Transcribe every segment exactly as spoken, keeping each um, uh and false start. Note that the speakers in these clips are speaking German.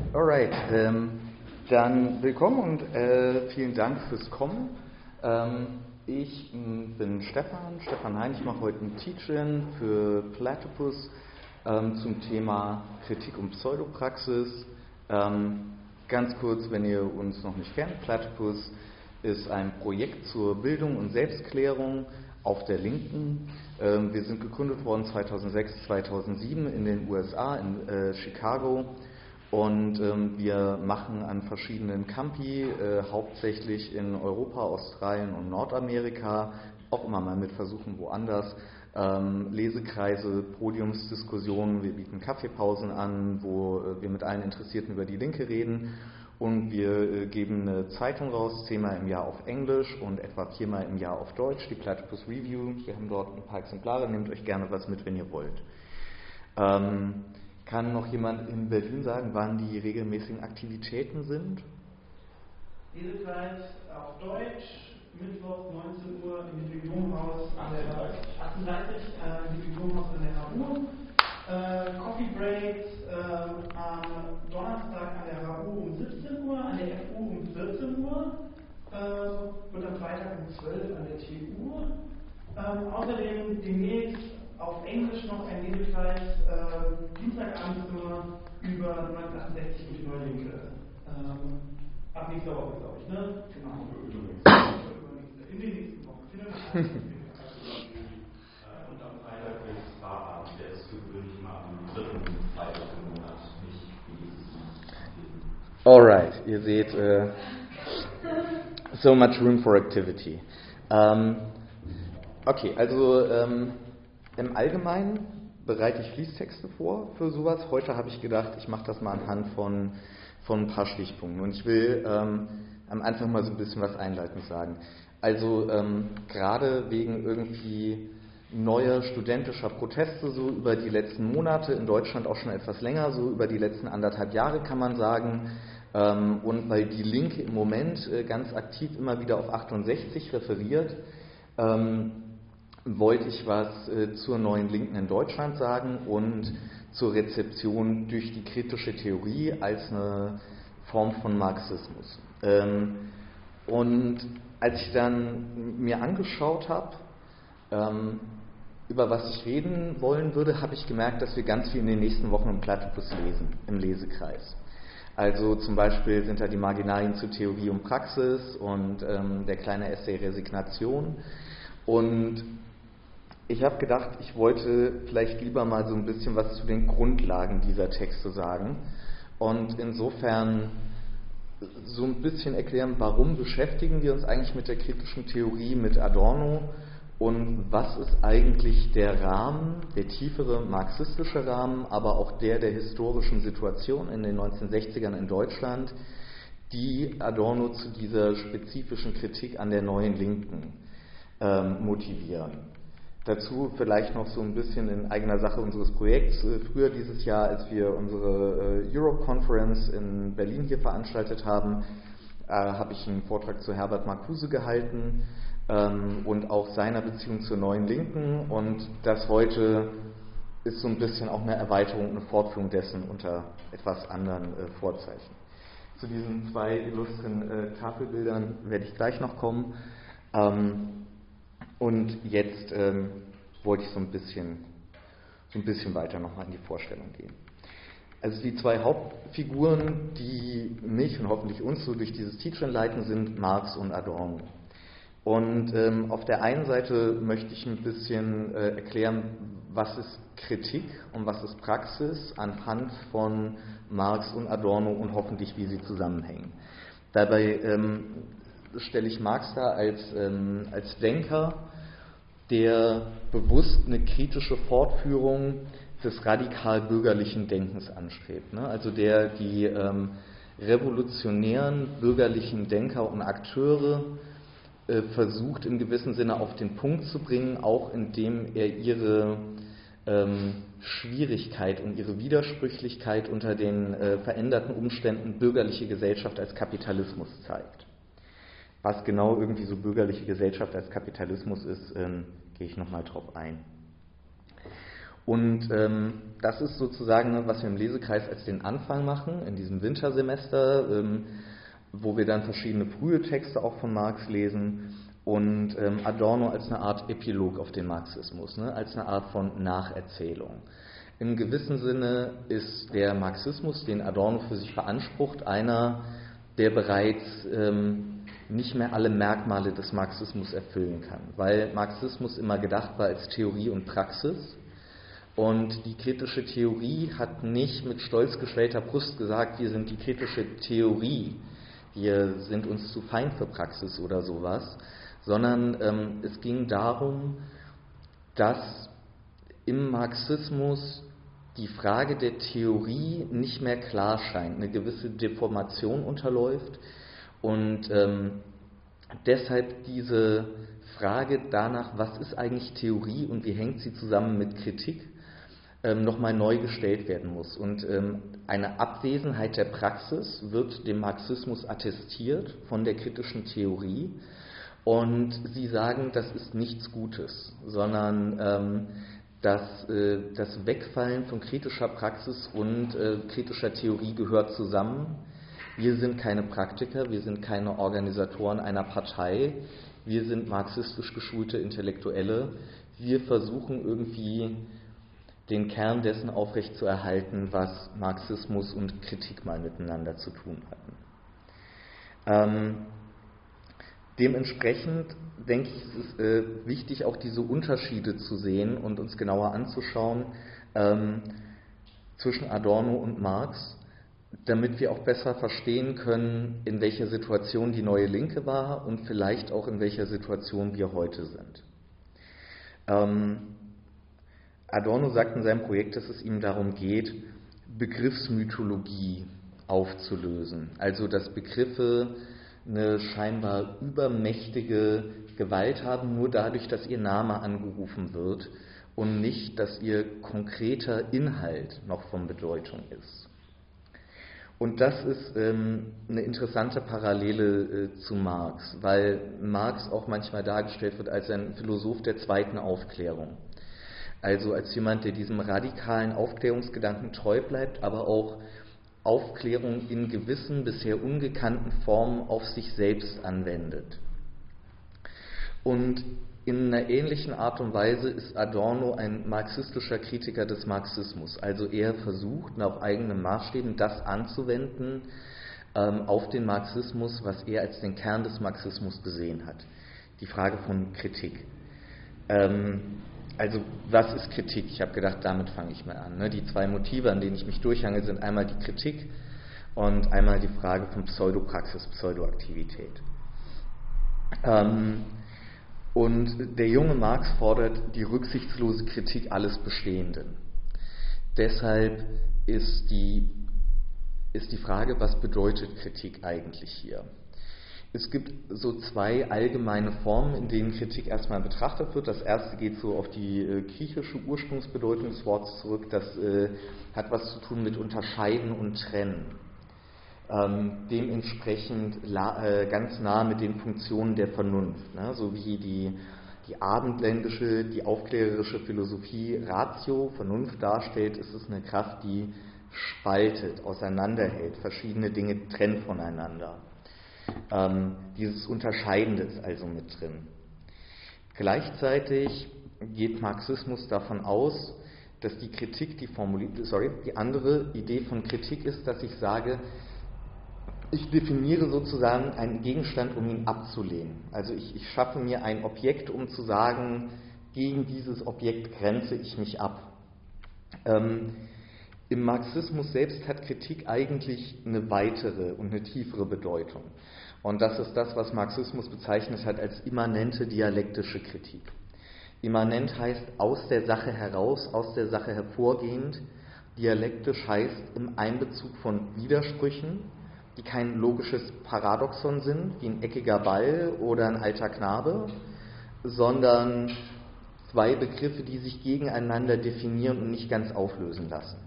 Alright, ähm, dann willkommen und äh, vielen Dank fürs Kommen. Ähm, ich m, bin Stefan, Stefan Hein, ich mache heute ein Teach-In für Platypus ähm, zum Thema Kritik und Pseudopraxis. Ähm, ganz kurz, wenn ihr uns noch nicht kennt, Platypus ist ein Projekt zur Bildung und Selbstklärung auf der Linken. Ähm, wir sind gegründet worden zweitausendsechs, zweitausendsieben in den U S A, in äh, Chicago. Und ähm, wir machen an verschiedenen Campi, äh, hauptsächlich in Europa, Australien und Nordamerika, auch immer mal mit Versuchen woanders, ähm, Lesekreise, Podiumsdiskussionen, wir bieten Kaffeepausen an, wo äh, wir mit allen Interessierten über die Linke reden. Und wir äh, geben eine Zeitung raus, zehnmal im Jahr auf Englisch und etwa viermal im Jahr auf Deutsch, die Platypus Review. Wir haben dort ein paar Exemplare, nehmt euch gerne was mit, wenn ihr wollt. Ähm, Kann noch jemand in Berlin sagen, wann die regelmäßigen Aktivitäten sind? Lesezeit auf Deutsch, Mittwoch neunzehn Uhr im Individuumhaus an der achtunddreißig, äh, Individuumhaus an der H U. Äh, Coffee Breaks äh, am Donnerstag an der H U um siebzehn Uhr, an der F U um vierzehn Uhr, äh, wird am Freitag um zwölf Uhr an der T U. Ähm, außerdem demnächst auf Englisch noch ein Lesekreis, äh, Dienstagabend immer über neunzehnhundertachtundsechzig und die Neue Linke. Ähm, ab nächster Woche, glaube ich, ne? Genau. In den nächsten Wochen. Und am Freitag ist Fahrabend, der ist für gewöhnlich immer am dritten Freitag im Monat, nicht wie dieses Mal. Alright, ihr seht, uh, so much room for activity. Um, okay, also um, im Allgemeinen bereite ich Fließtexte vor für sowas. Heute habe ich gedacht, ich mache das mal anhand von, von ein paar Stichpunkten. Und ich will ähm, am Anfang mal so ein bisschen was einleitend sagen. Also ähm, gerade wegen irgendwie neuer studentischer Proteste so über die letzten Monate, in Deutschland auch schon etwas länger, so über die letzten anderthalb Jahre kann man sagen. Ähm, und weil die Linke im Moment äh, ganz aktiv immer wieder auf achtundsechzig referiert, ähm, wollte ich was äh, zur neuen Linken in Deutschland sagen und zur Rezeption durch die kritische Theorie als eine Form von Marxismus. Ähm, und als ich dann mir angeschaut habe, ähm, über was ich reden wollen würde, habe ich gemerkt, dass wir ganz viel in den nächsten Wochen im Platypus lesen, im Lesekreis. Also zum Beispiel sind da die Marginalien zu Theorie und Praxis und ähm, der kleine Essay Resignation. Und ich habe gedacht, ich wollte vielleicht lieber mal so ein bisschen was zu den Grundlagen dieser Texte sagen und insofern so ein bisschen erklären, warum beschäftigen wir uns eigentlich mit der kritischen Theorie, mit Adorno und was ist eigentlich der Rahmen, der tiefere marxistische Rahmen, aber auch der der historischen Situation in den neunzehnhundertsechzigern in Deutschland, die Adorno zu dieser spezifischen Kritik an der neuen Linken ähm, motivieren. Dazu vielleicht noch so ein bisschen in eigener Sache unseres Projekts. Früher dieses Jahr, als wir unsere Europe Conference in Berlin hier veranstaltet haben, äh, habe ich einen Vortrag zu Herbert Marcuse gehalten ähm, und auch seiner Beziehung zur neuen Linken. Und das heute ist so ein bisschen auch eine Erweiterung, eine Fortführung dessen unter etwas anderen äh, Vorzeichen. Zu diesen zwei illustren äh, Tafelbildern werde ich gleich noch kommen. Ähm, Und jetzt ähm, wollte ich so ein bisschen, so ein bisschen weiter nochmal in die Vorstellung gehen. Also die zwei Hauptfiguren, die mich und hoffentlich uns so durch dieses Teach-In leiten, sind Marx und Adorno. Und ähm, auf der einen Seite möchte ich ein bisschen äh, erklären, was ist Kritik und was ist Praxis anhand von Marx und Adorno und hoffentlich, wie sie zusammenhängen. Dabei ähm, stelle ich Marx da als, ähm, als Denker, der bewusst eine kritische Fortführung des radikal-bürgerlichen Denkens anstrebt. Ne? Also der die ähm, revolutionären bürgerlichen Denker und Akteure äh, versucht in gewissem Sinne auf den Punkt zu bringen, auch indem er ihre ähm, Schwierigkeit und ihre Widersprüchlichkeit unter den äh, veränderten Umständen bürgerliche Gesellschaft als Kapitalismus zeigt. Was genau irgendwie so bürgerliche Gesellschaft als Kapitalismus ist, ähm, gehe ich nochmal drauf ein. Und ähm, das ist sozusagen, was wir im Lesekreis als den Anfang machen, in diesem Wintersemester, ähm, wo wir dann verschiedene frühe Texte auch von Marx lesen und ähm, Adorno als eine Art Epilog auf den Marxismus, ne, als eine Art von Nacherzählung. Im gewissen Sinne ist der Marxismus, den Adorno für sich beansprucht, einer, der bereits ähm, nicht mehr alle Merkmale des Marxismus erfüllen kann, weil Marxismus immer gedacht war als Theorie und Praxis. Und die kritische Theorie hat nicht mit stolz geschwellter Brust gesagt, wir sind die kritische Theorie, wir sind uns zu fein für Praxis oder sowas, sondern ähm, es ging darum, dass im Marxismus die Frage der Theorie nicht mehr klar scheint, eine gewisse Deformation unterläuft und ähm, deshalb diese Frage danach, was ist eigentlich Theorie und wie hängt sie zusammen mit Kritik, ähm, nochmal neu gestellt werden muss. Und ähm, eine Abwesenheit der Praxis wird dem Marxismus attestiert von der kritischen Theorie. Und sie sagen, das ist nichts Gutes, sondern ähm, dass äh, das Wegfallen von kritischer Praxis und äh, kritischer Theorie gehört zusammen. Wir sind keine Praktiker, wir sind keine Organisatoren einer Partei, wir sind marxistisch geschulte Intellektuelle. Wir versuchen irgendwie den Kern dessen aufrechtzuerhalten, was Marxismus und Kritik mal miteinander zu tun hatten. Ähm, dementsprechend denke ich, es ist äh, wichtig, auch diese Unterschiede zu sehen und uns genauer anzuschauen ähm, zwischen Adorno und Marx, damit wir auch besser verstehen können, in welcher Situation die neue Linke war und vielleicht auch in welcher Situation wir heute sind. Ähm, Adorno sagt in seinem Projekt, dass es ihm darum geht, Begriffsmythologie aufzulösen, also dass Begriffe eine scheinbar übermächtige Gewalt haben, nur dadurch, dass ihr Name angerufen wird und nicht, dass ihr konkreter Inhalt noch von Bedeutung ist. Und das ist ähm, eine interessante Parallele äh, zu Marx, weil Marx auch manchmal dargestellt wird als ein Philosoph der zweiten Aufklärung. Also als jemand, der diesem radikalen Aufklärungsgedanken treu bleibt, aber auch Aufklärung in gewissen, bisher ungekannten Formen auf sich selbst anwendet. Und in einer ähnlichen Art und Weise ist Adorno ein marxistischer Kritiker des Marxismus. Also er versucht, nach eigenen Maßstäben das anzuwenden ähm, auf den Marxismus, was er als den Kern des Marxismus gesehen hat. Die Frage von Kritik. Ähm, Also was ist Kritik? Ich habe gedacht, damit fange ich mal an. Ne? Die zwei Motive, an denen ich mich durchhange, sind einmal die Kritik und einmal die Frage von Pseudopraxis, Pseudoaktivität. Ähm, und der junge Marx fordert die rücksichtslose Kritik alles Bestehenden. Deshalb ist die, ist die Frage, was bedeutet Kritik eigentlich hier? Es gibt so zwei allgemeine Formen, in denen Kritik erstmal betrachtet wird. Das erste geht so auf die äh, griechische Ursprungsbedeutung des Wortes zurück. Das äh, hat was zu tun mit Unterscheiden und Trennen. Ähm, dementsprechend la, äh, ganz nah mit den Funktionen der Vernunft. Ne? So wie die, die abendländische, die aufklärerische Philosophie Ratio, Vernunft darstellt, ist es eine Kraft, die spaltet, auseinanderhält, verschiedene Dinge trennt voneinander. Ähm, dieses Unterscheidende ist also mit drin. Gleichzeitig geht Marxismus davon aus, dass die Kritik, die formuliert, sorry, die andere Idee von Kritik ist, dass ich sage, ich definiere sozusagen einen Gegenstand, um ihn abzulehnen. Also ich, ich schaffe mir ein Objekt, um zu sagen, gegen dieses Objekt grenze ich mich ab. Ähm, Im Marxismus selbst hat Kritik eigentlich eine weitere und eine tiefere Bedeutung. Und das ist das, was Marxismus bezeichnet hat als immanente dialektische Kritik. Immanent heißt aus der Sache heraus, aus der Sache hervorgehend. Dialektisch heißt im Einbezug von Widersprüchen, die kein logisches Paradoxon sind, wie ein eckiger Ball oder ein alter Knabe, sondern zwei Begriffe, die sich gegeneinander definieren und nicht ganz auflösen lassen.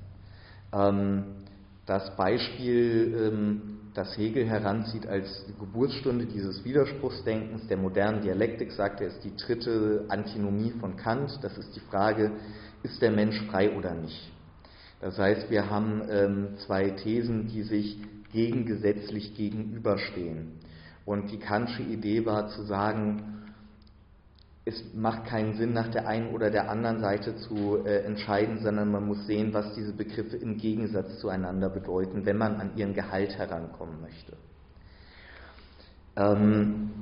Das Beispiel, das Hegel heranzieht als Geburtsstunde dieses Widerspruchsdenkens der modernen Dialektik, sagt er, ist die dritte Antinomie von Kant. Das ist die Frage, ist der Mensch frei oder nicht? Das heißt, wir haben ähm, zwei Thesen, die sich gegengesetzlich gegenüberstehen. Und die Kantsche Idee war zu sagen, es macht keinen Sinn, nach der einen oder der anderen Seite zu äh, entscheiden, sondern man muss sehen, was diese Begriffe im Gegensatz zueinander bedeuten, wenn man an ihren Gehalt herankommen möchte. Ähm,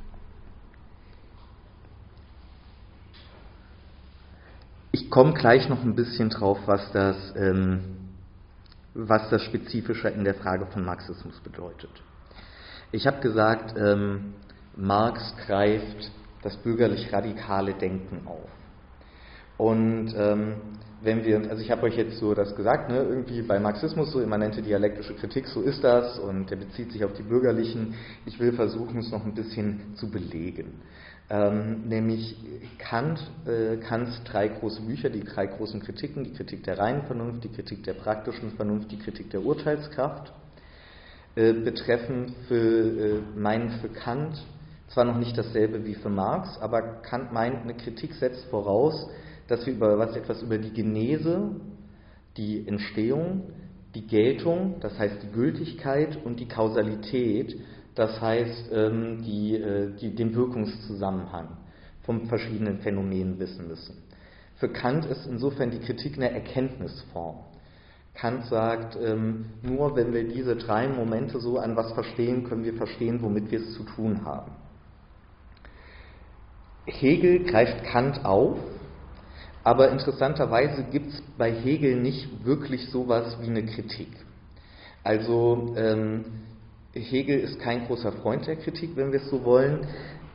ich komme gleich noch ein bisschen drauf, was das, ähm, was das Spezifische in der Frage von Marxismus bedeutet. Ich habe gesagt, ähm, Marx greift das bürgerlich-radikale Denken auf. Und ähm, wenn wir, also ich habe euch jetzt so das gesagt, ne, irgendwie bei Marxismus so immanente dialektische Kritik, so ist das, und der bezieht sich auf die Bürgerlichen. Ich will versuchen, es noch ein bisschen zu belegen. Ähm, nämlich Kant, äh, Kants drei große Bücher, die drei großen Kritiken, die Kritik der reinen Vernunft, die Kritik der praktischen Vernunft, die Kritik der Urteilskraft, äh, betreffen für, äh, meinen für Kant zwar noch nicht dasselbe wie für Marx, aber Kant meint, eine Kritik setzt voraus, dass wir über was etwas über die Genese, die Entstehung, die Geltung, das heißt die Gültigkeit, und die Kausalität, das heißt ähm, die, äh, die, den Wirkungszusammenhang von verschiedenen Phänomenen wissen müssen. Für Kant ist insofern die Kritik eine Erkenntnisform. Kant sagt, ähm, nur wenn wir diese drei Momente so an was verstehen, können wir verstehen, womit wir es zu tun haben. Hegel greift Kant auf, aber interessanterweise gibt es bei Hegel nicht wirklich sowas wie eine Kritik. Also ähm, Hegel ist kein großer Freund der Kritik, wenn wir es so wollen.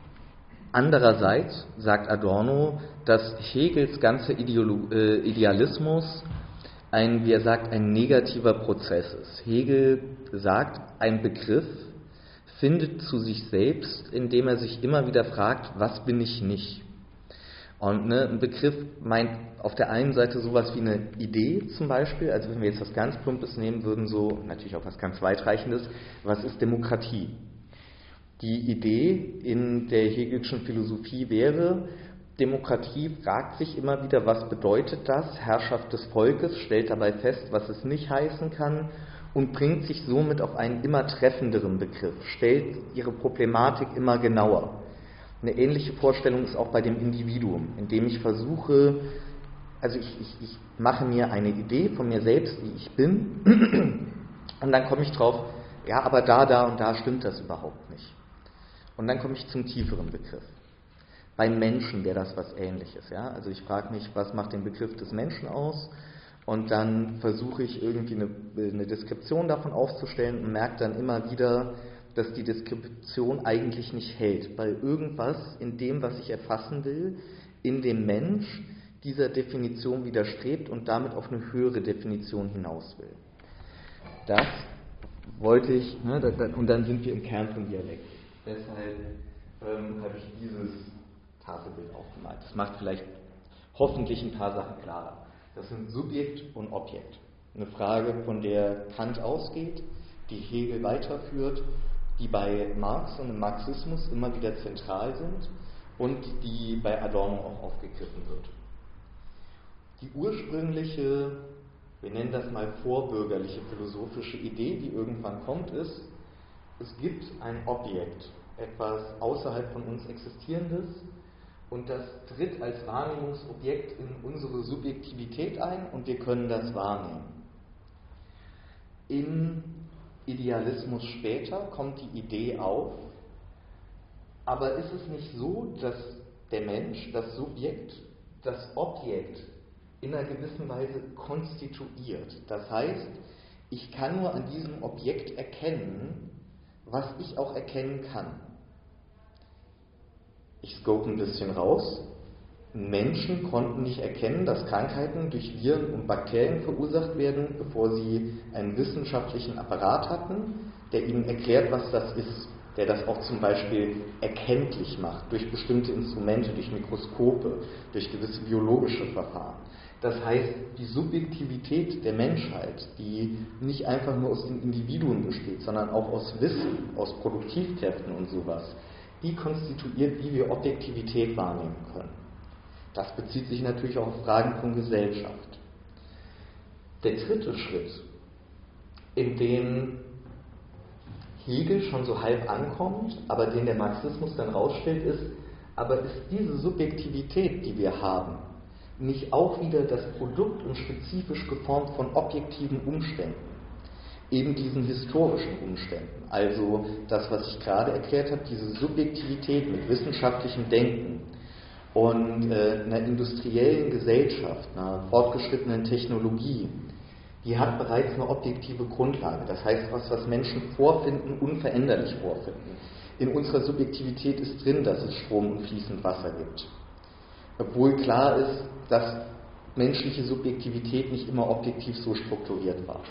Andererseits sagt Adorno, dass Hegels ganzer Ideolo- äh, Idealismus ein, wie er sagt, ein negativer Prozess ist. Hegel sagt, ein Begriff findet zu sich selbst, indem er sich immer wieder fragt, was bin ich nicht? Und ne, ein Begriff meint auf der einen Seite sowas wie eine Idee zum Beispiel, also wenn wir jetzt was ganz Plumpes nehmen würden, so natürlich auch was ganz Weitreichendes, was ist Demokratie? Die Idee in der Hegelschen Philosophie wäre, Demokratie fragt sich immer wieder, was bedeutet das? Herrschaft des Volkes, stellt dabei fest, was es nicht heißen kann, und bringt sich somit auf einen immer treffenderen Begriff, stellt ihre Problematik immer genauer. Eine ähnliche Vorstellung ist auch bei dem Individuum, indem ich versuche, also ich, ich, ich mache mir eine Idee von mir selbst, wie ich bin, und dann komme ich drauf, ja, aber da, da und da stimmt das überhaupt nicht. Und dann komme ich zum tieferen Begriff. Beim Menschen wäre das was Ähnliches, ja. Also ich frage mich, was macht den Begriff des Menschen aus? Und dann versuche ich irgendwie eine, eine Deskription davon aufzustellen und merke dann immer wieder, dass die Deskription eigentlich nicht hält, weil irgendwas in dem, was ich erfassen will, in dem Mensch dieser Definition widerstrebt und damit auf eine höhere Definition hinaus will. Das wollte ich, ne, und dann sind wir im Kern von Dialektik. Deshalb ähm, habe ich dieses Tafelbild aufgemalt. Das macht vielleicht hoffentlich ein paar Sachen klarer. Das sind Subjekt und Objekt. Eine Frage, von der Kant ausgeht, die Hegel weiterführt, die bei Marx und im Marxismus immer wieder zentral sind und die bei Adorno auch aufgegriffen wird. Die ursprüngliche, wir nennen das mal vorbürgerliche philosophische Idee, die irgendwann kommt, ist, es gibt ein Objekt, etwas außerhalb von uns Existierendes, und das tritt als Wahrnehmungsobjekt in unsere Subjektivität ein und wir können das wahrnehmen. Im Idealismus später kommt die Idee auf, aber ist es nicht so, dass der Mensch, das Subjekt, das Objekt in einer gewissen Weise konstituiert? Das heißt, ich kann nur an diesem Objekt erkennen, was ich auch erkennen kann. Ich scope ein bisschen raus. Menschen konnten nicht erkennen, dass Krankheiten durch Viren und Bakterien verursacht werden, bevor sie einen wissenschaftlichen Apparat hatten, der ihnen erklärt, was das ist, der das auch zum Beispiel erkenntlich macht, durch bestimmte Instrumente, durch Mikroskope, durch gewisse biologische Verfahren. Das heißt, die Subjektivität der Menschheit, die nicht einfach nur aus den Individuen besteht, sondern auch aus Wissen, aus Produktivkräften und sowas, die konstituiert, wie wir Objektivität wahrnehmen können. Das bezieht sich natürlich auch auf Fragen von Gesellschaft. Der dritte Schritt, in dem Hegel schon so halb ankommt, aber den der Marxismus dann rausstellt, ist, aber ist diese Subjektivität, die wir haben, nicht auch wieder das Produkt und spezifisch geformt von objektiven Umständen, eben diesen historischen Umständen, also das, was ich gerade erklärt habe, diese Subjektivität mit wissenschaftlichem Denken und äh, einer industriellen Gesellschaft, einer fortgeschrittenen Technologie, die hat bereits eine objektive Grundlage. Das heißt, was, was Menschen vorfinden, unveränderlich vorfinden. In unserer Subjektivität ist drin, dass es Strom und fließend Wasser gibt. Obwohl klar ist, dass menschliche Subjektivität nicht immer objektiv so strukturiert war.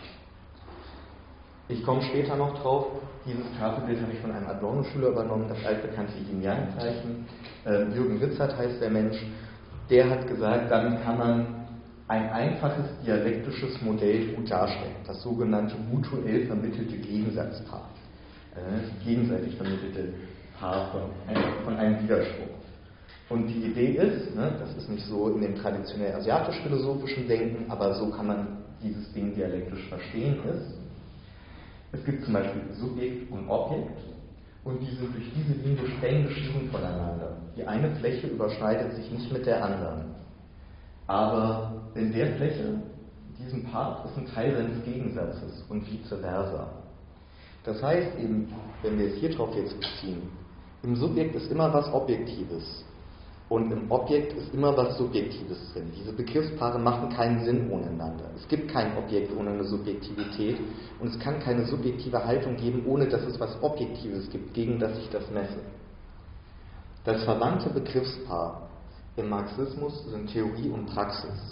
Ich komme später noch drauf, dieses Tafelbild habe ich von einem Adorno-Schüler übernommen, das altbekannte Yin-Yang-Zeichen. Äh, Jürgen Ritzert heißt der Mensch, der hat gesagt, damit kann man ein einfaches dialektisches Modell gut darstellen, das sogenannte mutuell vermittelte Gegensatzpaar, äh, das gegenseitig vermittelte Paar von, äh, von einem Widerspruch. Und die Idee ist, ne, das ist nicht so in dem traditionell asiatisch-philosophischen Denken, aber so kann man dieses Ding dialektisch verstehen, ist, es gibt zum Beispiel Subjekt und Objekt und die sind durch diese Linie streng geschieden voneinander. Die eine Fläche überschneidet sich nicht mit der anderen. Aber in der Fläche, diesem Part, ist ein Teil seines Gegensatzes und vice versa. Das heißt eben, wenn wir es hier drauf jetzt beziehen, im Subjekt ist immer was Objektives und im Objekt ist immer was Subjektives drin. Diese Begriffspaare machen keinen Sinn ohne einander. Es gibt kein Objekt ohne eine Subjektivität und es kann keine subjektive Haltung geben, ohne dass es was Objektives gibt, gegen das ich das messe. Das verwandte Begriffspaar im Marxismus sind Theorie und Praxis,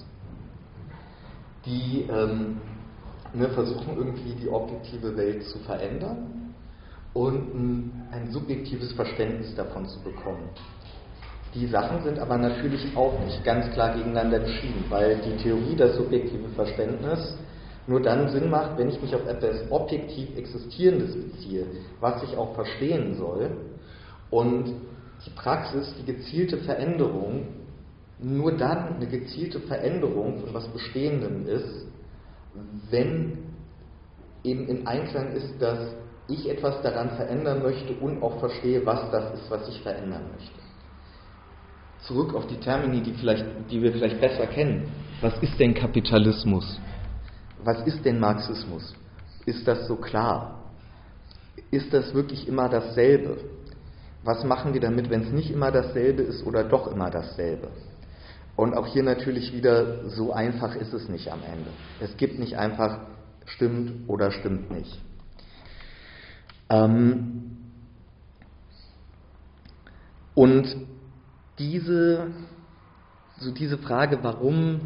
die ähm, ne, versuchen irgendwie die objektive Welt zu verändern und ein, ein subjektives Verständnis davon zu bekommen. Die Sachen sind aber natürlich auch nicht ganz klar gegeneinander geschieden, weil die Theorie, das subjektive Verständnis, nur dann Sinn macht, wenn ich mich auf etwas objektiv Existierendes beziehe, was ich auch verstehen soll, und die Praxis, die gezielte Veränderung, nur dann eine gezielte Veränderung von was Bestehendem ist, wenn eben in Einklang ist, dass ich etwas daran verändern möchte und auch verstehe, was das ist, was ich verändern möchte. Zurück auf die Termini, die, vielleicht, die wir vielleicht besser kennen. Was ist denn Kapitalismus? Was ist denn Marxismus? Ist das so klar? Ist das wirklich immer dasselbe? Was machen wir damit, wenn es nicht immer dasselbe ist oder doch immer dasselbe? Und auch hier natürlich wieder, so einfach ist es nicht am Ende. Es gibt nicht einfach stimmt oder stimmt nicht. Ähm und diese, so diese Frage, warum,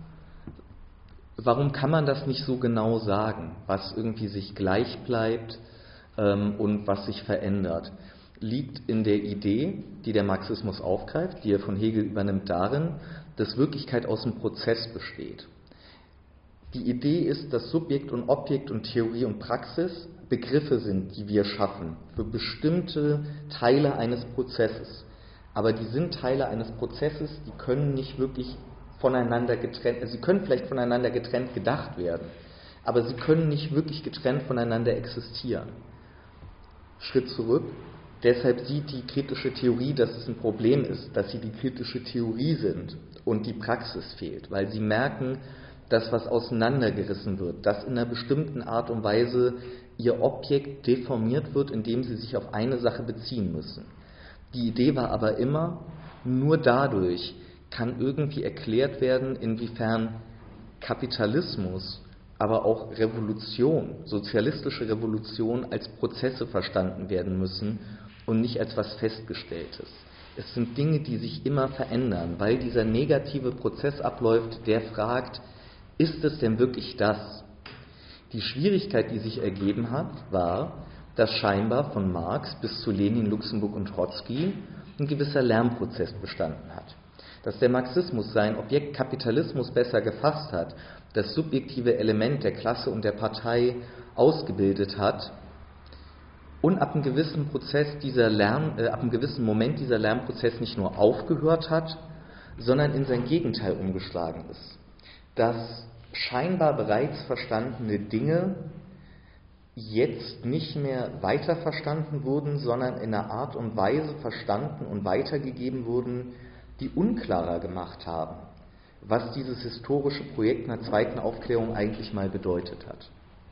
warum kann man das nicht so genau sagen, was irgendwie sich gleich bleibt ähm, und was sich verändert, liegt in der Idee, die der Marxismus aufgreift, die er von Hegel übernimmt, darin, dass Wirklichkeit aus dem Prozess besteht. Die Idee ist, dass Subjekt und Objekt und Theorie und Praxis Begriffe sind, die wir schaffen für bestimmte Teile eines Prozesses. Aber die sind Teile eines Prozesses, die können nicht wirklich voneinander getrennt, also sie können vielleicht voneinander getrennt gedacht werden, aber sie können nicht wirklich getrennt voneinander existieren. Schritt zurück. Deshalb sieht die kritische Theorie, dass es ein Problem ist, dass sie die kritische Theorie sind und die Praxis fehlt, weil sie merken, dass was auseinandergerissen wird, dass in einer bestimmten Art und Weise ihr Objekt deformiert wird, indem sie sich auf eine Sache beziehen müssen. Die Idee war aber immer, nur dadurch kann irgendwie erklärt werden, inwiefern Kapitalismus, aber auch Revolution, sozialistische Revolution als Prozesse verstanden werden müssen und nicht als was Festgestelltes. Es sind Dinge, die sich immer verändern, weil dieser negative Prozess abläuft, der fragt, ist es denn wirklich das? Die Schwierigkeit, die sich ergeben hat, war, dass scheinbar von Marx bis zu Lenin, Luxemburg und Trotzki ein gewisser Lernprozess bestanden hat. Dass der Marxismus sein Objekt Kapitalismus besser gefasst hat, das subjektive Element der Klasse und der Partei ausgebildet hat und ab einem gewissen Prozess dieser Lern, äh, ab einem gewissen Moment dieser Lernprozess nicht nur aufgehört hat, sondern in sein Gegenteil umgeschlagen ist. Dass scheinbar bereits verstandene Dinge jetzt nicht mehr weiter verstanden wurden, sondern in einer Art und Weise verstanden und weitergegeben wurden, die unklarer gemacht haben, was dieses historische Projekt einer zweiten Aufklärung eigentlich mal bedeutet hat.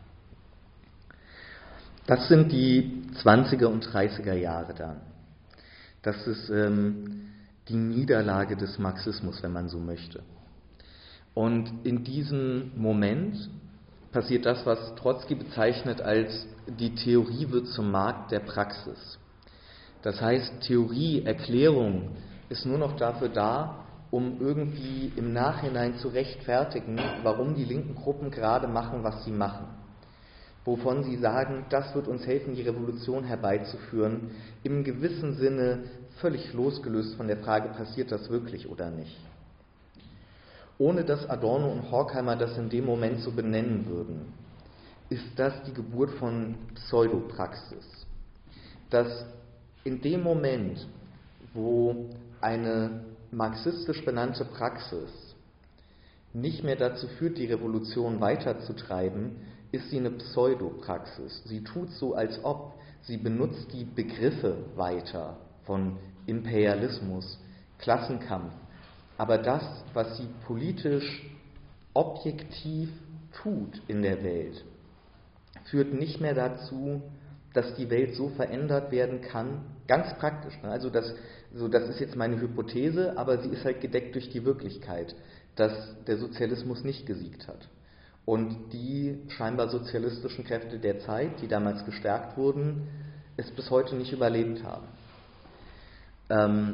Das sind die zwanziger und dreißiger Jahre dann. Das ist ähm, die Niederlage des Marxismus, wenn man so möchte. Und in diesem Moment passiert das, was Trotzki bezeichnet als die Theorie wird zum Markt der Praxis. Das heißt, Theorie, Erklärung ist nur noch dafür da, um irgendwie im Nachhinein zu rechtfertigen, warum die linken Gruppen gerade machen, was sie machen. Wovon sie sagen, das wird uns helfen, die Revolution herbeizuführen, im gewissen Sinne völlig losgelöst von der Frage, passiert das wirklich oder nicht. Ohne dass Adorno und Horkheimer das in dem Moment so benennen würden, ist das die Geburt von Pseudopraxis. Dass in dem Moment, wo eine marxistisch benannte Praxis nicht mehr dazu führt, die Revolution weiterzutreiben, ist sie eine Pseudopraxis. Sie tut so, als ob, sie benutzt die Begriffe weiter von Imperialismus, Klassenkampf. Aber das, was sie politisch objektiv tut in der Welt, führt nicht mehr dazu, dass die Welt so verändert werden kann, ganz praktisch. Ne? Also das, so, das ist jetzt meine Hypothese, aber sie ist halt gedeckt durch die Wirklichkeit, dass der Sozialismus nicht gesiegt hat. Und die scheinbar sozialistischen Kräfte der Zeit, die damals gestärkt wurden, es bis heute nicht überlebt haben. Ähm,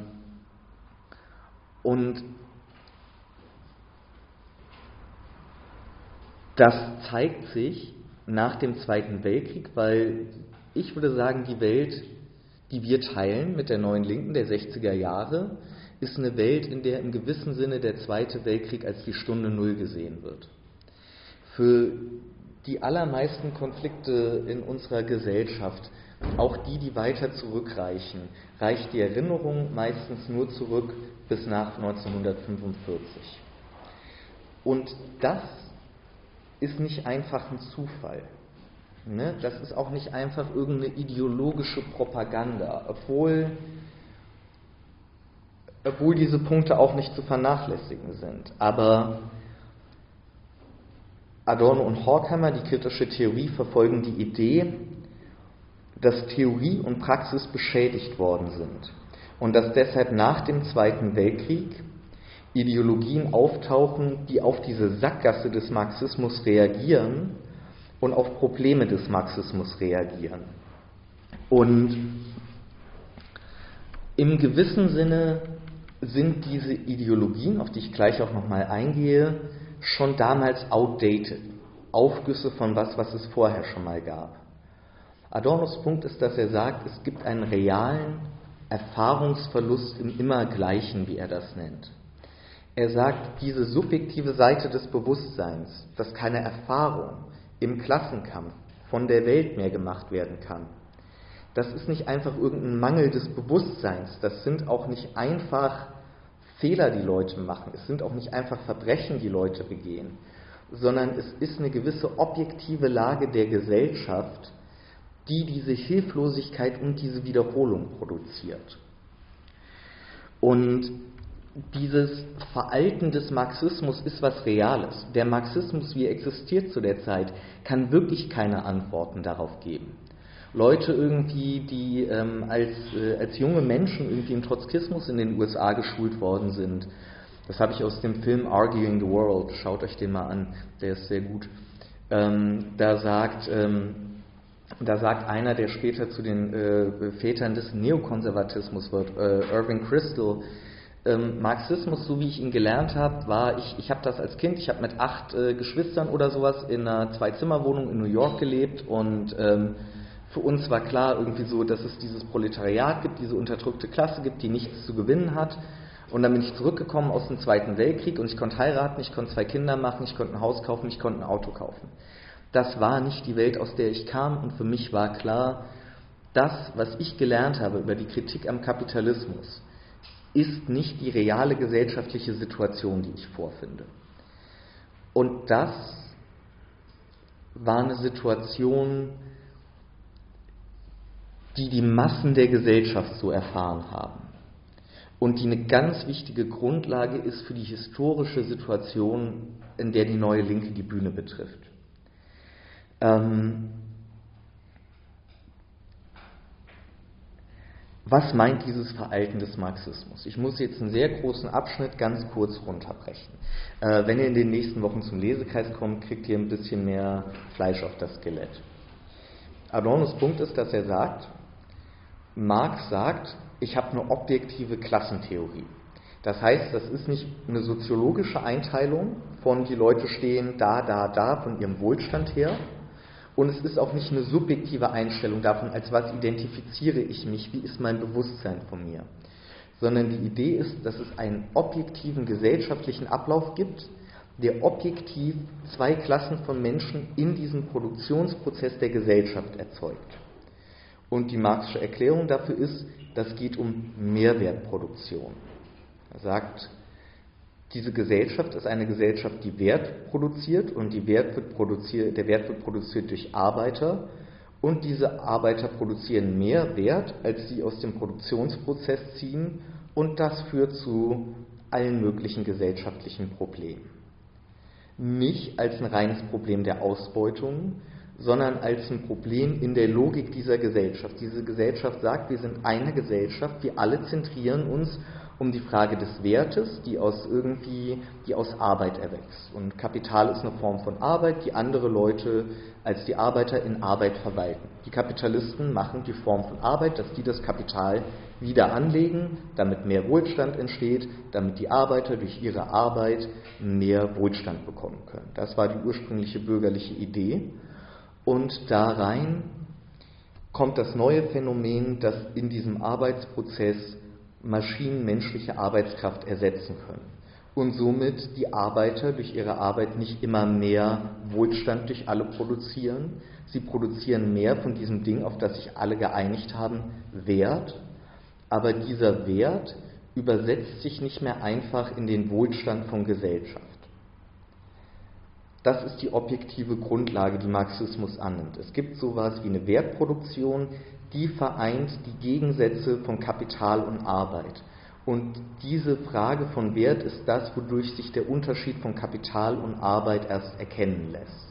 und das zeigt sich nach dem Zweiten Weltkrieg, weil ich würde sagen, die Welt, die wir teilen mit der neuen Linken der sechziger Jahre, ist eine Welt, in der im gewissen Sinne der Zweite Weltkrieg als die Stunde Null gesehen wird. Für die allermeisten Konflikte in unserer Gesellschaft, auch die, die weiter zurückreichen, reicht die Erinnerung meistens nur zurück bis nach neunzehnhundertfünfundvierzig. Und das ist nicht einfach ein Zufall. Ne? Das ist auch nicht einfach irgendeine ideologische Propaganda, obwohl, obwohl diese Punkte auch nicht zu vernachlässigen sind. Aber Adorno und Horkheimer, die kritische Theorie, verfolgen die Idee, dass Theorie und Praxis beschädigt worden sind und dass deshalb nach dem Zweiten Weltkrieg Ideologien auftauchen, die auf diese Sackgasse des Marxismus reagieren und auf Probleme des Marxismus reagieren. Und im gewissen Sinne sind diese Ideologien, auf die ich gleich auch nochmal eingehe, schon damals outdated, Aufgüsse von was, was es vorher schon mal gab. Adornos Punkt ist, dass er sagt, es gibt einen realen Erfahrungsverlust im Immergleichen, wie er das nennt. Er sagt, diese subjektive Seite des Bewusstseins, dass keine Erfahrung im Klassenkampf von der Welt mehr gemacht werden kann, das ist nicht einfach irgendein Mangel des Bewusstseins, das sind auch nicht einfach Fehler, die Leute machen, es sind auch nicht einfach Verbrechen, die Leute begehen, sondern es ist eine gewisse objektive Lage der Gesellschaft, die diese Hilflosigkeit und diese Wiederholung produziert. Und dieses Veralten des Marxismus ist was Reales. Der Marxismus, wie er existiert zu der Zeit, kann wirklich keine Antworten darauf geben. Leute irgendwie, die ähm, als, äh, als junge Menschen irgendwie im Trotzkismus in den U S A geschult worden sind. Das habe ich aus dem Film Arguing the World, schaut euch den mal an, der ist sehr gut. Ähm, da sagt... Ähm, Da sagt einer, der später zu den äh, Vätern des Neokonservatismus wird, äh, Irving Kristol, ähm, Marxismus, so wie ich ihn gelernt habe, war, ich, ich habe das als Kind, ich habe mit acht äh, Geschwistern oder sowas in einer Zwei-Zimmer-Wohnung in New York gelebt und ähm, für uns war klar irgendwie so, dass es dieses Proletariat gibt, diese unterdrückte Klasse gibt, die nichts zu gewinnen hat. Und dann bin ich zurückgekommen aus dem Zweiten Weltkrieg und ich konnte heiraten, ich konnte zwei Kinder machen, ich konnte ein Haus kaufen, ich konnte ein Auto kaufen. Das war nicht die Welt, aus der ich kam, und für mich war klar, das, was ich gelernt habe über die Kritik am Kapitalismus, ist nicht die reale gesellschaftliche Situation, die ich vorfinde. Und das war eine Situation, die die Massen der Gesellschaft so erfahren haben und die eine ganz wichtige Grundlage ist für die historische Situation, in der die Neue Linke die Bühne betrifft. Ähm, was meint dieses Veralten des Marxismus? Ich muss jetzt einen sehr großen Abschnitt ganz kurz runterbrechen. Äh, wenn ihr in den nächsten Wochen zum Lesekreis kommt, kriegt ihr ein bisschen mehr Fleisch auf das Skelett. Adornos Punkt ist, dass er sagt, Marx sagt, ich habe eine objektive Klassentheorie. Das heißt, das ist nicht eine soziologische Einteilung von die Leute stehen da, da, da von ihrem Wohlstand her und es ist auch nicht eine subjektive Einstellung davon, als was identifiziere ich mich, wie ist mein Bewusstsein von mir, sondern die Idee ist, dass es einen objektiven gesellschaftlichen Ablauf gibt, der objektiv zwei Klassen von Menschen in diesem Produktionsprozess der Gesellschaft erzeugt. Und die marxische Erklärung dafür ist, das geht um Mehrwertproduktion. Er sagt, diese Gesellschaft ist eine Gesellschaft, die Wert produziert und die Wert wird produziert, der Wert wird produziert durch Arbeiter und diese Arbeiter produzieren mehr Wert, als sie aus dem Produktionsprozess ziehen und das führt zu allen möglichen gesellschaftlichen Problemen. Nicht als ein reines Problem der Ausbeutung, sondern als ein Problem in der Logik dieser Gesellschaft. Diese Gesellschaft sagt, wir sind eine Gesellschaft, wir alle zentrieren uns um die Frage des Wertes, die aus irgendwie, die aus Arbeit erwächst. Und Kapital ist eine Form von Arbeit, die andere Leute als die Arbeiter in Arbeit verwalten. Die Kapitalisten machen die Form von Arbeit, dass die das Kapital wieder anlegen, damit mehr Wohlstand entsteht, damit die Arbeiter durch ihre Arbeit mehr Wohlstand bekommen können. Das war die ursprüngliche bürgerliche Idee. Und da rein kommt das neue Phänomen, dass in diesem Arbeitsprozess Maschinen menschliche Arbeitskraft ersetzen können. Und somit die Arbeiter durch ihre Arbeit nicht immer mehr Wohlstand durch alle produzieren. Sie produzieren mehr von diesem Ding, auf das sich alle geeinigt haben, Wert. Aber dieser Wert übersetzt sich nicht mehr einfach in den Wohlstand von Gesellschaft. Das ist die objektive Grundlage, die Marxismus annimmt. Es gibt sowas wie eine Wertproduktion, die vereint die Gegensätze von Kapital und Arbeit. Und diese Frage von Wert ist das, wodurch sich der Unterschied von Kapital und Arbeit erst erkennen lässt.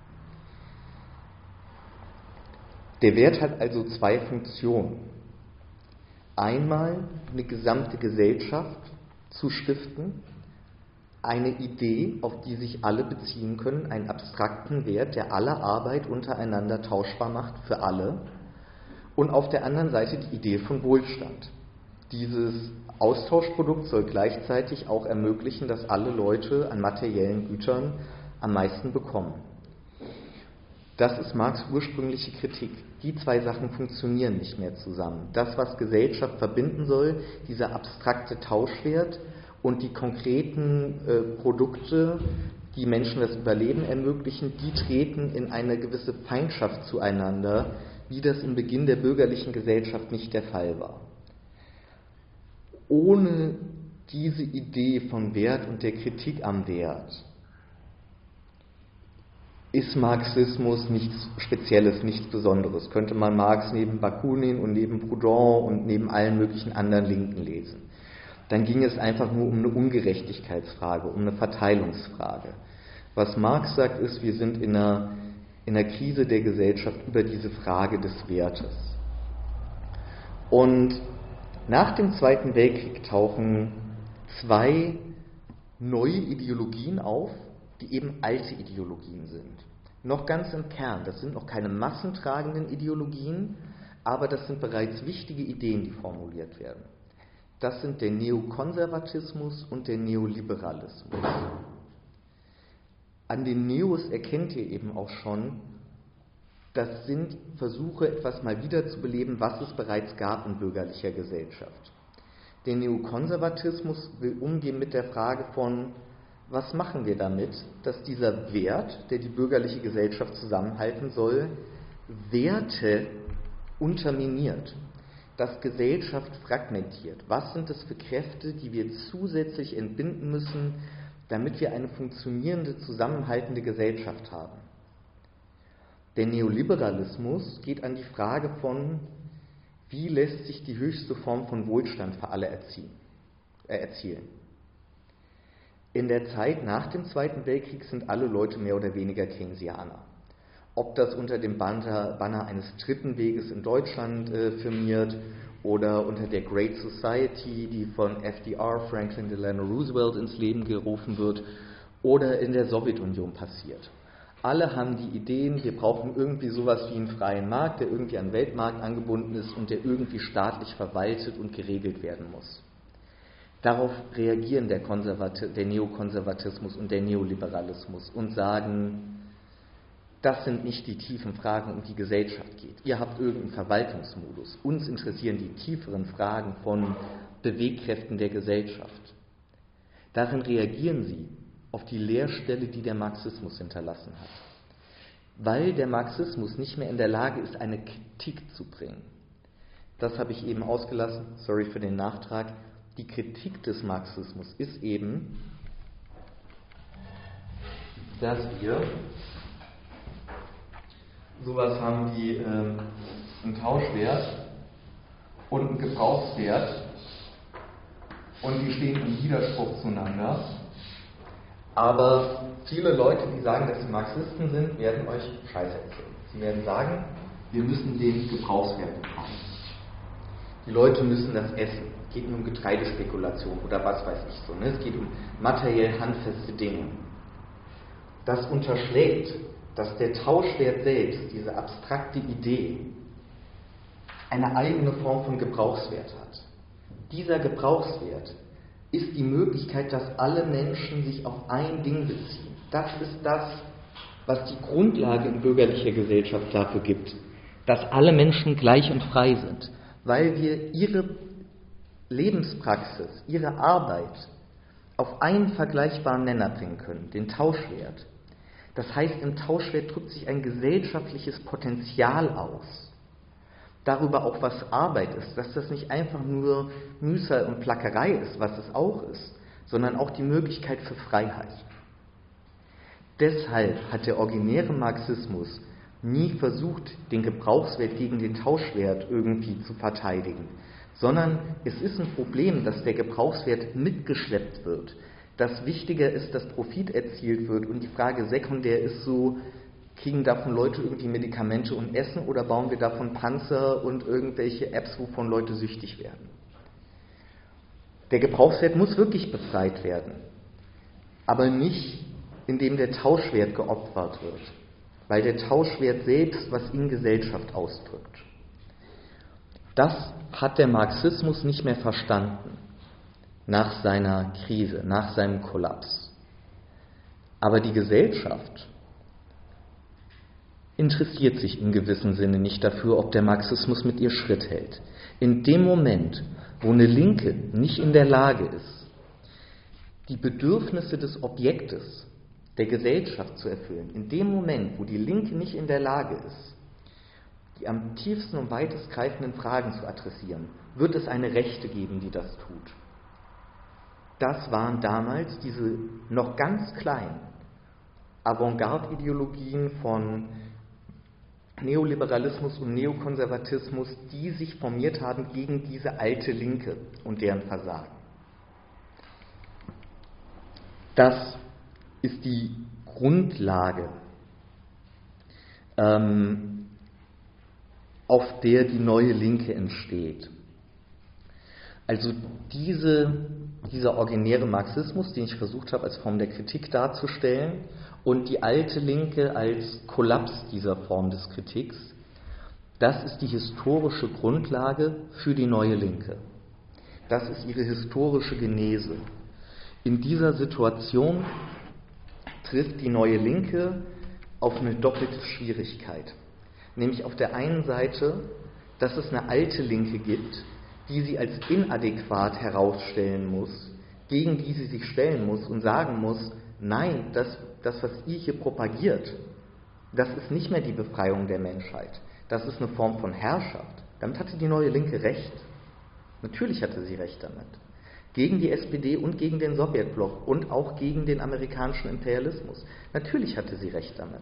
Der Wert hat also zwei Funktionen. Einmal eine gesamte Gesellschaft zu stiften, eine Idee, auf die sich alle beziehen können, einen abstrakten Wert, der alle Arbeit untereinander tauschbar macht für alle. Und auf der anderen Seite die Idee von Wohlstand. Dieses Austauschprodukt soll gleichzeitig auch ermöglichen, dass alle Leute an materiellen Gütern am meisten bekommen. Das ist Marx' ursprüngliche Kritik. Die zwei Sachen funktionieren nicht mehr zusammen. Das, was Gesellschaft verbinden soll, dieser abstrakte Tauschwert, und die konkreten äh, Produkte, die Menschen das Überleben ermöglichen, die treten in eine gewisse Feindschaft zueinander, wie das im Beginn der bürgerlichen Gesellschaft nicht der Fall war. Ohne diese Idee von Wert und der Kritik am Wert ist Marxismus nichts Spezielles, nichts Besonderes. Könnte man Marx neben Bakunin und neben Proudhon und neben allen möglichen anderen Linken lesen. Dann ging es einfach nur um eine Ungerechtigkeitsfrage, um eine Verteilungsfrage. Was Marx sagt ist, wir sind in einer, in einer Krise der Gesellschaft über diese Frage des Wertes. Und nach dem Zweiten Weltkrieg tauchen zwei neue Ideologien auf, die eben alte Ideologien sind. Noch ganz im Kern, das sind noch keine massentragenden Ideologien, aber das sind bereits wichtige Ideen, die formuliert werden. Das sind der Neokonservatismus und der Neoliberalismus. An den Neos erkennt ihr eben auch schon, das sind Versuche, etwas mal wiederzubeleben, was es bereits gab in bürgerlicher Gesellschaft. Der Neokonservatismus will umgehen mit der Frage von, was machen wir damit, dass dieser Wert, der die bürgerliche Gesellschaft zusammenhalten soll, Werte unterminiert. dass Gesellschaft fragmentiert. Was sind das für Kräfte, die wir zusätzlich entbinden müssen, damit wir eine funktionierende, zusammenhaltende Gesellschaft haben? Der Neoliberalismus geht an die Frage von, wie lässt sich die höchste Form von Wohlstand für alle erzielen, äh, erzielen. In der Zeit nach dem Zweiten Weltkrieg sind alle Leute mehr oder weniger Keynesianer. Ob das unter dem Banner, Banner eines dritten Weges in Deutschland äh, firmiert oder unter der Great Society, die von F D R, Franklin Delano Roosevelt, ins Leben gerufen wird, oder in der Sowjetunion passiert. Alle haben die Ideen, wir brauchen irgendwie sowas wie einen freien Markt, der irgendwie an den Weltmarkt angebunden ist und der irgendwie staatlich verwaltet und geregelt werden muss. Darauf reagieren der, Konservati- der Neokonservatismus und der Neoliberalismus und sagen, das sind nicht die tiefen Fragen, um die Gesellschaft geht. Ihr habt irgendeinen Verwaltungsmodus. Uns interessieren die tieferen Fragen von Bewegkräften der Gesellschaft. Darin reagieren sie auf die Leerstelle, die der Marxismus hinterlassen hat. Weil der Marxismus nicht mehr in der Lage ist, eine Kritik zu bringen. Das habe ich eben ausgelassen, sorry für den Nachtrag. Die Kritik des Marxismus ist eben, dass wir sowas haben wie äh, einen Tauschwert und einen Gebrauchswert und die stehen im Widerspruch zueinander. Aber viele Leute, die sagen, dass sie Marxisten sind, werden euch Scheiße erzählen. Sie werden sagen, wir müssen den Gebrauchswert bekommen. Die Leute müssen das essen. Es geht nur um Getreidespekulation oder was weiß ich so. Ne? Es geht um materiell handfeste Dinge. Das unterschlägt, dass der Tauschwert selbst, diese abstrakte Idee, eine eigene Form von Gebrauchswert hat. Dieser Gebrauchswert ist die Möglichkeit, dass alle Menschen sich auf ein Ding beziehen. Das ist das, was die Grundlage in bürgerlicher Gesellschaft dafür gibt, dass alle Menschen gleich und frei sind, weil wir ihre Lebenspraxis, ihre Arbeit auf einen vergleichbaren Nenner bringen können, den Tauschwert. Das heißt, im Tauschwert drückt sich ein gesellschaftliches Potenzial aus. Darüber auch, was Arbeit ist, dass das nicht einfach nur Mühsal und Plackerei ist, was es auch ist, sondern auch die Möglichkeit für Freiheit. Deshalb hat der originäre Marxismus nie versucht, den Gebrauchswert gegen den Tauschwert irgendwie zu verteidigen, sondern es ist ein Problem, dass der Gebrauchswert mitgeschleppt wird, dass wichtiger ist, dass Profit erzielt wird und die Frage sekundär ist so, kriegen davon Leute irgendwie Medikamente und Essen oder bauen wir davon Panzer und irgendwelche Apps, wovon Leute süchtig werden? Der Gebrauchswert muss wirklich befreit werden, aber nicht, indem der Tauschwert geopfert wird, weil der Tauschwert selbst was in Gesellschaft ausdrückt. Das hat der Marxismus nicht mehr verstanden nach seiner Krise, nach seinem Kollaps. Aber die Gesellschaft interessiert sich in gewissem Sinne nicht dafür, ob der Marxismus mit ihr Schritt hält. In dem Moment, wo eine Linke nicht in der Lage ist, die Bedürfnisse des Objektes, der Gesellschaft zu erfüllen, in dem Moment, wo die Linke nicht in der Lage ist, die am tiefsten und weitest greifenden Fragen zu adressieren, wird es eine Rechte geben, die das tut. Das waren damals diese noch ganz kleinen Avantgarde-Ideologien von Neoliberalismus und Neokonservatismus, die sich formiert haben gegen diese alte Linke und deren Versagen. Das ist die Grundlage, ähm, auf der die neue Linke entsteht. Also diese, dieser originäre Marxismus, den ich versucht habe, als Form der Kritik darzustellen, und die alte Linke als Kollaps dieser Form des Kritiks, das ist die historische Grundlage für die neue Linke. Das ist ihre historische Genese. In dieser Situation trifft die neue Linke auf eine doppelte Schwierigkeit. Nämlich auf der einen Seite, dass es eine alte Linke gibt, die sie als inadäquat herausstellen muss, gegen die sie sich stellen muss und sagen muss, nein, das, das, was ihr hier propagiert, das ist nicht mehr die Befreiung der Menschheit. Das ist eine Form von Herrschaft. Damit hatte die Neue Linke recht. Natürlich hatte sie recht damit. Gegen die S P D und gegen den Sowjetblock und auch gegen den amerikanischen Imperialismus. Natürlich hatte sie recht damit.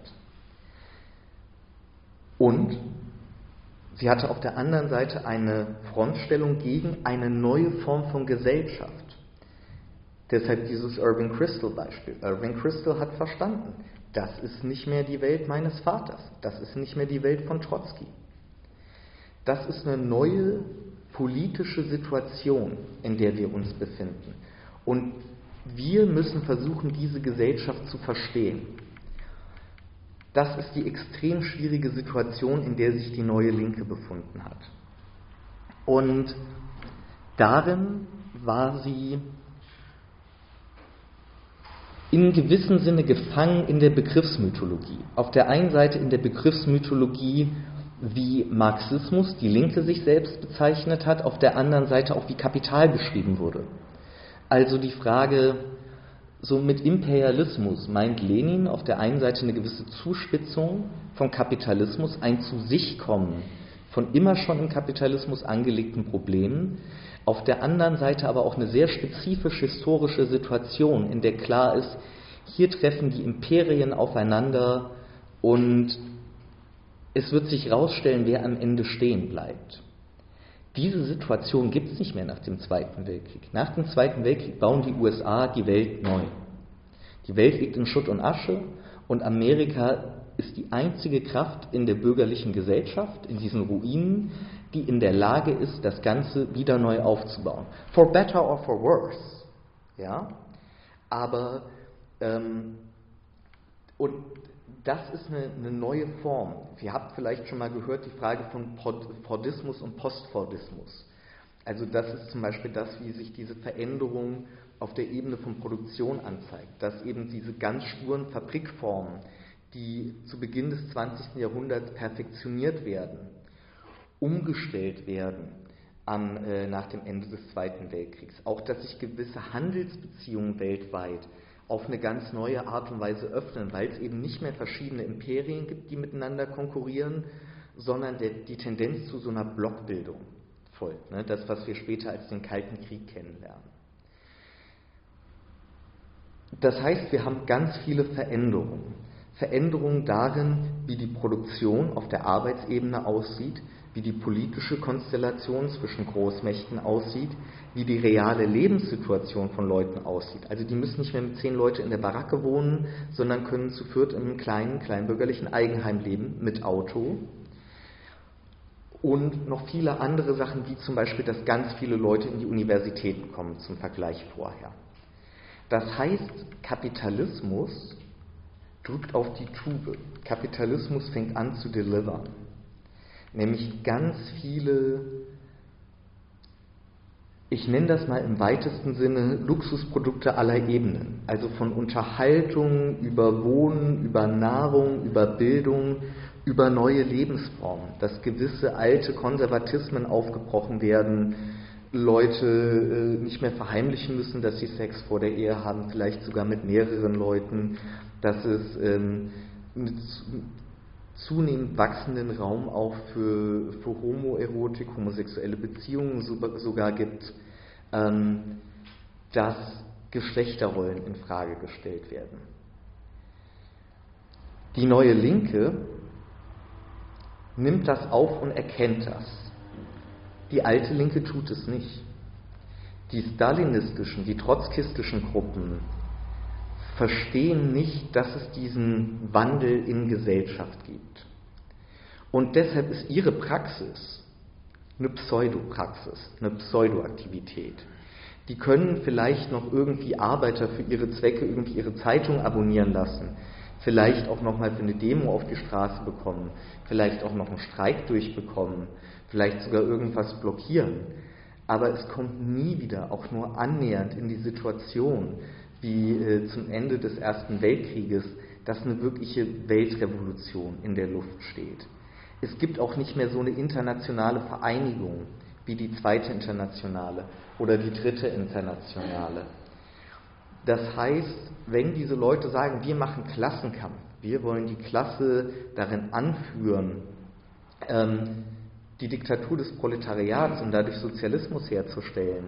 Und sie hatte auf der anderen Seite eine Frontstellung gegen eine neue Form von Gesellschaft. Deshalb dieses Irving Kristol-Beispiel. Irving Kristol hat verstanden, das ist nicht mehr die Welt meines Vaters, das ist nicht mehr die Welt von Trotzki. Das ist eine neue politische Situation, in der wir uns befinden. Und wir müssen versuchen, diese Gesellschaft zu verstehen. Das ist die extrem schwierige Situation, in der sich die Neue Linke befunden hat. Und darin war sie in gewissem Sinne gefangen in der Begriffsmythologie. Auf der einen Seite in der Begriffsmythologie, wie Marxismus, die Linke sich selbst bezeichnet hat, auf der anderen Seite auch wie Kapital beschrieben wurde. Also die Frage, so mit Imperialismus meint Lenin auf der einen Seite eine gewisse Zuspitzung von Kapitalismus, ein zu sich kommen von immer schon im Kapitalismus angelegten Problemen, auf der anderen Seite aber auch eine sehr spezifisch historische Situation, in der klar ist, hier treffen die Imperien aufeinander und es wird sich herausstellen, wer am Ende stehen bleibt. Diese Situation gibt es nicht mehr nach dem Zweiten Weltkrieg. Nach dem Zweiten Weltkrieg bauen die U S A die Welt neu. Die Welt liegt in Schutt und Asche und Amerika ist die einzige Kraft in der bürgerlichen Gesellschaft, in diesen Ruinen, die in der Lage ist, das Ganze wieder neu aufzubauen. For better or for worse. Ja? Aber ähm, und das ist eine, eine neue Form. Ihr habt vielleicht schon mal gehört die Frage von Fordismus und Postfordismus. Also das ist zum Beispiel das, wie sich diese Veränderung auf der Ebene von Produktion anzeigt. Dass eben diese ganz sturen Fabrikformen, die zu Beginn des zwanzigsten Jahrhunderts perfektioniert werden, umgestellt werden am, äh, nach dem Ende des Zweiten Weltkriegs. Auch, dass sich gewisse Handelsbeziehungen weltweit auf eine ganz neue Art und Weise öffnen, weil es eben nicht mehr verschiedene Imperien gibt, die miteinander konkurrieren, sondern der, die Tendenz zu so einer Blockbildung folgt. Ne? Das, was wir später als den Kalten Krieg kennenlernen. Das heißt, wir haben ganz viele Veränderungen. Veränderungen darin, wie die Produktion auf der Arbeitsebene aussieht, wie die politische Konstellation zwischen Großmächten aussieht, wie die reale Lebenssituation von Leuten aussieht. Also die müssen nicht mehr mit zehn Leuten in der Baracke wohnen, sondern können zu viert in einem kleinen, kleinbürgerlichen Eigenheim leben mit Auto. Und noch viele andere Sachen, wie zum Beispiel, dass ganz viele Leute in die Universitäten kommen, zum Vergleich vorher. Das heißt, Kapitalismus drückt auf die Tube. Kapitalismus fängt an zu delivern. Nämlich ganz viele, ich nenne das mal im weitesten Sinne, Luxusprodukte aller Ebenen. Also von Unterhaltung, über Wohnen, über Nahrung, über Bildung, über neue Lebensformen. Dass gewisse alte Konservatismen aufgebrochen werden, Leute äh, nicht mehr verheimlichen müssen, dass sie Sex vor der Ehe haben, vielleicht sogar mit mehreren Leuten, dass es ähm, eine zunehmend wachsenden Raum auch für, für Homoerotik, homosexuelle Beziehungen sogar gibt, ähm, dass Geschlechterrollen in Frage gestellt werden. Die Neue Linke nimmt das auf und erkennt das. Die alte Linke tut es nicht. Die stalinistischen, die trotzkistischen Gruppen verstehen nicht, dass es diesen Wandel in Gesellschaft gibt. Und deshalb ist ihre Praxis eine Pseudopraxis, eine Pseudoaktivität. Die können vielleicht noch irgendwie Arbeiter für ihre Zwecke irgendwie ihre Zeitung abonnieren lassen, vielleicht auch noch mal für eine Demo auf die Straße bekommen, vielleicht auch noch einen Streik durchbekommen, vielleicht sogar irgendwas blockieren. Aber es kommt nie wieder, auch nur annähernd in die Situation, wie äh, zum Ende des Ersten Weltkrieges, dass eine wirkliche Weltrevolution in der Luft steht. Es gibt auch nicht mehr so eine internationale Vereinigung wie die Zweite Internationale oder die Dritte Internationale. Das heißt, wenn diese Leute sagen, wir machen Klassenkampf, wir wollen die Klasse darin anführen, ähm, die Diktatur des Proletariats und dadurch Sozialismus herzustellen,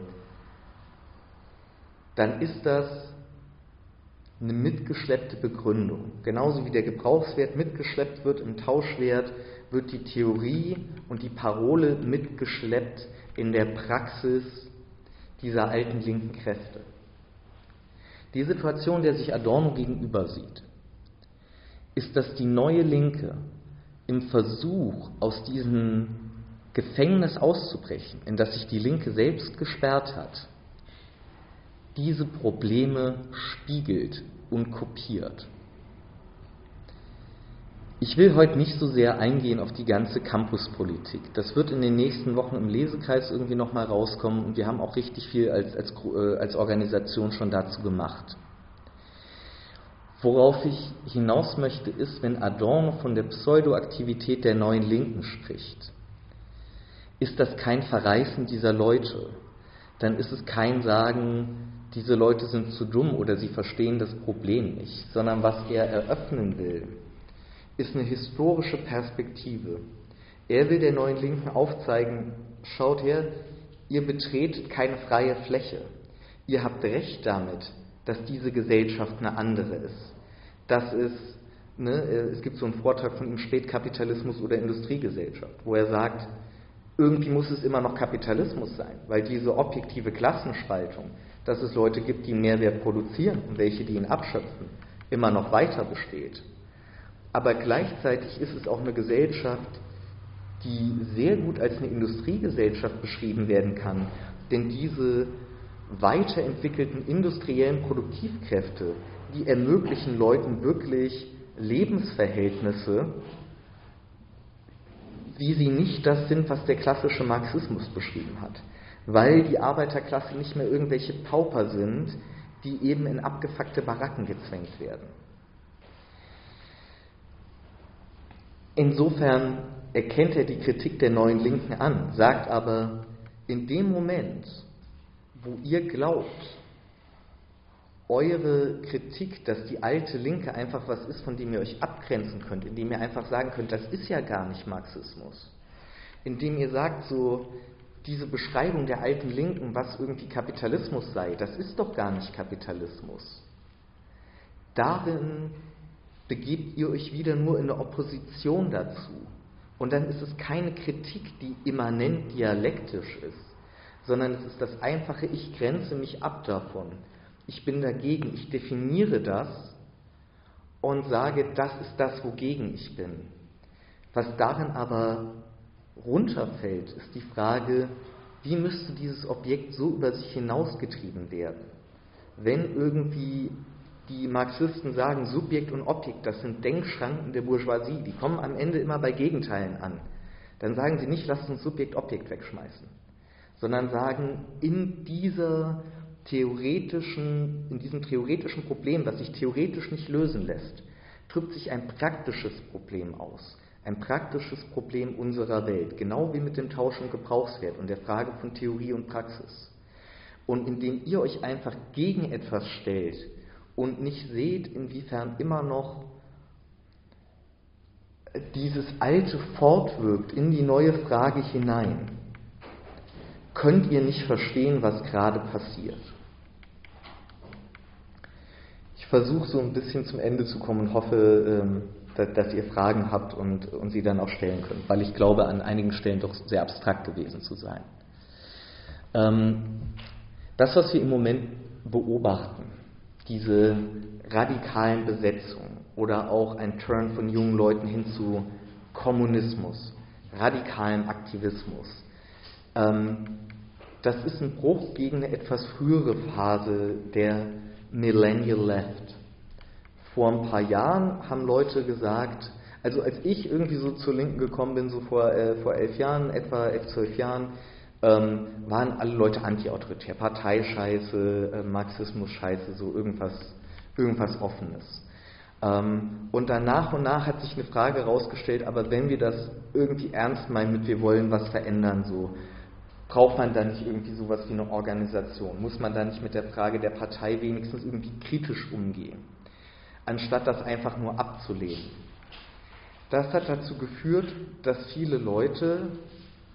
dann ist das eine mitgeschleppte Begründung. Genauso wie der Gebrauchswert mitgeschleppt wird im Tauschwert, wird die Theorie und die Parole mitgeschleppt in der Praxis dieser alten linken Kräfte. Die Situation, der sich Adorno gegenüber sieht, ist, dass die neue Linke im Versuch, aus diesem Gefängnis auszubrechen, in das sich die Linke selbst gesperrt hat, diese Probleme spiegelt und kopiert. Ich will heute nicht so sehr eingehen auf die ganze Campuspolitik. Das wird in den nächsten Wochen im Lesekreis irgendwie nochmal rauskommen und wir haben auch richtig viel als, als, als Organisation schon dazu gemacht. Worauf ich hinaus möchte, ist, wenn Adorno von der Pseudoaktivität der neuen Linken spricht, ist das kein Verreißen dieser Leute. Dann ist es kein Sagen, diese Leute sind zu dumm oder sie verstehen das Problem nicht, sondern was er eröffnen will, ist eine historische Perspektive. Er will der neuen Linken aufzeigen, schaut her, ihr betretet keine freie Fläche. Ihr habt recht damit, dass diese Gesellschaft eine andere ist. Das ist, ne, es gibt so einen Vortrag von ihm, Spätkapitalismus oder Industriegesellschaft, wo er sagt, irgendwie muss es immer noch Kapitalismus sein, weil diese objektive Klassenspaltung, dass es Leute gibt, die einen Mehrwert produzieren und welche, die ihn abschöpfen, immer noch weiter besteht. Aber gleichzeitig ist es auch eine Gesellschaft, die sehr gut als eine Industriegesellschaft beschrieben werden kann, denn diese weiterentwickelten industriellen Produktivkräfte, die ermöglichen Leuten wirklich Lebensverhältnisse, wie sie nicht das sind, was der klassische Marxismus beschrieben hat. Weil die Arbeiterklasse nicht mehr irgendwelche Pauper sind, die eben in abgefuckte Baracken gezwängt werden. Insofern erkennt er die Kritik der neuen Linken an, sagt aber, in dem Moment, wo ihr glaubt, eure Kritik, dass die alte Linke einfach was ist, von dem ihr euch abgrenzen könnt, indem ihr einfach sagen könnt, das ist ja gar nicht Marxismus, indem ihr sagt, so diese Beschreibung der alten Linken, was irgendwie Kapitalismus sei, das ist doch gar nicht Kapitalismus. Darin begebt ihr euch wieder nur in eine Opposition dazu. Und dann ist es keine Kritik, die immanent dialektisch ist, sondern es ist das einfache, ich grenze mich ab davon. Ich bin dagegen, ich definiere das und sage, das ist das, wogegen ich bin. Was darin aber runterfällt, ist die Frage, wie müsste dieses Objekt so über sich hinausgetrieben werden? Wenn irgendwie die Marxisten sagen, Subjekt und Objekt, das sind Denkschranken der Bourgeoisie, die kommen am Ende immer bei Gegenteilen an, dann sagen sie nicht, lasst uns Subjekt, Objekt wegschmeißen, sondern sagen, in dieser theoretischen, in diesem theoretischen Problem, das sich theoretisch nicht lösen lässt, drückt sich ein praktisches Problem aus. Ein praktisches Problem unserer Welt, genau wie mit dem Tausch- und Gebrauchswert und der Frage von Theorie und Praxis. Und indem ihr euch einfach gegen etwas stellt und nicht seht, inwiefern immer noch dieses Alte fortwirkt in die neue Frage hinein, könnt ihr nicht verstehen, was gerade passiert. Ich versuche so ein bisschen zum Ende zu kommen und hoffe, dass ihr Fragen habt und, und sie dann auch stellen könnt, weil ich glaube, an einigen Stellen doch sehr abstrakt gewesen zu sein. Ähm, das, was wir im Moment beobachten, diese radikalen Besetzungen oder auch ein Turn von jungen Leuten hin zu Kommunismus, radikalem Aktivismus, ähm, das ist ein Bruch gegen eine etwas frühere Phase der Millennial Left. Vor ein paar Jahren haben Leute gesagt, also als ich irgendwie so zur Linken gekommen bin, so vor, äh, vor elf Jahren, etwa elf, zwölf Jahren, ähm, waren alle Leute antiautoritär, Parteischeiße, äh, Marxismus-Scheiße, so irgendwas, irgendwas Offenes. Ähm, und dann nach und nach hat sich eine Frage herausgestellt, aber wenn wir das irgendwie ernst meinen mit, wir wollen was verändern, so, braucht man da nicht irgendwie sowas wie eine Organisation? Muss man da nicht mit der Frage der Partei wenigstens irgendwie kritisch umgehen, anstatt das einfach nur abzulehnen? Das hat dazu geführt, dass viele Leute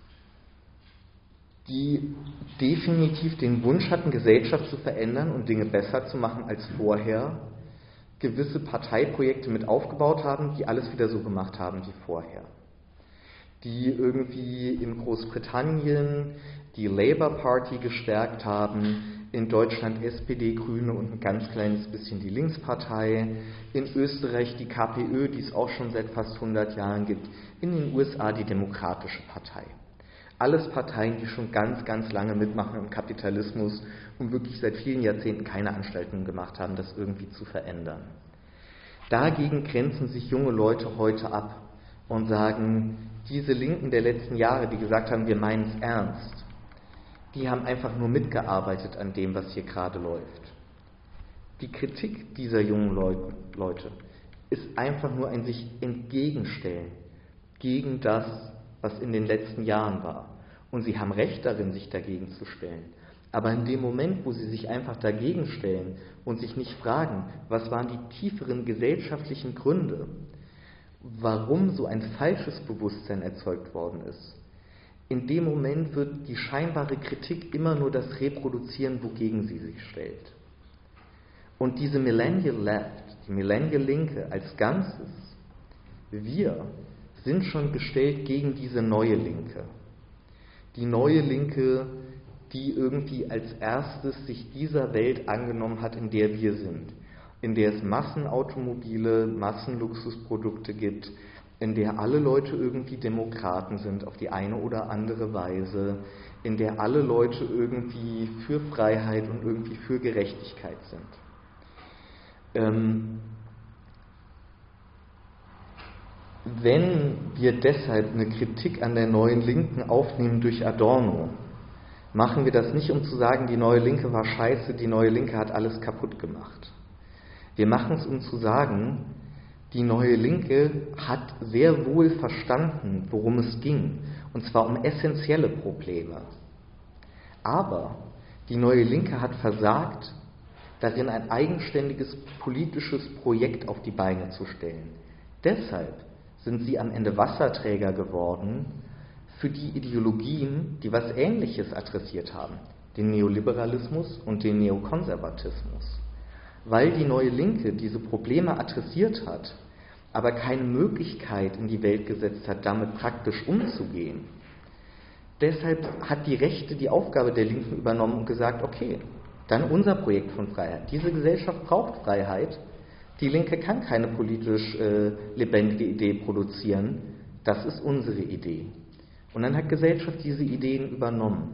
die definitiv den Wunsch hatten, Gesellschaft zu verändern und Dinge besser zu machen als vorher, gewisse Parteiprojekte mit aufgebaut haben, die alles wieder so gemacht haben wie vorher. Die irgendwie in Großbritannien die Labour Party gestärkt haben, in Deutschland S P D, Grüne und ein ganz kleines bisschen die Linkspartei, in Österreich die K P Ö, die es auch schon seit fast hundert Jahren gibt, in den U S A die Demokratische Partei. Alles Parteien, die schon ganz, ganz lange mitmachen im Kapitalismus und wirklich seit vielen Jahrzehnten keine Anstalten gemacht haben, das irgendwie zu verändern. Dagegen grenzen sich junge Leute heute ab und sagen, diese Linken der letzten Jahre, die gesagt haben, wir meinen es ernst, die haben einfach nur mitgearbeitet an dem, was hier gerade läuft. Die Kritik dieser jungen Leute ist einfach nur ein sich entgegenstellen gegen das, was in den letzten Jahren war. Und sie haben Recht darin, sich dagegen zu stellen. Aber in dem Moment, wo sie sich einfach dagegen stellen und sich nicht fragen, was waren die tieferen gesellschaftlichen Gründe, warum so ein falsches Bewusstsein erzeugt worden ist, in dem Moment wird die scheinbare Kritik immer nur das reproduzieren, wogegen sie sich stellt. Und diese Millennial Left, die Millennial Linke als Ganzes, wir sind schon gestellt gegen diese neue Linke. Die neue Linke, die irgendwie als erstes sich dieser Welt angenommen hat, in der wir sind, in der es Massenautomobile, Massenluxusprodukte gibt, in der alle Leute irgendwie Demokraten sind auf die eine oder andere Weise, in der alle Leute irgendwie für Freiheit und irgendwie für Gerechtigkeit sind. Ähm, wenn wir deshalb eine Kritik an der neuen Linken aufnehmen durch Adorno, machen wir das nicht, um zu sagen, die neue Linke war scheiße, die neue Linke hat alles kaputt gemacht. Wir machen es, um zu sagen, die neue Linke hat sehr wohl verstanden, worum es ging, und zwar um essentielle Probleme. Aber die neue Linke hat versagt, darin ein eigenständiges politisches Projekt auf die Beine zu stellen. Deshalb sind sie am Ende Wasserträger geworden für die Ideologien, die was Ähnliches adressiert haben, den Neoliberalismus und den Neokonservatismus. Weil die neue Linke diese Probleme adressiert hat, aber keine Möglichkeit in die Welt gesetzt hat, damit praktisch umzugehen. Deshalb hat die Rechte die Aufgabe der Linken übernommen und gesagt, okay, dann unser Projekt von Freiheit. Diese Gesellschaft braucht Freiheit. Die Linke kann keine politisch äh, lebendige Idee produzieren. Das ist unsere Idee. Und dann hat Gesellschaft diese Ideen übernommen.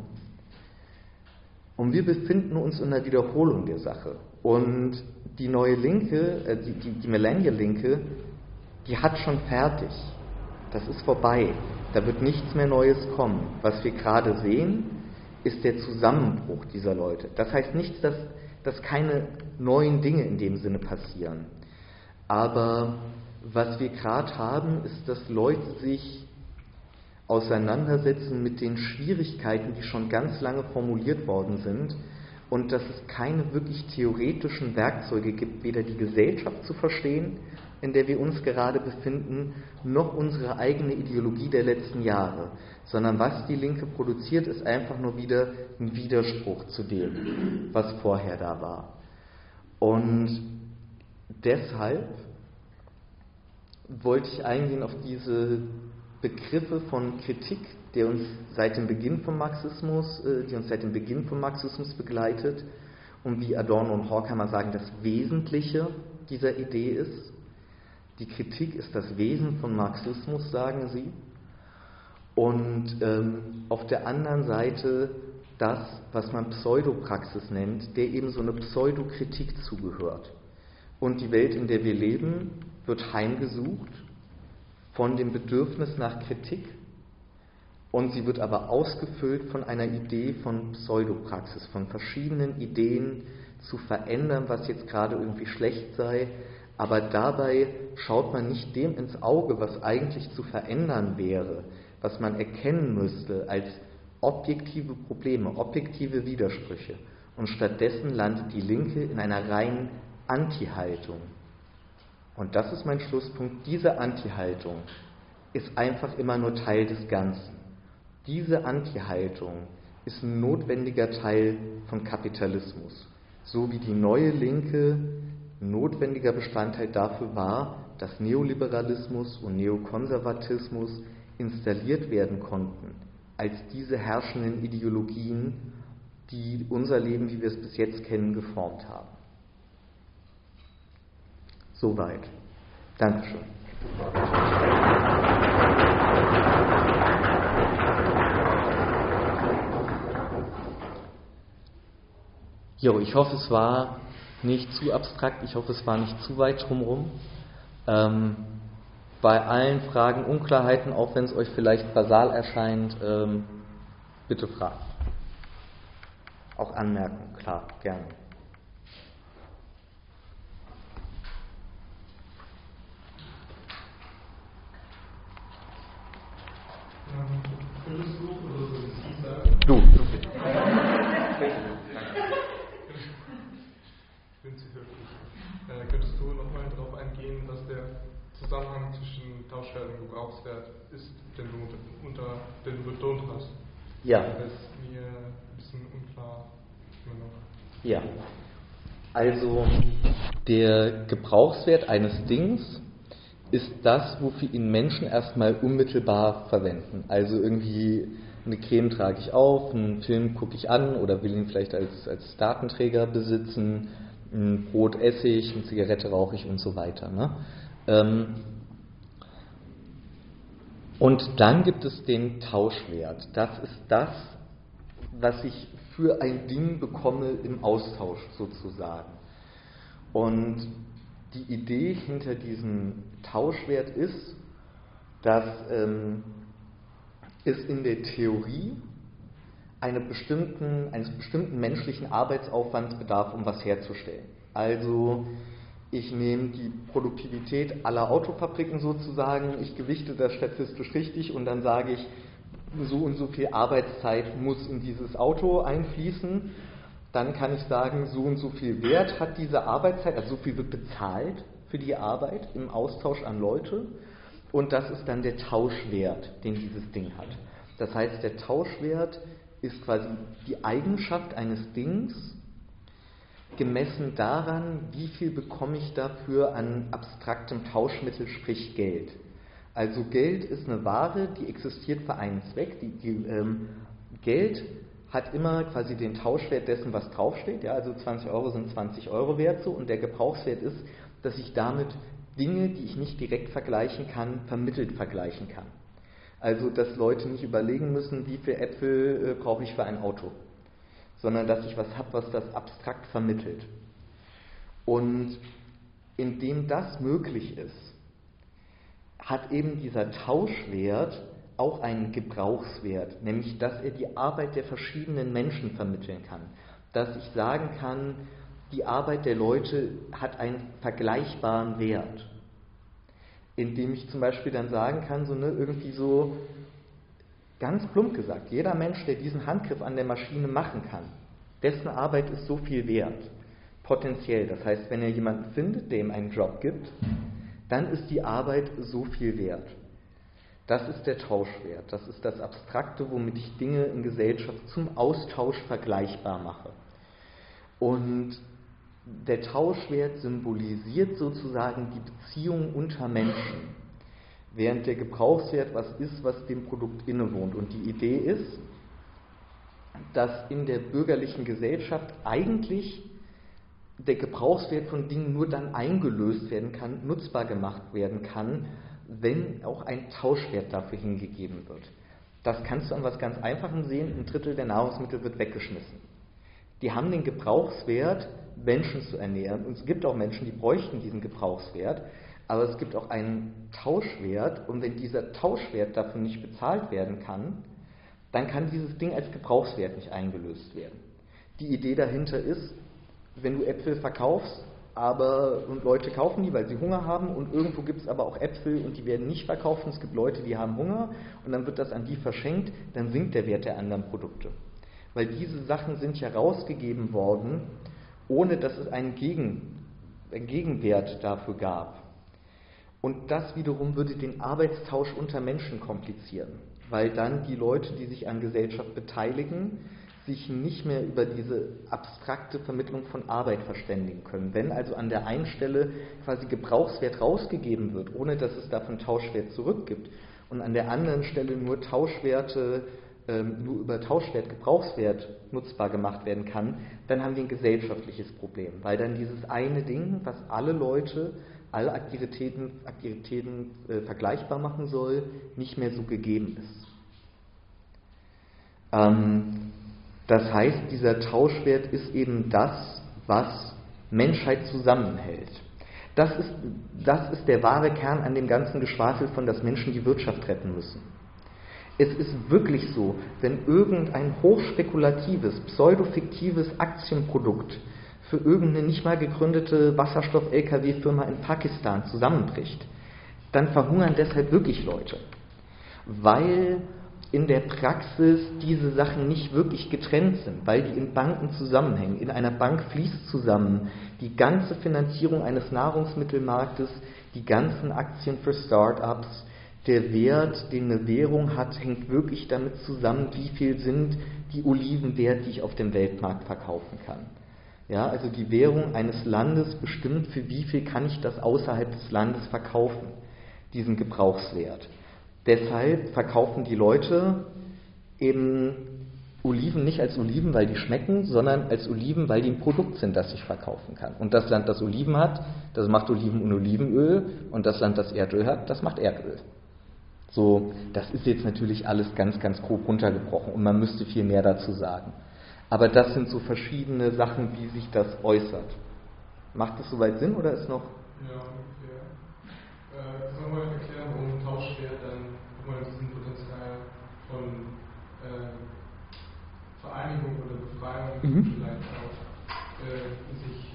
Und wir befinden uns in der Wiederholung der Sache. Und die neue Linke, äh, die, die, die Millennial-Linke, die hat schon fertig. Das ist vorbei. Da wird nichts mehr Neues kommen. Was wir gerade sehen, ist der Zusammenbruch dieser Leute. Das heißt nicht, dass, dass keine neuen Dinge in dem Sinne passieren. Aber was wir gerade haben, ist, dass Leute sich auseinandersetzen mit den Schwierigkeiten, die schon ganz lange formuliert worden sind, und dass es keine wirklich theoretischen Werkzeuge gibt, weder die Gesellschaft zu verstehen, in der wir uns gerade befinden, noch unsere eigene Ideologie der letzten Jahre, sondern was die Linke produziert, ist einfach nur wieder ein Widerspruch zu dem, was vorher da war. Und deshalb wollte ich eingehen auf diese Begriffe von Kritik, der uns seit dem Beginn vom Marxismus, die uns seit dem Beginn vom Marxismus begleitet, und wie Adorno und Horkheimer sagen, das Wesentliche dieser Idee ist. Die Kritik ist das Wesen von Marxismus, sagen sie. Und ähm, auf der anderen Seite das, was man Pseudopraxis nennt, der eben so eine Pseudokritik zugehört. Und die Welt, in der wir leben, wird heimgesucht von dem Bedürfnis nach Kritik, und sie wird aber ausgefüllt von einer Idee von Pseudopraxis, von verschiedenen Ideen zu verändern, was jetzt gerade irgendwie schlecht sei, aber dabei schaut man nicht dem ins Auge, was eigentlich zu verändern wäre, was man erkennen müsste als objektive Probleme, objektive Widersprüche. Und stattdessen landet die Linke in einer reinen Anti-Haltung. Und das ist mein Schlusspunkt. Diese Anti-Haltung ist einfach immer nur Teil des Ganzen. Diese Anti-Haltung ist ein notwendiger Teil von Kapitalismus. So wie die neue Linke ein notwendiger Bestandteil dafür war, dass Neoliberalismus und Neokonservatismus installiert werden konnten, als diese herrschenden Ideologien, die unser Leben, wie wir es bis jetzt kennen, geformt haben. Soweit. Dankeschön. Jo, ich hoffe, es war nicht zu abstrakt, ich hoffe, es war nicht zu weit drumherum. Ähm, bei allen Fragen, Unklarheiten, auch wenn es euch vielleicht basal erscheint, ähm, bitte fragen. Auch anmerken, klar, gerne. Könntest du, oder soll ich Sie sagen? Du. Ich bin zu höflich. Äh, könntest du nochmal darauf eingehen, dass der Zusammenhang zwischen Tauschwert und Gebrauchswert ist, den du, unter, den du betont hast? Ja. Das ist mir ein bisschen unklar immer noch. Ja. Also, der Gebrauchswert eines Dings ist das, wofür ihn Menschen erstmal unmittelbar verwenden. Also irgendwie eine Creme trage ich auf, einen Film gucke ich an oder will ihn vielleicht als, als Datenträger besitzen, ein Brot esse ich, eine Zigarette rauche ich und so weiter. Ne? Ähm und dann gibt es den Tauschwert. Das ist das, was ich für ein Ding bekomme im Austausch sozusagen. Und die Idee hinter diesem Tauschwert ist, dass ähm, es in der Theorie eine bestimmten, eines bestimmten menschlichen Arbeitsaufwands bedarf, um was herzustellen. Also ich nehme die Produktivität aller Autofabriken sozusagen, ich gewichte das statistisch richtig und dann sage ich, so und so viel Arbeitszeit muss in dieses Auto einfließen. Dann kann ich sagen, so und so viel Wert hat diese Arbeitszeit, also so viel wird bezahlt für die Arbeit im Austausch an Leute. Und das ist dann der Tauschwert, den dieses Ding hat. Das heißt, der Tauschwert ist quasi die Eigenschaft eines Dings, gemessen daran, wie viel bekomme ich dafür an abstraktem Tauschmittel, sprich Geld. Also Geld ist eine Ware, die existiert für einen Zweck. Die, die, ähm, Geld hat immer quasi den Tauschwert dessen, was draufsteht. Ja, also zwanzig Euro sind zwanzig Euro wert so. Und der Gebrauchswert ist, dass ich damit Dinge, die ich nicht direkt vergleichen kann, vermittelt vergleichen kann. Also, dass Leute nicht überlegen müssen, wie viel Äpfel äh, brauche ich für ein Auto, sondern dass ich was habe, was das abstrakt vermittelt. Und indem das möglich ist, hat eben dieser Tauschwert auch einen Gebrauchswert, nämlich dass er die Arbeit der verschiedenen Menschen vermitteln kann. Dass ich sagen kann, die Arbeit der Leute hat einen vergleichbaren Wert. Indem ich zum Beispiel dann sagen kann, so ne, irgendwie so, ganz plump gesagt, jeder Mensch, der diesen Handgriff an der Maschine machen kann, dessen Arbeit ist so viel wert, potenziell. Das heißt, wenn er jemanden findet, der ihm einen Job gibt, dann ist die Arbeit so viel wert. Das ist der Tauschwert. Das ist das Abstrakte, womit ich Dinge in Gesellschaft zum Austausch vergleichbar mache. Und der Tauschwert symbolisiert sozusagen die Beziehung unter Menschen, während der Gebrauchswert was ist, was dem Produkt innewohnt. Und die Idee ist, dass in der bürgerlichen Gesellschaft eigentlich der Gebrauchswert von Dingen nur dann eingelöst werden kann, nutzbar gemacht werden kann, wenn auch ein Tauschwert dafür hingegeben wird. Das kannst du an was ganz Einfachem sehen, ein Drittel der Nahrungsmittel wird weggeschmissen. Die haben den Gebrauchswert, Menschen zu ernähren. Und es gibt auch Menschen, die bräuchten diesen Gebrauchswert, aber es gibt auch einen Tauschwert und wenn dieser Tauschwert dafür nicht bezahlt werden kann, dann kann dieses Ding als Gebrauchswert nicht eingelöst werden. Die Idee dahinter ist, wenn du Äpfel verkaufst, aber und Leute kaufen die, weil sie Hunger haben und irgendwo gibt es aber auch Äpfel und die werden nicht verkauft und es gibt Leute, die haben Hunger und dann wird das an die verschenkt, dann sinkt der Wert der anderen Produkte. Weil diese Sachen sind ja rausgegeben worden, ohne dass es einen, Gegen, einen Gegenwert dafür gab. Und das wiederum würde den Arbeitstausch unter Menschen komplizieren. weil dann die Leute, die sich an Gesellschaft beteiligen, sich nicht mehr über diese abstrakte Vermittlung von Arbeit verständigen können. Wenn also an der einen Stelle quasi Gebrauchswert rausgegeben wird, ohne dass es davon Tauschwert zurückgibt, und an der anderen Stelle nur Tauschwerte, ähm, nur über Tauschwert Gebrauchswert nutzbar gemacht werden kann, dann haben wir ein gesellschaftliches Problem, weil dann dieses eine Ding, was alle Leute, alle Aktivitäten, Aktivitäten äh, vergleichbar machen soll, nicht mehr so gegeben ist. Ähm, das heißt, dieser Tauschwert ist eben das, was Menschheit zusammenhält. Das ist, das ist der wahre Kern an dem ganzen Geschwafel von, dass Menschen die Wirtschaft retten müssen. Es ist wirklich so, wenn irgendein hochspekulatives, pseudofiktives Aktienprodukt für irgendeine nicht mal gegründete Wasserstoff-L K W-Firma in Pakistan zusammenbricht, dann verhungern deshalb wirklich Leute. Weil in der Praxis diese Sachen nicht wirklich getrennt sind, weil die in Banken zusammenhängen. In einer Bank fließt zusammen die ganze Finanzierung eines Nahrungsmittelmarktes, die ganzen Aktien für Start-ups. Der Wert, den eine Währung hat, hängt wirklich damit zusammen, wie viel sind die Oliven wert, die ich auf dem Weltmarkt verkaufen kann. Ja, also die Währung eines Landes bestimmt, für wie viel kann ich das außerhalb des Landes verkaufen, diesen Gebrauchswert. Deshalb verkaufen die Leute eben Oliven nicht als Oliven, weil die schmecken, sondern als Oliven, weil die ein Produkt sind, das ich verkaufen kann. Und das Land, das Oliven hat, das macht Oliven und Olivenöl, und das Land, das Erdöl hat, das macht Erdöl. So, das ist jetzt natürlich alles ganz, ganz grob runtergebrochen und man müsste viel mehr dazu sagen. Aber das sind so verschiedene Sachen, wie sich das äußert. Macht das soweit Sinn oder ist noch... Ja, ungefähr. Äh, sollen wir erklären, warum Tauschwert dann nochmal diesen Potenzial von äh, Vereinigung oder Befreiung mhm. vielleicht auch äh, in sich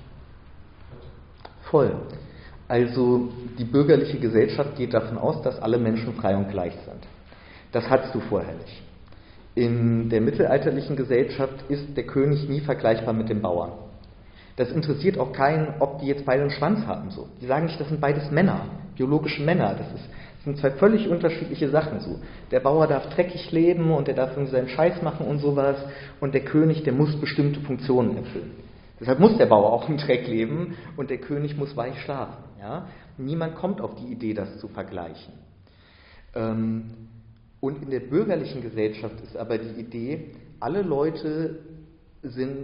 hat? Voll. Also die bürgerliche Gesellschaft geht davon aus, dass alle Menschen frei und gleich sind. Das hattest du vorher nicht. In der mittelalterlichen Gesellschaft ist der König nie vergleichbar mit dem Bauern. Das interessiert auch keinen, ob die jetzt beide einen Schwanz haben. So. Die sagen nicht, das sind beides Männer, biologische Männer. Das, ist, das sind zwei völlig unterschiedliche Sachen. So. Der Bauer darf dreckig leben und der darf irgendwie seinen Scheiß machen und sowas. Und der König, der muss bestimmte Funktionen erfüllen. Deshalb muss der Bauer auch im Dreck leben und der König muss weich schlafen. Ja? Niemand kommt auf die Idee, das zu vergleichen. Ähm, und in der bürgerlichen Gesellschaft ist aber die Idee, alle Leute sind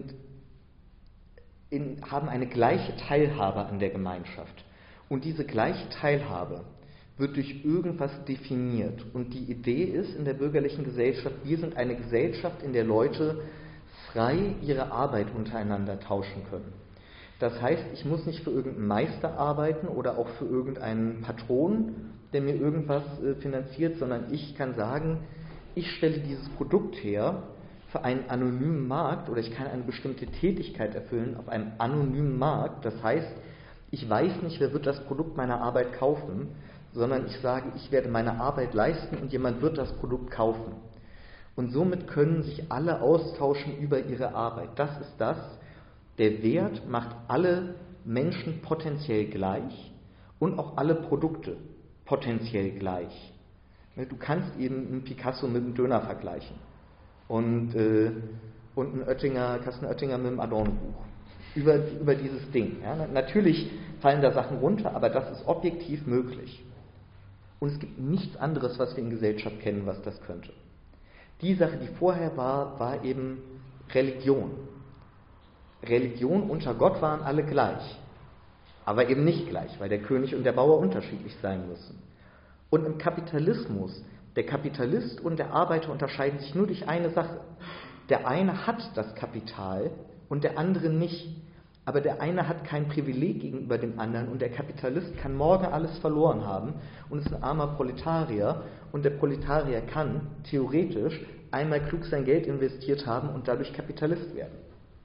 in, haben eine gleiche Teilhabe an der Gemeinschaft. Und diese gleiche Teilhabe wird durch irgendwas definiert. Und die Idee ist in der bürgerlichen Gesellschaft, wir sind eine Gesellschaft, in der Leute frei ihre Arbeit untereinander tauschen können. Das heißt, ich muss nicht für irgendeinen Meister arbeiten oder auch für irgendeinen Patron, der mir irgendwas äh, finanziert, sondern ich kann sagen, ich stelle dieses Produkt her für einen anonymen Markt oder ich kann eine bestimmte Tätigkeit erfüllen auf einem anonymen Markt. Das heißt, ich weiß nicht, wer wird das Produkt meiner Arbeit kaufen, sondern ich sage, ich werde meine Arbeit leisten und jemand wird das Produkt kaufen. Und somit können sich alle austauschen über ihre Arbeit. Das ist das. Der Wert macht alle Menschen potenziell gleich und auch alle Produkte potenziell gleich. Du kannst eben einen Picasso mit einem Döner vergleichen und, äh, und einen Oettinger, Carsten Oettinger mit einem Adorno-Buch. Über, über dieses Ding. Ja. Natürlich fallen da Sachen runter, aber das ist objektiv möglich. Und es gibt nichts anderes, was wir in Gesellschaft kennen, was das könnte. Die Sache, die vorher war, war eben Religion. Religion unter Gott waren alle gleich, aber eben nicht gleich, weil der König und der Bauer unterschiedlich sein müssen. Und im Kapitalismus, der Kapitalist und der Arbeiter unterscheiden sich nur durch eine Sache. Der eine hat das Kapital und der andere nicht. Aber der eine hat kein Privileg gegenüber dem anderen und der Kapitalist kann morgen alles verloren haben und ist ein armer Proletarier und der Proletarier kann theoretisch einmal klug sein Geld investiert haben und dadurch Kapitalist werden.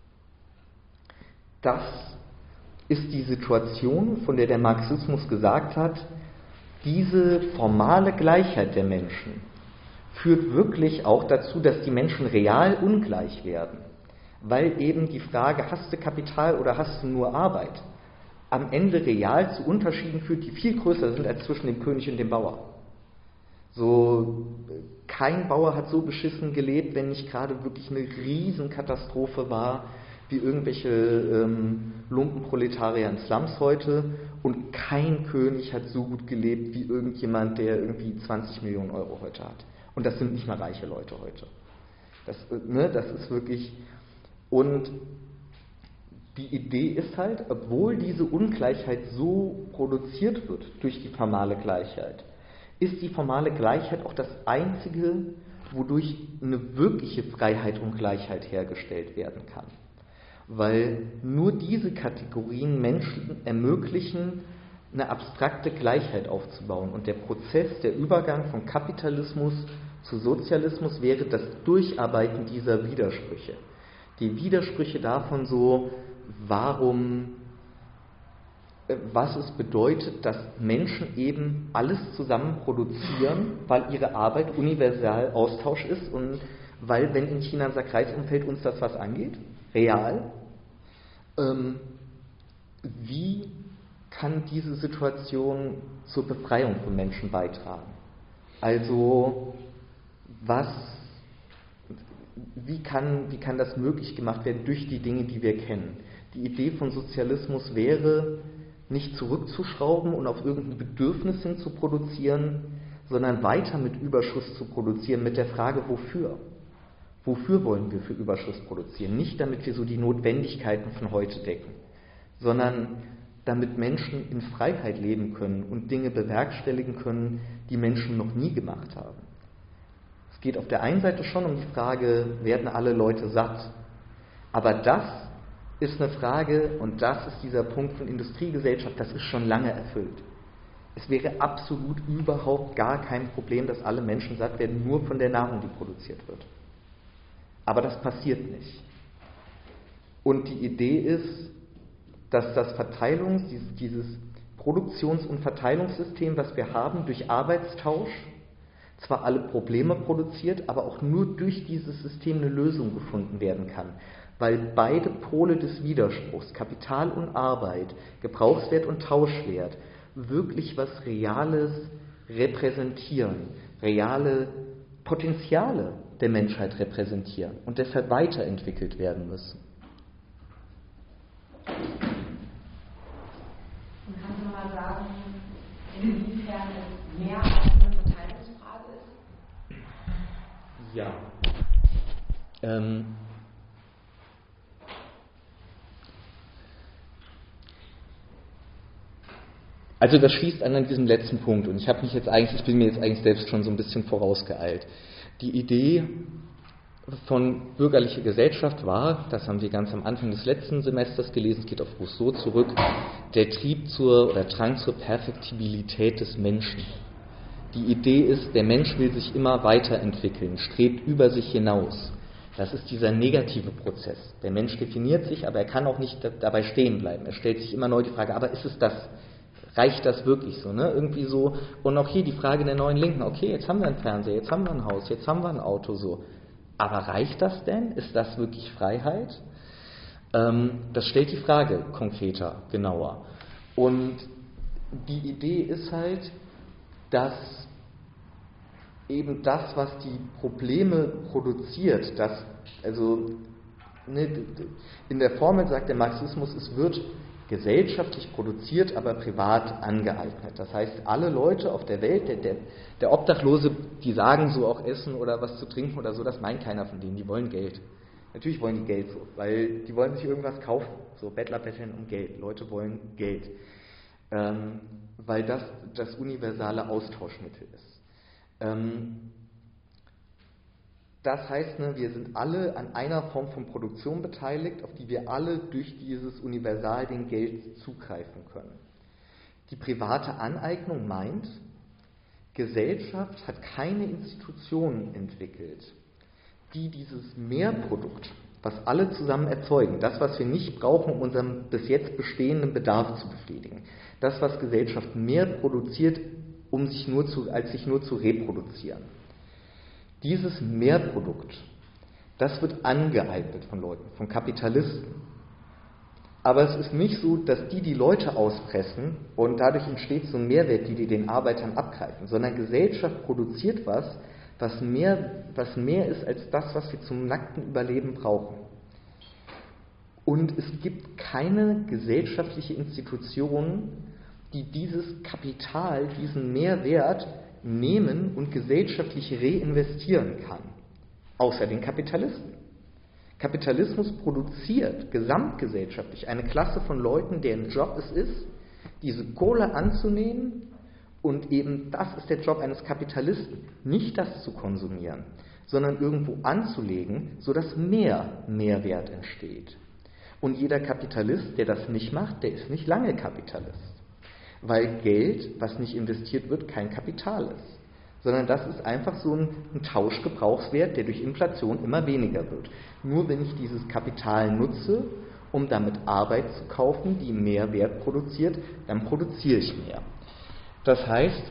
Das ist die Situation, von der der Marxismus gesagt hat, diese formale Gleichheit der Menschen führt wirklich auch dazu, dass die Menschen real ungleich werden. Weil eben die Frage, hast du Kapital oder hast du nur Arbeit, am Ende real zu Unterschieden führt, die viel größer sind als zwischen dem König und dem Bauer. So kein Bauer hat so beschissen gelebt, wenn nicht gerade wirklich eine Riesenkatastrophe war, wie irgendwelche ähm, Lumpenproletarier in Slums heute. Und kein König hat so gut gelebt wie irgendjemand, der irgendwie zwanzig Millionen Euro heute hat. Und das sind nicht mal reiche Leute heute. Das, ne, das ist wirklich... Und die Idee ist halt, obwohl diese Ungleichheit so produziert wird durch die formale Gleichheit, ist die formale Gleichheit auch das Einzige, wodurch eine wirkliche Freiheit und Gleichheit hergestellt werden kann. Weil nur diese Kategorien Menschen ermöglichen, eine abstrakte Gleichheit aufzubauen. Und der Prozess, der Übergang von Kapitalismus zu Sozialismus wäre das Durcharbeiten dieser Widersprüche. Die Widersprüche davon so, warum, was es bedeutet, dass Menschen eben alles zusammen produzieren, weil ihre Arbeit universal Austausch ist und weil, wenn in China ein Sack Reis umfällt, uns das was angeht, real. Ähm, wie kann diese Situation zur Befreiung von Menschen beitragen? Also, was, wie kann, wie kann das möglich gemacht werden durch die Dinge, die wir kennen? Die Idee von Sozialismus wäre, nicht zurückzuschrauben und auf irgendein Bedürfnis hin zu produzieren, sondern weiter mit Überschuss zu produzieren, mit der Frage, wofür? Wofür wollen wir für Überschuss produzieren? Nicht damit wir so die Notwendigkeiten von heute decken, sondern damit Menschen in Freiheit leben können und Dinge bewerkstelligen können, die Menschen noch nie gemacht haben. Es geht auf der einen Seite schon um die Frage, werden alle Leute satt? Aber das ist eine Frage, und das ist dieser Punkt von Industriegesellschaft, das ist schon lange erfüllt. Es wäre absolut überhaupt gar kein Problem, dass alle Menschen satt werden, nur von der Nahrung, die produziert wird. Aber das passiert nicht. Und die Idee ist, dass das Verteilungs-, dieses, dieses Produktions- und Verteilungssystem, was wir haben, durch Arbeitstausch zwar alle Probleme produziert, aber auch nur durch dieses System eine Lösung gefunden werden kann. Weil beide Pole des Widerspruchs, Kapital und Arbeit, Gebrauchswert und Tauschwert, wirklich was Reales repräsentieren, reale Potenziale der Menschheit repräsentieren und deshalb weiterentwickelt werden müssen. Und kannst du nochmal sagen, inwiefern es mehr als eine Verteilungsfrage ist? Ja. Ähm, also das schließt an an diesem letzten Punkt und ich habe mich jetzt eigentlich, ich bin mir jetzt eigentlich selbst schon so ein bisschen vorausgeeilt. Die Idee von bürgerlicher Gesellschaft war, das haben wir ganz am Anfang des letzten Semesters gelesen, es geht auf Rousseau zurück, der Trieb zur oder Drang zur Perfektibilität des Menschen. Die Idee ist, der Mensch will sich immer weiterentwickeln, strebt über sich hinaus. Das ist dieser negative Prozess. Der Mensch definiert sich, aber er kann auch nicht dabei stehen bleiben. Er stellt sich immer neu die Frage, aber ist es das? Reicht das wirklich so, ne? Irgendwie so. Und auch hier die Frage der neuen Linken. Okay, jetzt haben wir einen Fernseher, jetzt haben wir ein Haus, jetzt haben wir ein Auto, so. Aber reicht das denn? Ist das wirklich Freiheit? Ähm, das stellt die Frage konkreter, genauer. Und die Idee ist halt, dass eben das, was die Probleme produziert, dass, also ne, in der Formel sagt der Marxismus, es wird gesellschaftlich produziert, aber privat angeeignet. Das heißt, alle Leute auf der Welt, der, der, der Obdachlose, die sagen so auch Essen oder was zu trinken oder so, das meint keiner von denen, die wollen Geld. Natürlich wollen die Geld so, weil die wollen sich irgendwas kaufen. So Bettler betteln um Geld. Leute wollen Geld. Ähm, weil das das universale Austauschmittel ist. Ähm, Das heißt, ne, wir sind alle an einer Form von Produktion beteiligt, auf die wir alle durch dieses Universalding Geld zugreifen können. Die private Aneignung meint, Gesellschaft hat keine Institutionen entwickelt, die dieses Mehrprodukt, was alle zusammen erzeugen, das, was wir nicht brauchen, um unseren bis jetzt bestehenden Bedarf zu befriedigen, das, was Gesellschaft mehr produziert, um sich nur zu, als sich nur zu reproduzieren. Dieses Mehrprodukt, das wird angeeignet von Leuten, von Kapitalisten. Aber es ist nicht so, dass die die Leute auspressen und dadurch entsteht so ein Mehrwert, die die den Arbeitern abgreifen, sondern Gesellschaft produziert was, was mehr, was mehr ist als das, was wir zum nackten Überleben brauchen. Und es gibt keine gesellschaftliche Institution, die dieses Kapital, diesen Mehrwert nehmen und gesellschaftlich reinvestieren kann, außer den Kapitalisten. Kapitalismus produziert gesamtgesellschaftlich eine Klasse von Leuten, deren Job es ist, diese Kohle anzunehmen, und eben das ist der Job eines Kapitalisten, nicht das zu konsumieren, sondern irgendwo anzulegen, sodass mehr Mehrwert entsteht. Und jeder Kapitalist, der das nicht macht, der ist nicht lange Kapitalist. Weil Geld, was nicht investiert wird, kein Kapital ist. Sondern das ist einfach so ein, ein Tauschgebrauchswert, der durch Inflation immer weniger wird. Nur wenn ich dieses Kapital nutze, um damit Arbeit zu kaufen, die mehr Wert produziert, dann produziere ich mehr. Das heißt,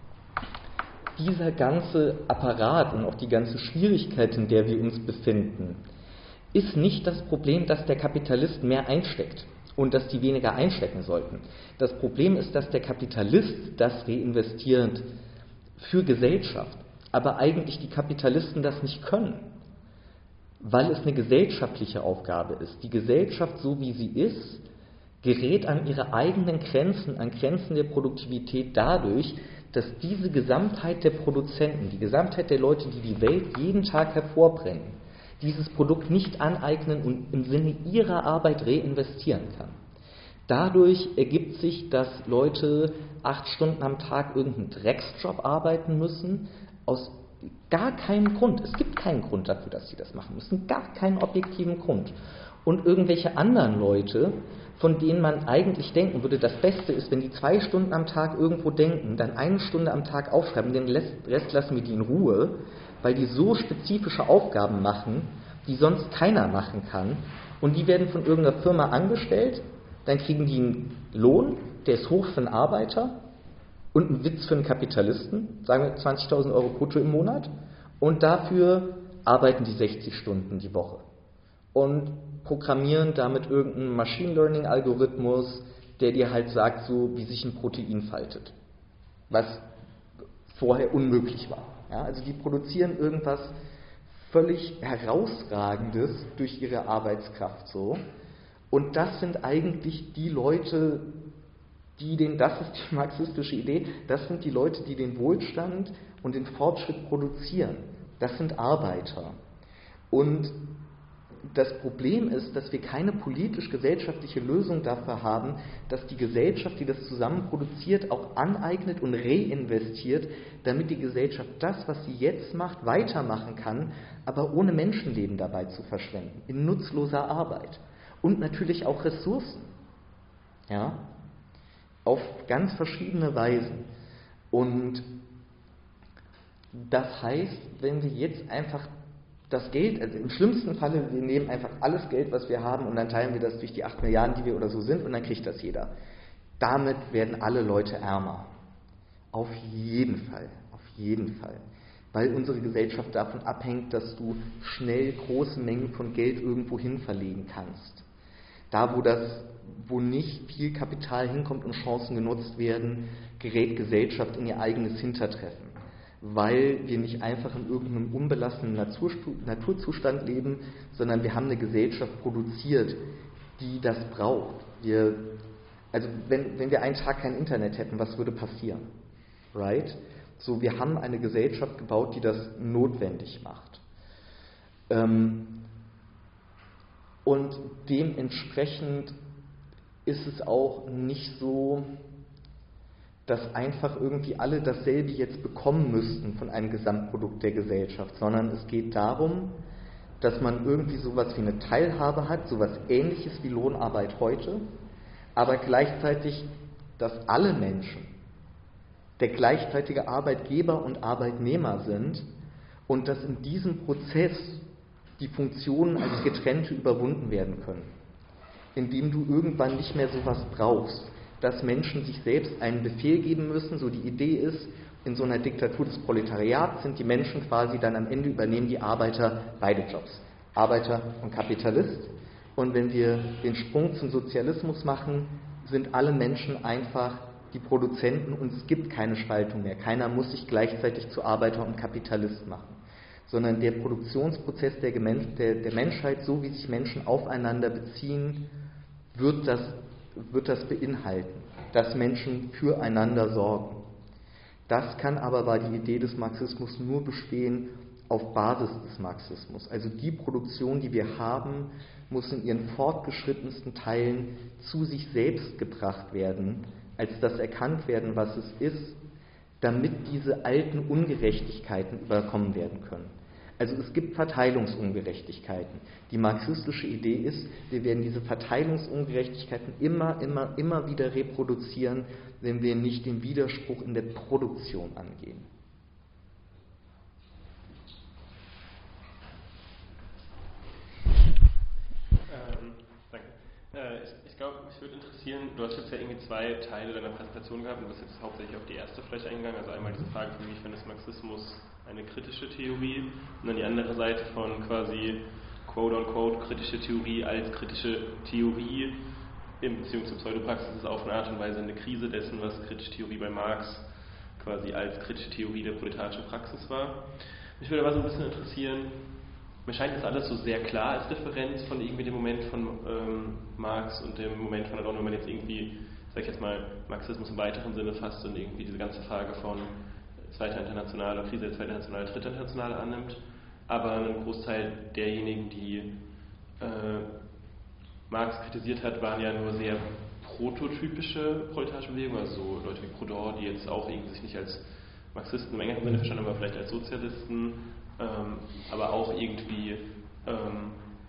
dieser ganze Apparat und auch die ganze Schwierigkeit, in der wir uns befinden, ist nicht das Problem, dass der Kapitalist mehr einsteckt und dass die weniger einstecken sollten. Das Problem ist, dass der Kapitalist das reinvestiert für Gesellschaft, aber eigentlich die Kapitalisten das nicht können, weil es eine gesellschaftliche Aufgabe ist. Die Gesellschaft, so wie sie ist, gerät an ihre eigenen Grenzen, an Grenzen der Produktivität dadurch, dass diese Gesamtheit der Produzenten, die Gesamtheit der Leute, die die Welt jeden Tag hervorbringen, dieses Produkt nicht aneignen und im Sinne ihrer Arbeit reinvestieren kann. Dadurch ergibt sich, dass Leute acht Stunden am Tag irgendeinen Drecksjob arbeiten müssen, aus gar keinem Grund. Es gibt keinen Grund dafür, dass sie das machen müssen, gar keinen objektiven Grund. Und irgendwelche anderen Leute, von denen man eigentlich denken würde, das Beste ist, wenn die zwei Stunden am Tag irgendwo denken, dann eine Stunde am Tag aufschreiben, den Rest lassen wir die in Ruhe, weil die so spezifische Aufgaben machen, die sonst keiner machen kann. Und die werden von irgendeiner Firma angestellt, dann kriegen die einen Lohn, der ist hoch für einen Arbeiter und ein Witz für einen Kapitalisten, sagen wir zwanzigtausend Euro brutto im Monat, und dafür arbeiten die sechzig Stunden die Woche und programmieren damit irgendeinen Machine Learning Algorithmus, der dir halt sagt, so wie sich ein Protein faltet, was vorher unmöglich war. Ja, also die produzieren irgendwas völlig Herausragendes durch ihre Arbeitskraft so. Und das sind eigentlich die Leute, die den, das ist die marxistische Idee, das sind die Leute, die den Wohlstand und den Fortschritt produzieren. Das sind Arbeiter. Und das Problem ist, dass wir keine politisch-gesellschaftliche Lösung dafür haben, dass die Gesellschaft, die das zusammen produziert, auch aneignet und reinvestiert, damit die Gesellschaft das, was sie jetzt macht, weitermachen kann, aber ohne Menschenleben dabei zu verschwenden, in nutzloser Arbeit. Und natürlich auch Ressourcen. Ja? Auf ganz verschiedene Weisen. Und das heißt, wenn wir jetzt einfach das Geld, also im schlimmsten Falle, wir nehmen einfach alles Geld, was wir haben, und dann teilen wir das durch die acht Milliarden, die wir oder so sind, und dann kriegt das jeder. Damit werden alle Leute ärmer. Auf jeden Fall, auf jeden Fall. Weil unsere Gesellschaft davon abhängt, dass du schnell große Mengen von Geld irgendwo hin verlegen kannst. Da, wo das, wo nicht viel Kapital hinkommt und Chancen genutzt werden, gerät Gesellschaft in ihr eigenes Hintertreffen. Weil wir nicht einfach in irgendeinem unbelassenen Naturzustand leben, sondern wir haben eine Gesellschaft produziert, die das braucht. Wir, also wenn, wenn wir einen Tag kein Internet hätten, was würde passieren? Right? So, wir haben eine Gesellschaft gebaut, die das notwendig macht. Ähm, und dementsprechend ist es auch nicht so, dass einfach irgendwie alle dasselbe jetzt bekommen müssten von einem Gesamtprodukt der Gesellschaft, sondern es geht darum, dass man irgendwie sowas wie eine Teilhabe hat, sowas Ähnliches wie Lohnarbeit heute, aber gleichzeitig, dass alle Menschen der gleichzeitige Arbeitgeber und Arbeitnehmer sind und dass in diesem Prozess die Funktionen als getrennte überwunden werden können, indem du irgendwann nicht mehr sowas brauchst, dass Menschen sich selbst einen Befehl geben müssen. So die Idee ist, in so einer Diktatur des Proletariats sind die Menschen quasi dann am Ende übernehmen die Arbeiter beide Jobs, Arbeiter und Kapitalist. Und wenn wir den Sprung zum Sozialismus machen, sind alle Menschen einfach die Produzenten und es gibt keine Spaltung mehr. Keiner muss sich gleichzeitig zu Arbeiter und Kapitalist machen, sondern der Produktionsprozess der, der, der Menschheit, so wie sich Menschen aufeinander beziehen, wird das, wird das beinhalten, dass Menschen füreinander sorgen. Das kann aber, war die Idee des Marxismus, nur bestehen auf Basis des Marxismus. Also die Produktion, die wir haben, muss in ihren fortgeschrittensten Teilen zu sich selbst gebracht werden, als das erkannt werden, was es ist, damit diese alten Ungerechtigkeiten überkommen werden können. Also es gibt Verteilungsungerechtigkeiten. Die marxistische Idee ist, wir werden diese Verteilungsungerechtigkeiten immer, immer, immer wieder reproduzieren, wenn wir nicht den Widerspruch in der Produktion angehen. Ich glaube, mich würde interessieren, du hast jetzt ja irgendwie zwei Teile deiner Präsentation gehabt und du bist jetzt hauptsächlich auf die erste vielleicht eingegangen, also einmal diese Frage von, inwiefern ist Marxismus eine kritische Theorie und dann die andere Seite von quasi quote-unquote kritische Theorie als kritische Theorie in Beziehung zur Pseudopraxis ist auf eine Art und Weise eine Krise dessen, was kritische Theorie bei Marx quasi als kritische Theorie der proletarischen Praxis war. Mich würde aber so ein bisschen interessieren, mir scheint das alles so sehr klar als Differenz von irgendwie dem Moment von ähm, Marx und dem Moment von Adorno, wenn man jetzt irgendwie, sag ich jetzt mal, Marxismus im weiteren Sinne fasst und irgendwie diese ganze Frage von Zweiter Internationale, Krise der Zweiten Internationale, Dritter Internationale annimmt. Aber ein Großteil derjenigen, die äh, Marx kritisiert hat, waren ja nur sehr prototypische proletarische Bewegungen, also so Leute wie Proudhon, die jetzt auch irgendwie sich nicht als Marxisten im engeren Sinne verstanden, aber vielleicht als Sozialisten, ähm, aber auch irgendwie ähm,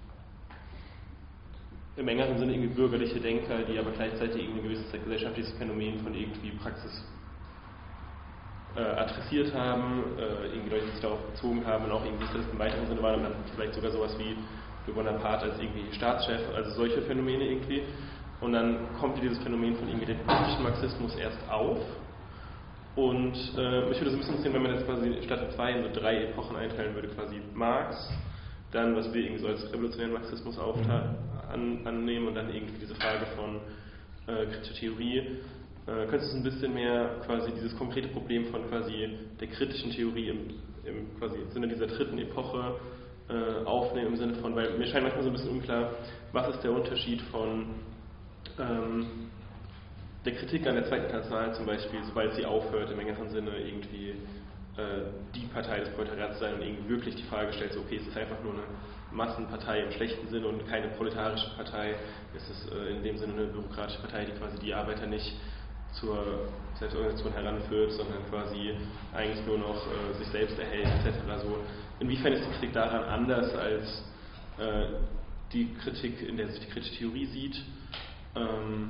im engeren Sinne irgendwie bürgerliche Denker, die aber gleichzeitig irgendwie ein gewisses gesellschaftliches Phänomen von irgendwie Praxis äh, adressiert haben, äh, irgendwie Leute, die sich darauf bezogen haben und auch irgendwie das im weiteren Sinne waren und dann vielleicht sogar sowas wie Le Bonaparte als irgendwie Staatschef, also solche Phänomene irgendwie. Und dann kommt dieses Phänomen von irgendwie dem politischen Marxismus erst auf. Und äh, mich würde so ein bisschen interessieren, wenn man jetzt quasi statt in zwei in so drei Epochen einteilen würde, quasi Marx, dann was wir irgendwie so als revolutionären Marxismus aufta- an, annehmen und dann irgendwie diese Frage von äh, kritischer Theorie. Äh, könntest du ein bisschen mehr quasi dieses konkrete Problem von quasi der kritischen Theorie im, im quasi Sinne dieser dritten Epoche äh, aufnehmen, im Sinne von, weil mir scheint manchmal so ein bisschen unklar, was ist der Unterschied von ähm, der Kritik an der Zweiten Internationalen zum Beispiel, sobald sie aufhört, im engeren Sinne irgendwie äh, die Partei des Proletariats zu sein und irgendwie wirklich die Frage stellt, so, okay, es ist einfach nur eine Massenpartei im schlechten Sinne und keine proletarische Partei, es ist äh, in dem Sinne eine bürokratische Partei, die quasi die Arbeiter nicht zur Selbstorganisation heranführt, sondern quasi eigentlich nur noch äh, sich selbst erhält, et cetera. So, inwiefern ist die Kritik daran anders als äh, die Kritik, in der sich die kritische Theorie sieht? Ähm,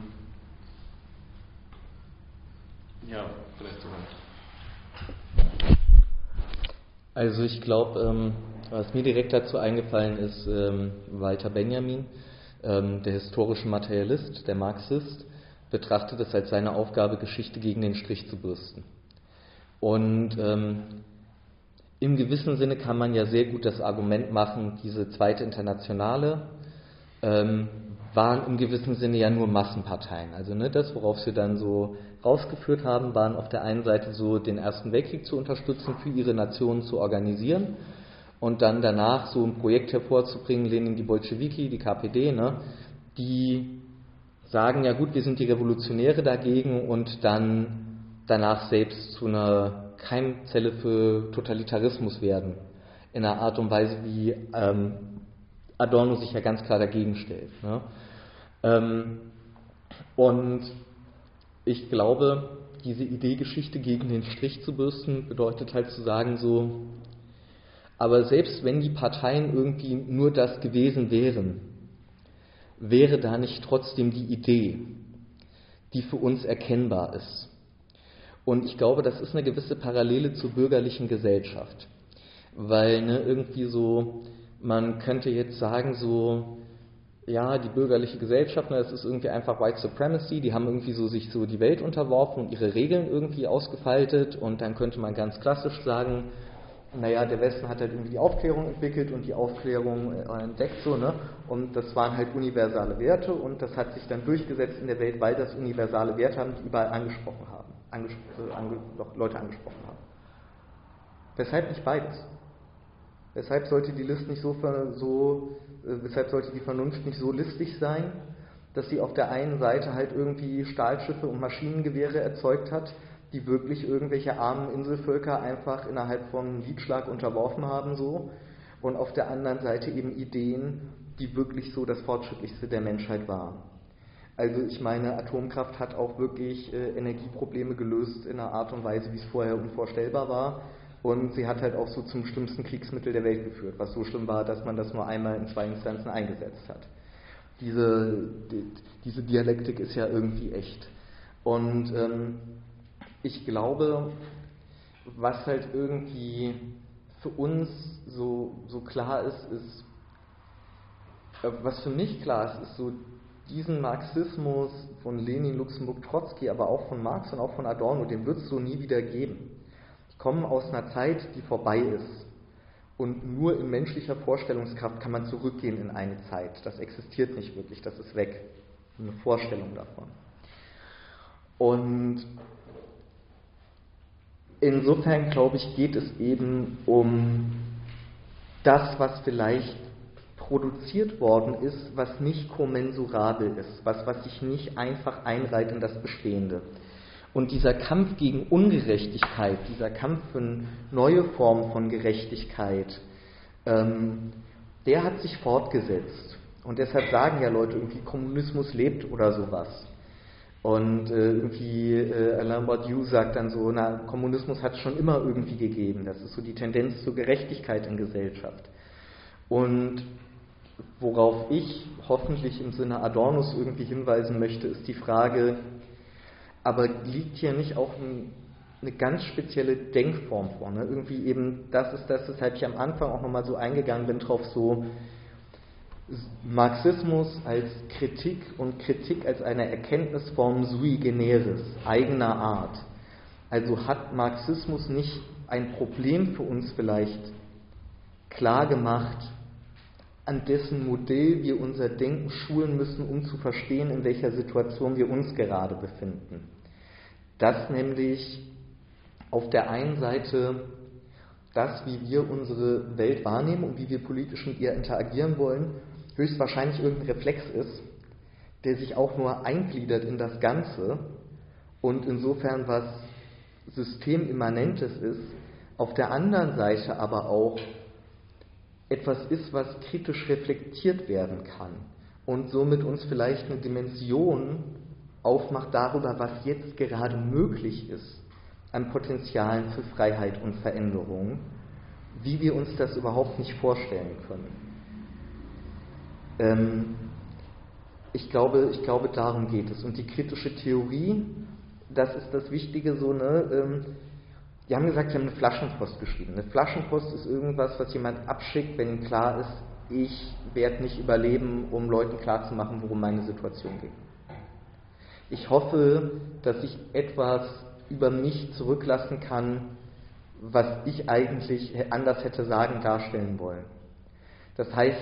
Ja, vielleicht sogar. Also ich glaube, ähm, was mir direkt dazu eingefallen ist, ähm, Walter Benjamin, ähm, der historische Materialist, der Marxist, betrachtet es als seine Aufgabe, Geschichte gegen den Strich zu bürsten. Und ähm, im gewissen Sinne kann man ja sehr gut das Argument machen, diese Zweite Internationale ähm, waren im gewissen Sinne ja nur Massenparteien. Also ne, das, worauf sie dann so rausgeführt haben, waren auf der einen Seite so, den Ersten Weltkrieg zu unterstützen, für ihre Nationen zu organisieren und dann danach so ein Projekt hervorzubringen, Lenin, die Bolschewiki, die K P D, ne, die sagen, ja gut, wir sind die Revolutionäre dagegen und dann danach selbst zu einer Keimzelle für Totalitarismus werden. In einer Art und Weise, wie ähm, Adorno sich ja ganz klar dagegen stellt. Ne? Ähm, und ich glaube, diese Idee, Geschichte gegen den Strich zu bürsten, bedeutet halt zu sagen so, aber selbst wenn die Parteien irgendwie nur das gewesen wären, wäre da nicht trotzdem die Idee, die für uns erkennbar ist. Und ich glaube, das ist eine gewisse Parallele zur bürgerlichen Gesellschaft. Weil ne, irgendwie so, man könnte jetzt sagen so, ja, die bürgerliche Gesellschaft, ne, das ist irgendwie einfach White Supremacy, die haben irgendwie so sich so die Welt unterworfen und ihre Regeln irgendwie ausgefaltet und dann könnte man ganz klassisch sagen, naja, der Westen hat halt irgendwie die Aufklärung entwickelt und die Aufklärung äh, entdeckt, so, ne? Und das waren halt universale Werte und das hat sich dann durchgesetzt in der Welt, weil das universale Werte haben, die überall angesprochen haben, angespro- äh, ange- Leute angesprochen haben. Weshalb nicht beides? Weshalb sollte die List nicht so, so äh, weshalb sollte die Vernunft nicht so listig sein, dass sie auf der einen Seite halt irgendwie Stahlschiffe und Maschinengewehre erzeugt hat, die wirklich irgendwelche armen Inselvölker einfach innerhalb von Liedschlag unterworfen haben, so, und auf der anderen Seite eben Ideen, die wirklich so das Fortschrittlichste der Menschheit waren. Also ich meine, Atomkraft hat auch wirklich äh, Energieprobleme gelöst in einer Art und Weise, wie es vorher unvorstellbar war, und sie hat halt auch so zum schlimmsten Kriegsmittel der Welt geführt, was so schlimm war, dass man das nur einmal in zwei Instanzen eingesetzt hat. Diese, die, diese Dialektik ist ja irgendwie echt. Und ähm, ich glaube, was halt irgendwie für uns so, so klar ist, ist, äh, was für mich klar ist, ist so diesen Marxismus von Lenin, Luxemburg, Trotzki, aber auch von Marx und auch von Adorno, den wird es so nie wieder geben. Die kommen aus einer Zeit, die vorbei ist. Und nur in menschlicher Vorstellungskraft kann man zurückgehen in eine Zeit. Das existiert nicht wirklich, das ist weg. Eine Vorstellung davon. Und insofern, glaube ich, geht es eben um das, was vielleicht produziert worden ist, was nicht kommensurabel ist, was, was sich nicht einfach einreiht in das Bestehende. Und dieser Kampf gegen Ungerechtigkeit, dieser Kampf für eine neue Form von Gerechtigkeit, ähm, der hat sich fortgesetzt. Und deshalb sagen ja Leute, irgendwie Kommunismus lebt oder sowas. Und äh, irgendwie äh, Alain Badiou sagt dann so, na, Kommunismus hat es schon immer irgendwie gegeben. Das ist so die Tendenz zur Gerechtigkeit in Gesellschaft. Und worauf ich hoffentlich im Sinne Adornos irgendwie hinweisen möchte, ist die Frage, aber liegt hier nicht auch ein, eine ganz spezielle Denkform vor? Ne? Irgendwie eben, das ist das, weshalb ich am Anfang auch nochmal so eingegangen bin drauf, so Marxismus als Kritik und Kritik als eine Erkenntnisform sui generis, eigener Art. Also hat Marxismus nicht ein Problem für uns vielleicht klar gemacht, an dessen Modell wir unser Denken schulen müssen, um zu verstehen, in welcher Situation wir uns gerade befinden. Dass nämlich auf der einen Seite das, wie wir unsere Welt wahrnehmen und wie wir politisch mit ihr interagieren wollen, höchstwahrscheinlich irgendein Reflex ist, der sich auch nur eingliedert in das Ganze und insofern was Systemimmanentes ist, auf der anderen Seite aber auch etwas ist, was kritisch reflektiert werden kann und somit uns vielleicht eine Dimension aufmacht darüber, was jetzt gerade möglich ist an Potenzialen für Freiheit und Veränderung, wie wir uns das überhaupt nicht vorstellen können. Ähm, ich glaube, ich glaube, darum geht es. Und die kritische Theorie, das ist das Wichtige, so, ne, ähm, die haben gesagt, sie haben eine Flaschenpost geschrieben. Eine Flaschenpost ist irgendwas, was jemand abschickt, wenn ihm klar ist, ich werde nicht überleben, um Leuten klarzumachen, worum meine Situation geht. Ich hoffe, dass ich etwas über mich zurücklassen kann, was ich eigentlich anders hätte sagen, darstellen wollen. Das heißt,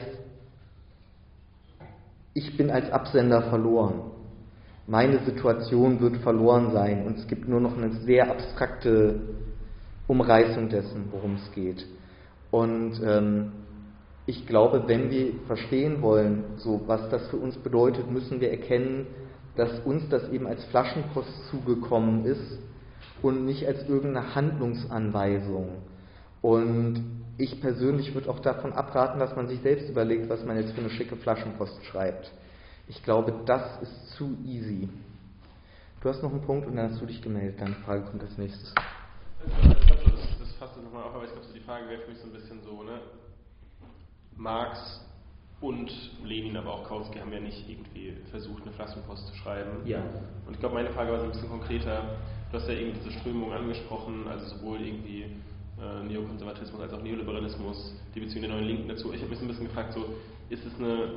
ich bin als Absender verloren. Meine Situation wird verloren sein und es gibt nur noch eine sehr abstrakte Umreißung dessen, worum es geht. Und ähm, ich glaube, wenn wir verstehen wollen, so was das für uns bedeutet, müssen wir erkennen, dass uns das eben als Flaschenpost zugekommen ist und nicht als irgendeine Handlungsanweisung. Und ich persönlich würde auch davon abraten, dass man sich selbst überlegt, was man jetzt für eine schicke Flaschenpost schreibt. Ich glaube, das ist zu easy. Du hast noch einen Punkt und dann hast du dich gemeldet. Deine Frage kommt als nächstes. Ich glaube, das, das fasst nochmal auf, aber ich glaube, so die Frage wäre für mich so ein bisschen so, ne? Marx und Lenin, aber auch Kautsky haben ja nicht irgendwie versucht, eine Flaschenpost zu schreiben. Ja. Und ich glaube, meine Frage war so ein bisschen konkreter. Du hast ja irgendwie diese Strömung angesprochen, also sowohl irgendwie äh, Neokonservatismus als auch Neoliberalismus, die Beziehung der neuen Linken dazu. Ich habe mich so ein bisschen gefragt, so, ist es eine,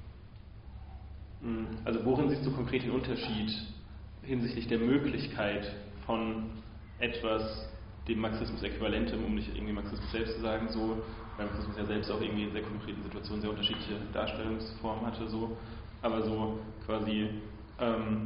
mh, also worin siehst du konkret den Unterschied hinsichtlich der Möglichkeit von etwas dem Marxismus Äquivalentem, um nicht irgendwie Marxismus selbst zu sagen, so, weil Marxismus ja selbst auch irgendwie in sehr konkreten Situationen sehr unterschiedliche Darstellungsformen hatte, so, aber so quasi, ähm,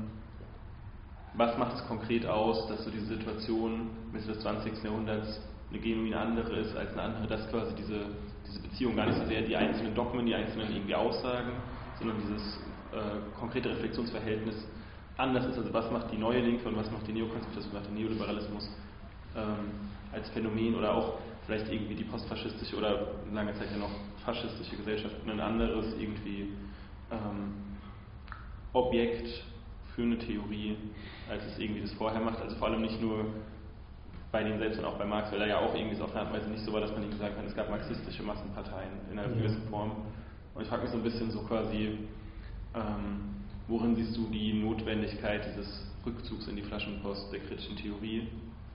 was macht es konkret aus, dass so diese Situation Mitte des zwanzigsten Jahrhunderts eine genuine andere ist als eine andere, dass quasi diese, diese Beziehung gar nicht so sehr die einzelnen Dogmen, die einzelnen irgendwie Aussagen, sondern dieses äh, konkrete Reflexionsverhältnis anders ist. Also was macht die neue Linke und was macht die Neokonservatismus, was macht der Neoliberalismus ähm, als Phänomen oder auch vielleicht irgendwie die postfaschistische oder lange Zeit ja noch faschistische Gesellschaft ein anderes irgendwie ähm, Objekt für eine Theorie, als es irgendwie das vorher macht. Also vor allem nicht nur bei denen selbst und auch bei Marx, weil er ja auch irgendwie so auf eine Art und Weise nicht so war, dass man nicht sagen kann, es gab marxistische Massenparteien in einer gewissen Form. Und ich frage mich so ein bisschen so quasi, ähm, worin siehst du die Notwendigkeit dieses Rückzugs in die Flaschenpost der kritischen Theorie?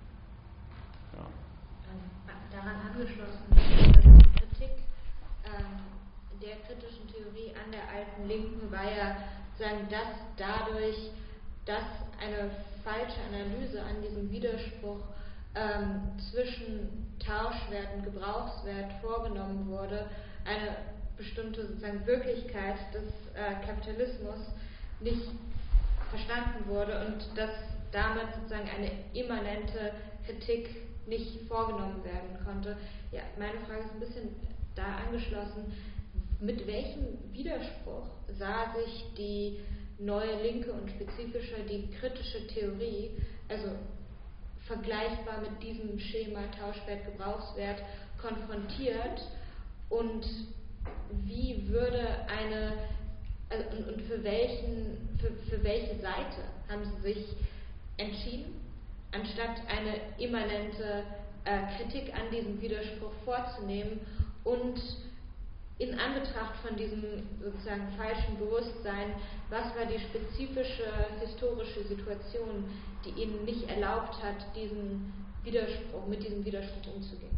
Ja. Daran angeschlossen, dass die Kritik ähm, der kritischen Theorie an der alten Linken war ja sagen, dass dadurch, dass eine falsche Analyse an diesem Widerspruch ähm, zwischen Tauschwert und Gebrauchswert vorgenommen wurde, eine bestimmte sozusagen Wirklichkeit des äh, Kapitalismus nicht verstanden wurde und dass damit sozusagen eine immanente Kritik nicht vorgenommen werden konnte. Ja, meine Frage ist ein bisschen da angeschlossen. Mit welchem Widerspruch sah sich die neue Linke und spezifischer die kritische Theorie, also vergleichbar mit diesem Schema Tauschwert, Gebrauchswert, konfrontiert und wie würde eine, also und, und für, welchen, für, für welche Seite haben Sie sich entschieden, anstatt eine immanente äh, Kritik an diesem Widerspruch vorzunehmen und in Anbetracht von diesem sozusagen falschen Bewusstsein, was war die spezifische historische Situation, die Ihnen nicht erlaubt hat, diesen Widerspruch, mit diesem Widerspruch umzugehen?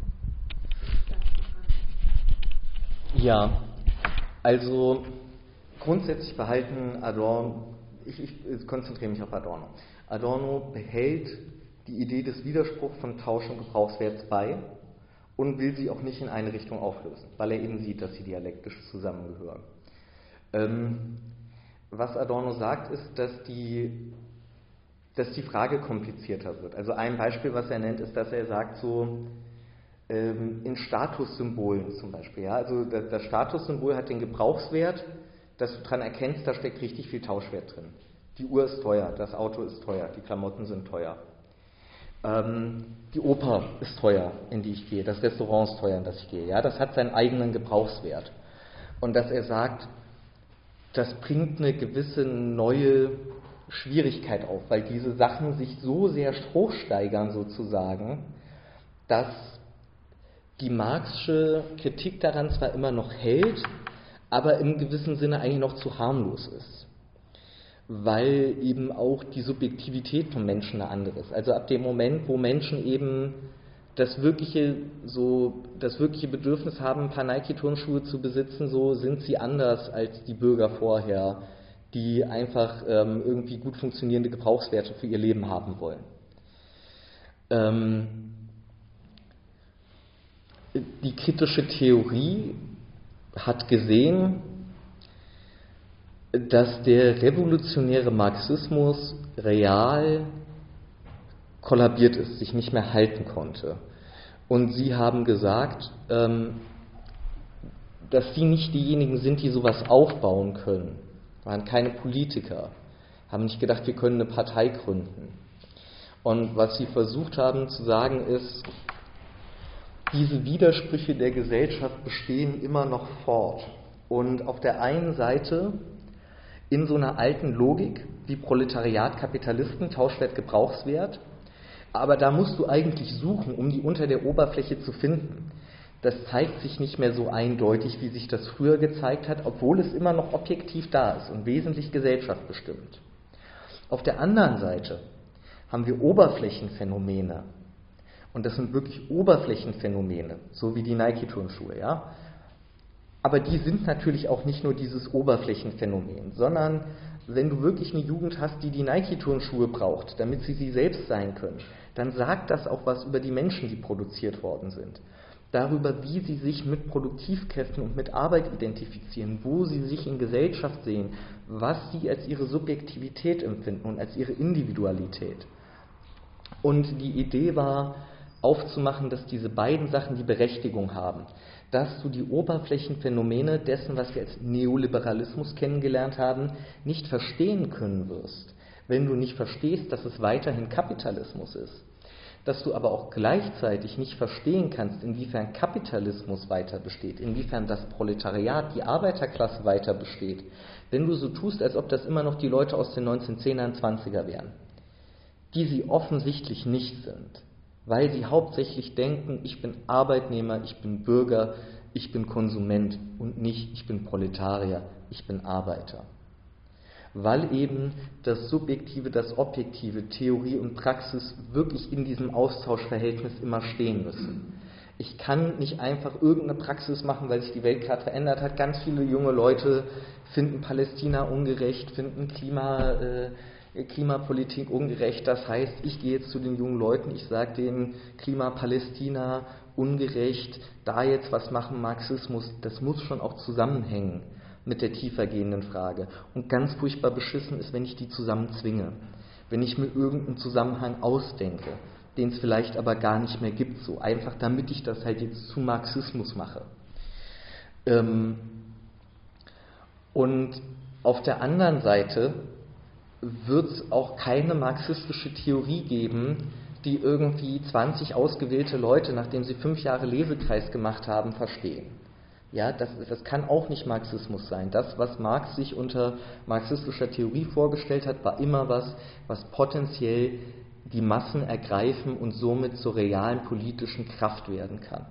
Ja, also grundsätzlich behalten Adorno, ich, ich konzentriere mich auf Adorno. Adorno behält die Idee des Widerspruchs von Tausch und Gebrauchswerts bei und will sie auch nicht in eine Richtung auflösen, weil er eben sieht, dass sie dialektisch zusammengehören. Ähm, was Adorno sagt, ist, dass die, dass die Frage komplizierter wird. Also ein Beispiel, was er nennt, ist, dass er sagt, so ähm, in Statussymbolen zum Beispiel. Ja? Also das, das Statussymbol hat den Gebrauchswert, dass du daran erkennst, da steckt richtig viel Tauschwert drin. Die Uhr ist teuer, das Auto ist teuer, die Klamotten sind teuer. Die Oper ist teuer, in die ich gehe, das Restaurant ist teuer, in das ich gehe. Ja, das hat seinen eigenen Gebrauchswert. Und dass er sagt, das bringt eine gewisse neue Schwierigkeit auf, weil diese Sachen sich so sehr hochsteigern sozusagen, dass die Marxische Kritik daran zwar immer noch hält, aber im gewissen Sinne eigentlich noch zu harmlos ist. Weil eben auch die Subjektivität von Menschen eine andere ist. Also ab dem Moment, wo Menschen eben das wirkliche, so, das wirkliche Bedürfnis haben, ein paar Nike-Turnschuhe zu besitzen, so sind sie anders als die Bürger vorher, die einfach ähm, irgendwie gut funktionierende Gebrauchswerte für ihr Leben haben wollen. Ähm, die kritische Theorie hat gesehen, dass der revolutionäre Marxismus real kollabiert ist, sich nicht mehr halten konnte. Und sie haben gesagt, ähm, dass sie nicht diejenigen sind, die sowas aufbauen können. Waren keine Politiker, haben nicht gedacht, wir können eine Partei gründen. Und was sie versucht haben zu sagen ist, diese Widersprüche der Gesellschaft bestehen immer noch fort. Und auf der einen Seite in so einer alten Logik wie Proletariat, Kapitalisten, Tauschwert, Gebrauchswert. Aber da musst du eigentlich suchen, um die unter der Oberfläche zu finden. Das zeigt sich nicht mehr so eindeutig, wie sich das früher gezeigt hat, obwohl es immer noch objektiv da ist und wesentlich gesellschaftsbestimmt. Auf der anderen Seite haben wir Oberflächenphänomene. Und das sind wirklich Oberflächenphänomene, so wie die Nike-Turnschuhe, ja. Aber die sind natürlich auch nicht nur dieses Oberflächenphänomen, sondern wenn du wirklich eine Jugend hast, die die Nike-Turnschuhe braucht, damit sie sie selbst sein können, dann sagt das auch was über die Menschen, die produziert worden sind. Darüber, wie sie sich mit Produktivkräften und mit Arbeit identifizieren, wo sie sich in Gesellschaft sehen, was sie als ihre Subjektivität empfinden und als ihre Individualität. Und die Idee war, aufzumachen, dass diese beiden Sachen die Berechtigung haben, dass du die Oberflächenphänomene dessen, was wir als Neoliberalismus kennengelernt haben, nicht verstehen können wirst, wenn du nicht verstehst, dass es weiterhin Kapitalismus ist. Dass du aber auch gleichzeitig nicht verstehen kannst, inwiefern Kapitalismus weiter besteht, inwiefern das Proletariat, die Arbeiterklasse weiter besteht, wenn du so tust, als ob das immer noch die Leute aus den neunzehnhundertzehner, zwanziger wären, die sie offensichtlich nicht sind, weil sie hauptsächlich denken, ich bin Arbeitnehmer, ich bin Bürger, ich bin Konsument und nicht, ich bin Proletarier, ich bin Arbeiter. Weil eben das Subjektive, das Objektive, Theorie und Praxis wirklich in diesem Austauschverhältnis immer stehen müssen. Ich kann nicht einfach irgendeine Praxis machen, weil sich die Welt gerade verändert hat. Ganz viele junge Leute finden Palästina ungerecht, finden Klima, äh, Klimapolitik ungerecht. Das heißt, ich gehe jetzt zu den jungen Leuten, ich sage denen, Klima Palästina ungerecht, da jetzt was machen, Marxismus, das muss schon auch zusammenhängen mit der tiefergehenden Frage. Und ganz furchtbar beschissen ist, wenn ich die zusammen zwinge. Wenn ich mir irgendeinen Zusammenhang ausdenke, den es vielleicht aber gar nicht mehr gibt, so einfach, damit ich das halt jetzt zu Marxismus mache. Ähm und auf der anderen Seite wird es auch keine marxistische Theorie geben, die irgendwie zwanzig ausgewählte Leute, nachdem sie fünf Jahre Lesekreis gemacht haben, verstehen. Ja, das, das kann auch nicht Marxismus sein. Das, was Marx sich unter marxistischer Theorie vorgestellt hat, war immer was, was potenziell die Massen ergreifen und somit zur realen politischen Kraft werden kann.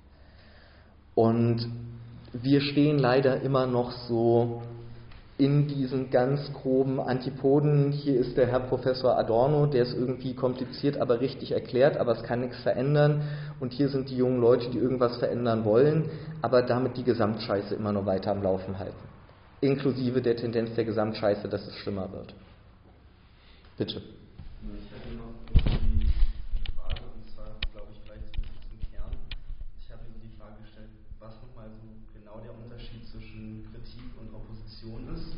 Und wir stehen leider immer noch so in diesen ganz groben Antipoden. Hier ist der Herr Professor Adorno, der ist irgendwie kompliziert, aber richtig erklärt, aber es kann nichts verändern. Und hier sind die jungen Leute, die irgendwas verändern wollen, aber damit die Gesamtscheiße immer noch weiter am Laufen halten. Inklusive der Tendenz der Gesamtscheiße, dass es schlimmer wird. Bitte. Ich hätte noch die Frage, und zwar, glaube ich, vielleicht ein bisschen zum Kern. Ich habe mir die Frage gestellt, was nochmal so genau der Unterschied zwischen Kritik und Opposition ist.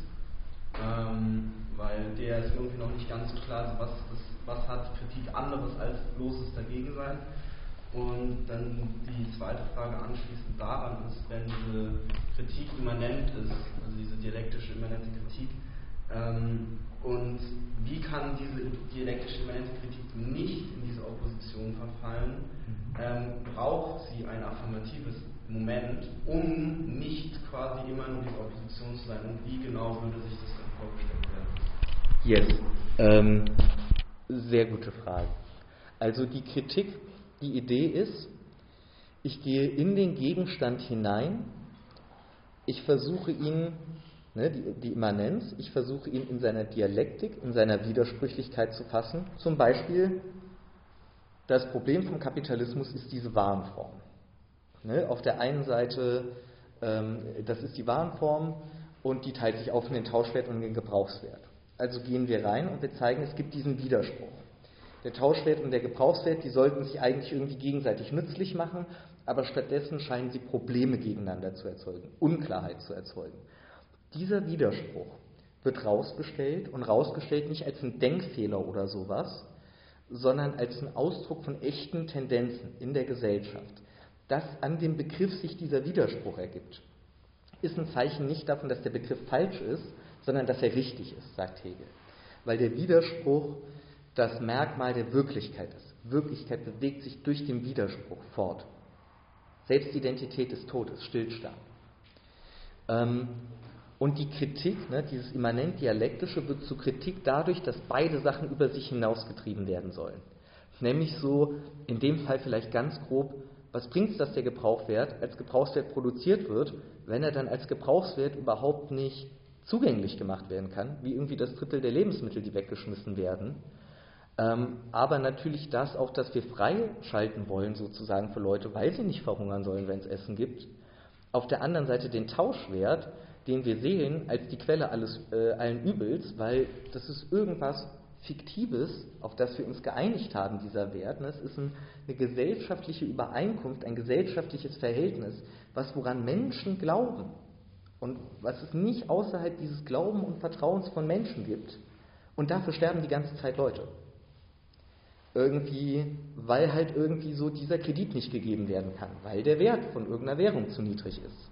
Ähm, weil der ist irgendwie noch nicht ganz so klar, also was, das, was hat Kritik anderes als bloßes Dagegensein. Und dann die zweite Frage anschließend daran ist, wenn diese Kritik immanent ist, also diese dialektische immanente Kritik, ähm, und wie kann diese dialektische immanente Kritik nicht in diese Opposition verfallen, ähm, braucht sie ein affirmatives Moment, um nicht quasi immer nur diese Opposition zu sein, und wie genau würde sich das dann vorgestellt werden? Yes, ähm, sehr gute Frage. Also die Kritik, die Idee ist, ich gehe in den Gegenstand hinein, ich versuche ihn, ne, die, die Immanenz, ich versuche ihn in seiner Dialektik, in seiner Widersprüchlichkeit zu fassen. Zum Beispiel, das Problem vom Kapitalismus ist diese Warenform. Ne, auf der einen Seite, ähm, das ist die Warenform und die teilt sich auf in den Tauschwert und den Gebrauchswert. Also gehen wir rein und wir zeigen, es gibt diesen Widerspruch. Der Tauschwert und der Gebrauchswert, die sollten sich eigentlich irgendwie gegenseitig nützlich machen, aber stattdessen scheinen sie Probleme gegeneinander zu erzeugen, Unklarheit zu erzeugen. Dieser Widerspruch wird rausgestellt und rausgestellt nicht als ein Denkfehler oder sowas, sondern als ein Ausdruck von echten Tendenzen in der Gesellschaft. Dass an dem Begriff sich dieser Widerspruch ergibt, ist ein Zeichen nicht davon, dass der Begriff falsch ist, sondern dass er richtig ist, sagt Hegel. Weil der Widerspruch das Merkmal der Wirklichkeit ist. Wirklichkeit bewegt sich durch den Widerspruch fort. Selbstidentität ist tot, ist Stillstand. Ähm, und die Kritik, ne, dieses immanent Dialektische, wird zu Kritik dadurch, dass beide Sachen über sich hinausgetrieben werden sollen. Nämlich so, in dem Fall vielleicht ganz grob, was bringt es, dass der Gebrauchswert als Gebrauchswert produziert wird, wenn er dann als Gebrauchswert überhaupt nicht zugänglich gemacht werden kann, wie irgendwie das Drittel der Lebensmittel, die weggeschmissen werden. Ähm, aber natürlich das auch, dass wir freischalten wollen sozusagen für Leute, weil sie nicht verhungern sollen, wenn es Essen gibt. Auf der anderen Seite den Tauschwert, den wir sehen als die Quelle alles, äh, allen Übels, weil das ist irgendwas Fiktives, auf das wir uns geeinigt haben, dieser Wert. Es ist ein, eine gesellschaftliche Übereinkunft, ein gesellschaftliches Verhältnis, was woran Menschen glauben und was es nicht außerhalb dieses Glauben und Vertrauens von Menschen gibt. Und dafür sterben die ganze Zeit Leute. Irgendwie, weil halt irgendwie so dieser Kredit nicht gegeben werden kann, weil der Wert von irgendeiner Währung zu niedrig ist.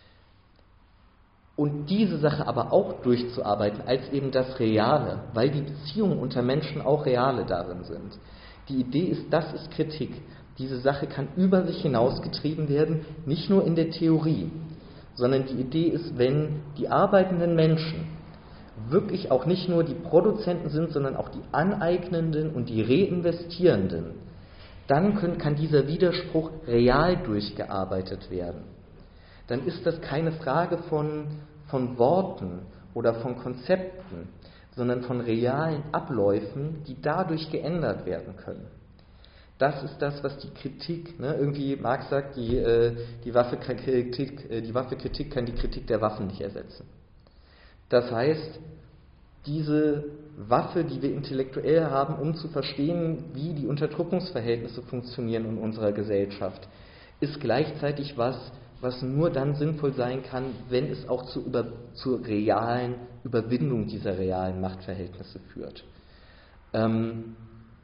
Und diese Sache aber auch durchzuarbeiten als eben das Reale, weil die Beziehungen unter Menschen auch reale darin sind. Die Idee ist, das ist Kritik. Diese Sache kann über sich hinausgetrieben werden, nicht nur in der Theorie, sondern die Idee ist, wenn die arbeitenden Menschen wirklich auch nicht nur die Produzenten sind, sondern auch die Aneignenden und die Reinvestierenden, dann können, kann dieser Widerspruch real durchgearbeitet werden. Dann ist das keine Frage von, von Worten oder von Konzepten, sondern von realen Abläufen, die dadurch geändert werden können. Das ist das, was die Kritik, ne, irgendwie Marx sagt, die, äh, die, Waffekritik, äh, die Waffekritik kann die Kritik der Waffen nicht ersetzen. Das heißt, diese Waffe, die wir intellektuell haben, um zu verstehen, wie die Unterdrückungsverhältnisse funktionieren in unserer Gesellschaft, ist gleichzeitig was, was nur dann sinnvoll sein kann, wenn es auch zu über, zur realen Überwindung dieser realen Machtverhältnisse führt. Ähm,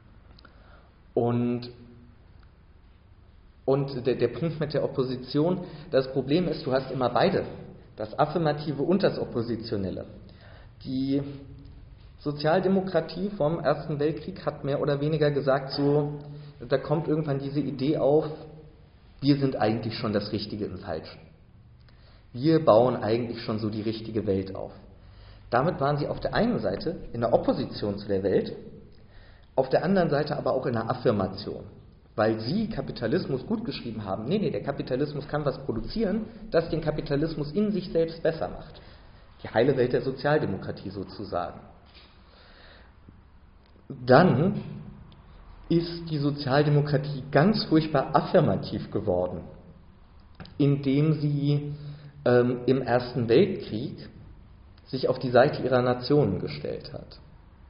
und und der, der Punkt mit der Opposition, das Problem ist, du hast immer beide, das Affirmative und das Oppositionelle. Die Sozialdemokratie vom Ersten Weltkrieg hat mehr oder weniger gesagt, so, da kommt irgendwann diese Idee auf, wir sind eigentlich schon das Richtige im Falschen. Wir bauen eigentlich schon so die richtige Welt auf. Damit waren sie auf der einen Seite in der Opposition zu der Welt, auf der anderen Seite aber auch in der Affirmation. Weil sie Kapitalismus gut geschrieben haben, nee, nee, der Kapitalismus kann was produzieren, das den Kapitalismus in sich selbst besser macht. Die heile Welt der Sozialdemokratie sozusagen. Dann ist die Sozialdemokratie ganz furchtbar affirmativ geworden, indem sie ähm, im Ersten Weltkrieg sich auf die Seite ihrer Nationen gestellt hat.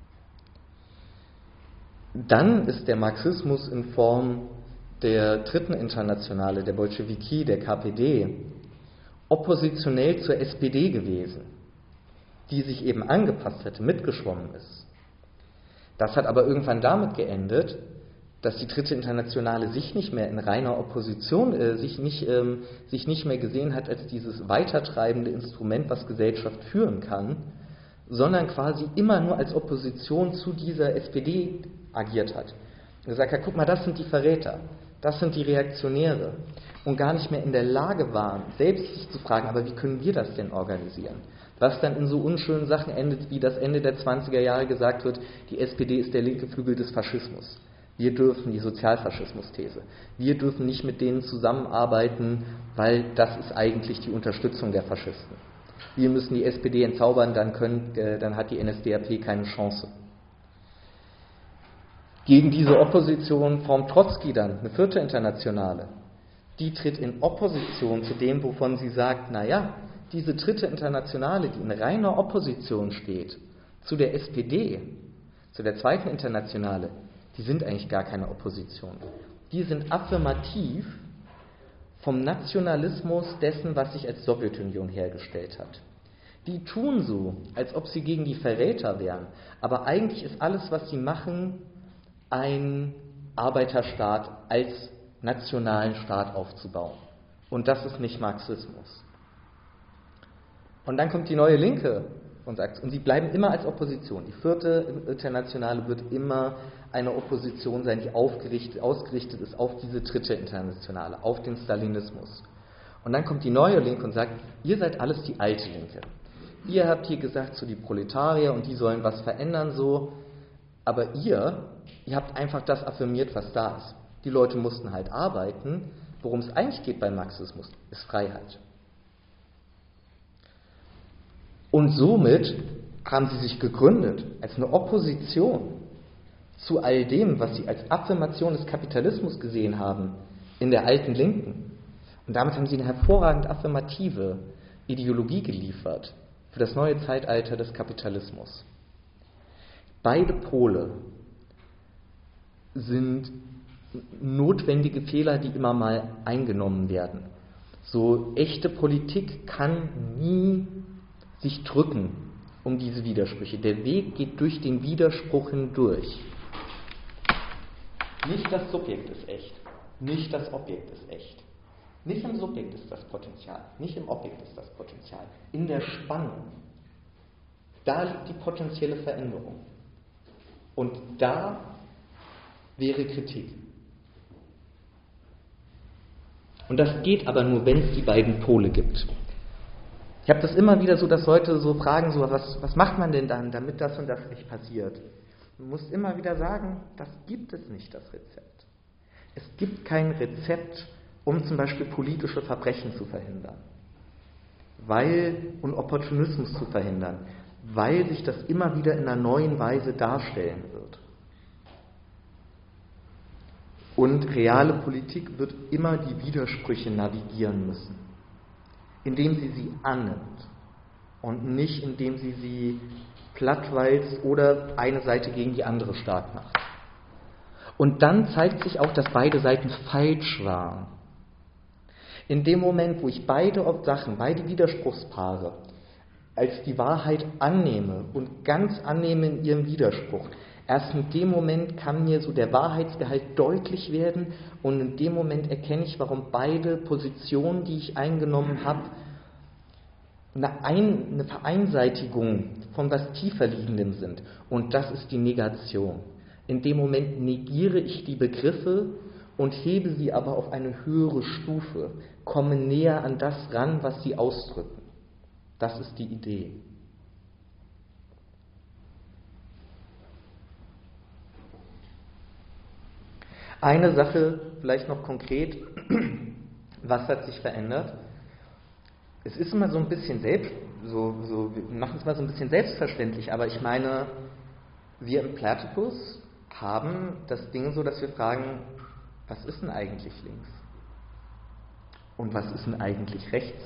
Dann ist der Marxismus in Form der Dritten Internationale, der Bolschewiki, der K P D, oppositionell zur S P D gewesen, die sich eben angepasst hätte, mitgeschwommen ist. Das hat aber irgendwann damit geendet, dass die Dritte Internationale sich nicht mehr in reiner Opposition, äh, sich, nicht, ähm, sich nicht mehr gesehen hat als dieses weitertreibende Instrument, was Gesellschaft führen kann, sondern quasi immer nur als Opposition zu dieser S P D agiert hat. Und gesagt hat, guck mal, das sind die Verräter, das sind die Reaktionäre. Und gar nicht mehr in der Lage waren, selbst sich zu fragen, aber wie können wir das denn organisieren? Was dann in so unschönen Sachen endet, wie das Ende der zwanziger Jahre gesagt wird, die S P D ist der linke Flügel des Faschismus. Wir dürfen die Sozialfaschismus-These. Wir dürfen nicht mit denen zusammenarbeiten, weil das ist eigentlich die Unterstützung der Faschisten. Wir müssen die S P D entzaubern, dann, können, äh, dann hat die N S D A P keine Chance. Gegen diese Opposition formt Trotzki dann eine vierte Internationale. Die tritt in Opposition zu dem, wovon sie sagt, naja, diese dritte Internationale, die in reiner Opposition steht, zu der S P D, zu der zweiten Internationale, die sind eigentlich gar keine Opposition. Die sind affirmativ vom Nationalismus dessen, was sich als Sowjetunion hergestellt hat. Die tun so, als ob sie gegen die Verräter wären, aber eigentlich ist alles, was sie machen, ein Arbeiterstaat als nationalen Staat aufzubauen. Und das ist nicht Marxismus. Und dann kommt die neue Linke und sagt, und sie bleiben immer als Opposition. Die vierte Internationale wird immer eine Opposition sein, die aufgerichtet, ausgerichtet ist auf diese dritte Internationale, auf den Stalinismus. Und dann kommt die neue Linke und sagt, ihr seid alles die alte Linke. Ihr habt hier gesagt, so die Proletarier und die sollen was verändern so, aber ihr, ihr habt einfach das affirmiert, was da ist. Die Leute mussten halt arbeiten. Worum es eigentlich geht beim Marxismus, ist Freiheit. Und somit haben sie sich gegründet als eine Opposition zu all dem, was sie als Affirmation des Kapitalismus gesehen haben in der alten Linken. Und damit haben sie eine hervorragend affirmative Ideologie geliefert für das neue Zeitalter des Kapitalismus. Beide Pole sind notwendige Fehler, die immer mal eingenommen werden. So echte Politik kann nie sich drücken um diese Widersprüche. Der Weg geht durch den Widerspruch hindurch. Nicht das Subjekt ist echt, nicht das Objekt ist echt. Nicht im Subjekt ist das Potenzial, nicht im Objekt ist das Potenzial. In der Spannung, da liegt die potenzielle Veränderung. Und da wäre Kritik. Und das geht aber nur, wenn es die beiden Pole gibt. Ich habe das immer wieder so, dass Leute so fragen, so, was, was macht man denn dann, damit das und das nicht passiert? Man muss immer wieder sagen, das gibt es nicht, das Rezept. Es gibt kein Rezept, um zum Beispiel politische Verbrechen zu verhindern, weil und Opportunismus zu verhindern, weil sich das immer wieder in einer neuen Weise darstellen wird. Und reale Politik wird immer die Widersprüche navigieren müssen, indem sie sie annimmt und nicht indem sie sie plattwalzt oder eine Seite gegen die andere stark macht. Und dann zeigt sich auch, dass beide Seiten falsch waren. In dem Moment, wo ich beide Sachen, beide Widerspruchspaare als die Wahrheit annehme und ganz annehme in ihrem Widerspruch, erst in dem Moment kann mir so der Wahrheitsgehalt deutlich werden und in dem Moment erkenne ich, warum beide Positionen, die ich eingenommen habe, eine, Ein- eine Vereinseitigung von was Tieferliegendem sind. Und das ist die Negation. In dem Moment negiere ich die Begriffe und hebe sie aber auf eine höhere Stufe, komme näher an das ran, was sie ausdrücken. Das ist die Idee. Eine Sache vielleicht noch konkret, was hat sich verändert? Es ist immer so ein bisschen selbst, so, so, wir machen es mal so ein bisschen selbstverständlich, aber ich meine, wir im Platypus haben das Ding so, dass wir fragen, was ist denn eigentlich links? Und was ist denn eigentlich rechts?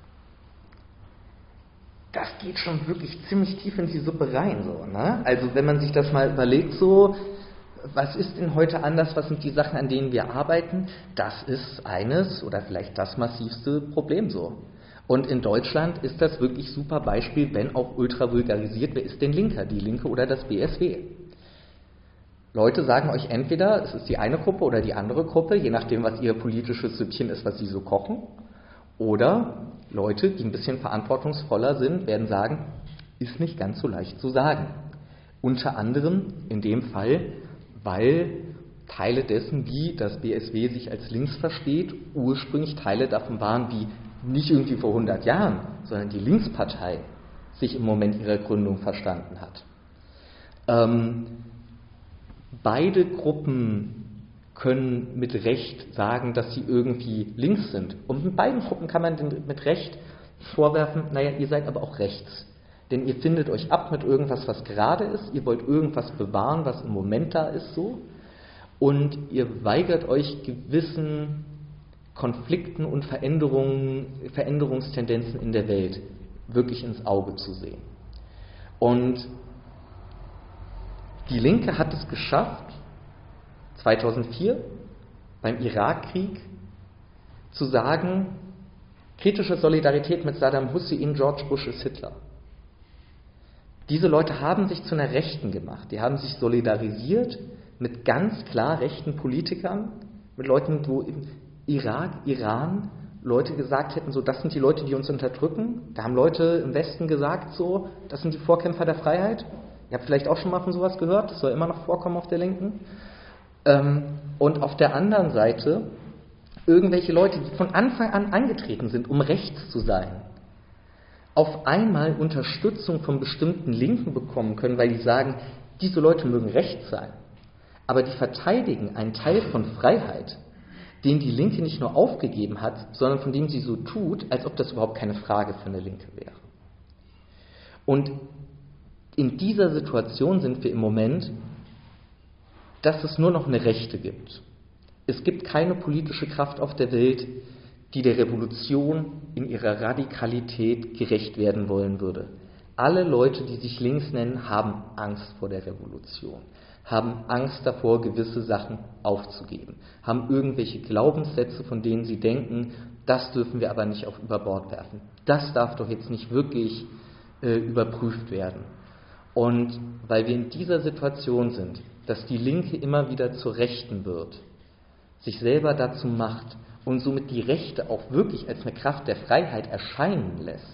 Das geht schon wirklich ziemlich tief in die Suppe rein, so, ne? Also wenn man sich das mal überlegt, so, was ist denn heute anders, was sind die Sachen, an denen wir arbeiten? Das ist eines oder vielleicht das massivste Problem so. Und in Deutschland ist das wirklich super Beispiel, wenn auch ultra vulgarisiert, wer ist denn Linker, die Linke oder das B S W? Leute sagen euch entweder, es ist die eine Gruppe oder die andere Gruppe, je nachdem, was ihr politisches Süppchen ist, was sie so kochen. Oder Leute, die ein bisschen verantwortungsvoller sind, werden sagen, ist nicht ganz so leicht zu sagen. Unter anderem in dem Fall, weil Teile dessen, wie das B S W sich als links versteht, ursprünglich Teile davon waren, wie nicht irgendwie vor hundert Jahren, sondern die Linkspartei sich im Moment ihrer Gründung verstanden hat. Ähm, beide Gruppen können mit Recht sagen, dass sie irgendwie links sind. Und mit beiden Gruppen kann man mit Recht vorwerfen, naja, ihr seid aber auch rechts. Denn ihr findet euch ab mit irgendwas, was gerade ist, ihr wollt irgendwas bewahren, was im Moment da ist, so. Und ihr weigert euch gewissen Konflikten und Veränderungen, Veränderungstendenzen in der Welt wirklich ins Auge zu sehen. Und die Linke hat es geschafft, zweitausendvier beim Irakkrieg zu sagen, kritische Solidarität mit Saddam Hussein, George Bush ist Hitler. Diese Leute haben sich zu einer Rechten gemacht. Die haben sich solidarisiert mit ganz klar rechten Politikern, mit Leuten, wo im Irak, Iran Leute gesagt hätten, so, das sind die Leute, die uns unterdrücken. Da haben Leute im Westen gesagt, so, das sind die Vorkämpfer der Freiheit. Ihr habt vielleicht auch schon mal von sowas gehört, das soll immer noch vorkommen auf der Linken. Und auf der anderen Seite irgendwelche Leute, die von Anfang an angetreten sind, um rechts zu sein, auf einmal Unterstützung von bestimmten Linken bekommen können, weil die sagen, diese Leute mögen rechts sein, aber die verteidigen einen Teil von Freiheit, den die Linke nicht nur aufgegeben hat, sondern von dem sie so tut, als ob das überhaupt keine Frage für eine Linke wäre. Und in dieser Situation sind wir im Moment, dass es nur noch eine Rechte gibt. Es gibt keine politische Kraft auf der Welt, die der Revolution in ihrer Radikalität gerecht werden wollen würde. alle Leute, die sich links nennen, haben Angst vor der Revolution, haben Angst davor, gewisse Sachen aufzugeben, haben irgendwelche Glaubenssätze, von denen sie denken, das dürfen wir aber nicht auf über Bord werfen. Das darf doch jetzt nicht wirklich äh, überprüft werden. Und weil wir in dieser Situation sind, dass die Linke immer wieder zur Rechten wird, sich selber dazu macht und somit die Rechte auch wirklich als eine Kraft der Freiheit erscheinen lässt,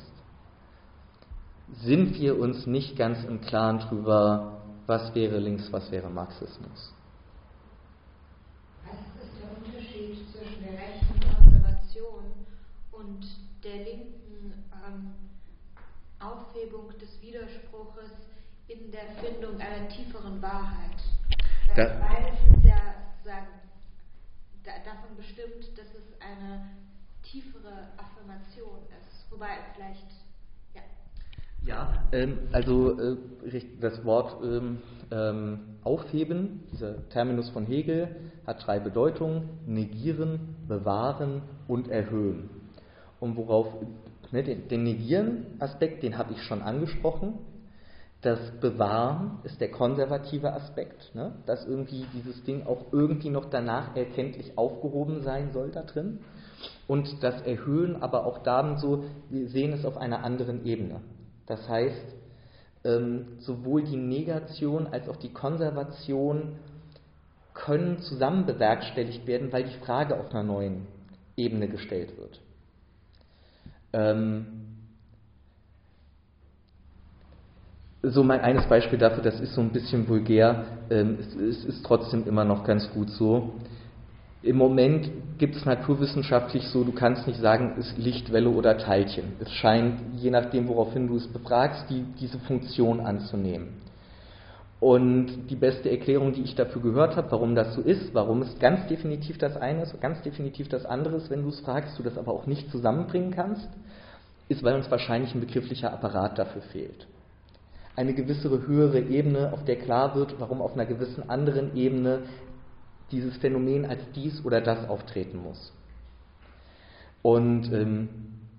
sind wir uns nicht ganz im Klaren drüber, was wäre links, was wäre Marxismus. Was ist der Unterschied zwischen der rechten Konservation und der linken ähm, Aufhebung des Widerspruches in der Findung einer tieferen Wahrheit? Weil Da, beides ist ja sagen, da, davon bestimmt, dass es eine tiefere Affirmation ist. Wobei vielleicht, ja. Ja, ähm, also äh, das Wort ähm, ähm, aufheben, dieser Terminus von Hegel, hat drei Bedeutungen: negieren, bewahren und erhöhen. Und worauf, ne, den, den Negieren-Aspekt, den habe ich schon angesprochen. Das Bewahren ist der konservative Aspekt, ne, dass irgendwie dieses Ding auch irgendwie noch danach erkenntlich aufgehoben sein soll da drin. Und das Erhöhen aber auch dann so, wir sehen es auf einer anderen Ebene. Das heißt, ähm, sowohl die Negation als auch die Konservation können zusammen bewerkstelligt werden, weil die Frage auf einer neuen Ebene gestellt wird. Ähm, so mein eines Beispiel dafür, das ist so ein bisschen vulgär, ähm, es, es ist trotzdem immer noch ganz gut so. Im Moment gibt es naturwissenschaftlich so, du kannst nicht sagen, es ist Lichtwelle oder Teilchen. Es scheint, je nachdem, woraufhin du es befragst, die, diese Funktion anzunehmen. Und die beste Erklärung, die ich dafür gehört habe, warum das so ist, warum es ganz definitiv das eine ist, ganz definitiv das andere ist, wenn du es fragst, du das aber auch nicht zusammenbringen kannst, ist, weil uns wahrscheinlich ein begrifflicher Apparat dafür fehlt. Eine gewisse höhere Ebene, auf der klar wird, warum auf einer gewissen anderen Ebene dieses Phänomen als dies oder das auftreten muss. Und ähm,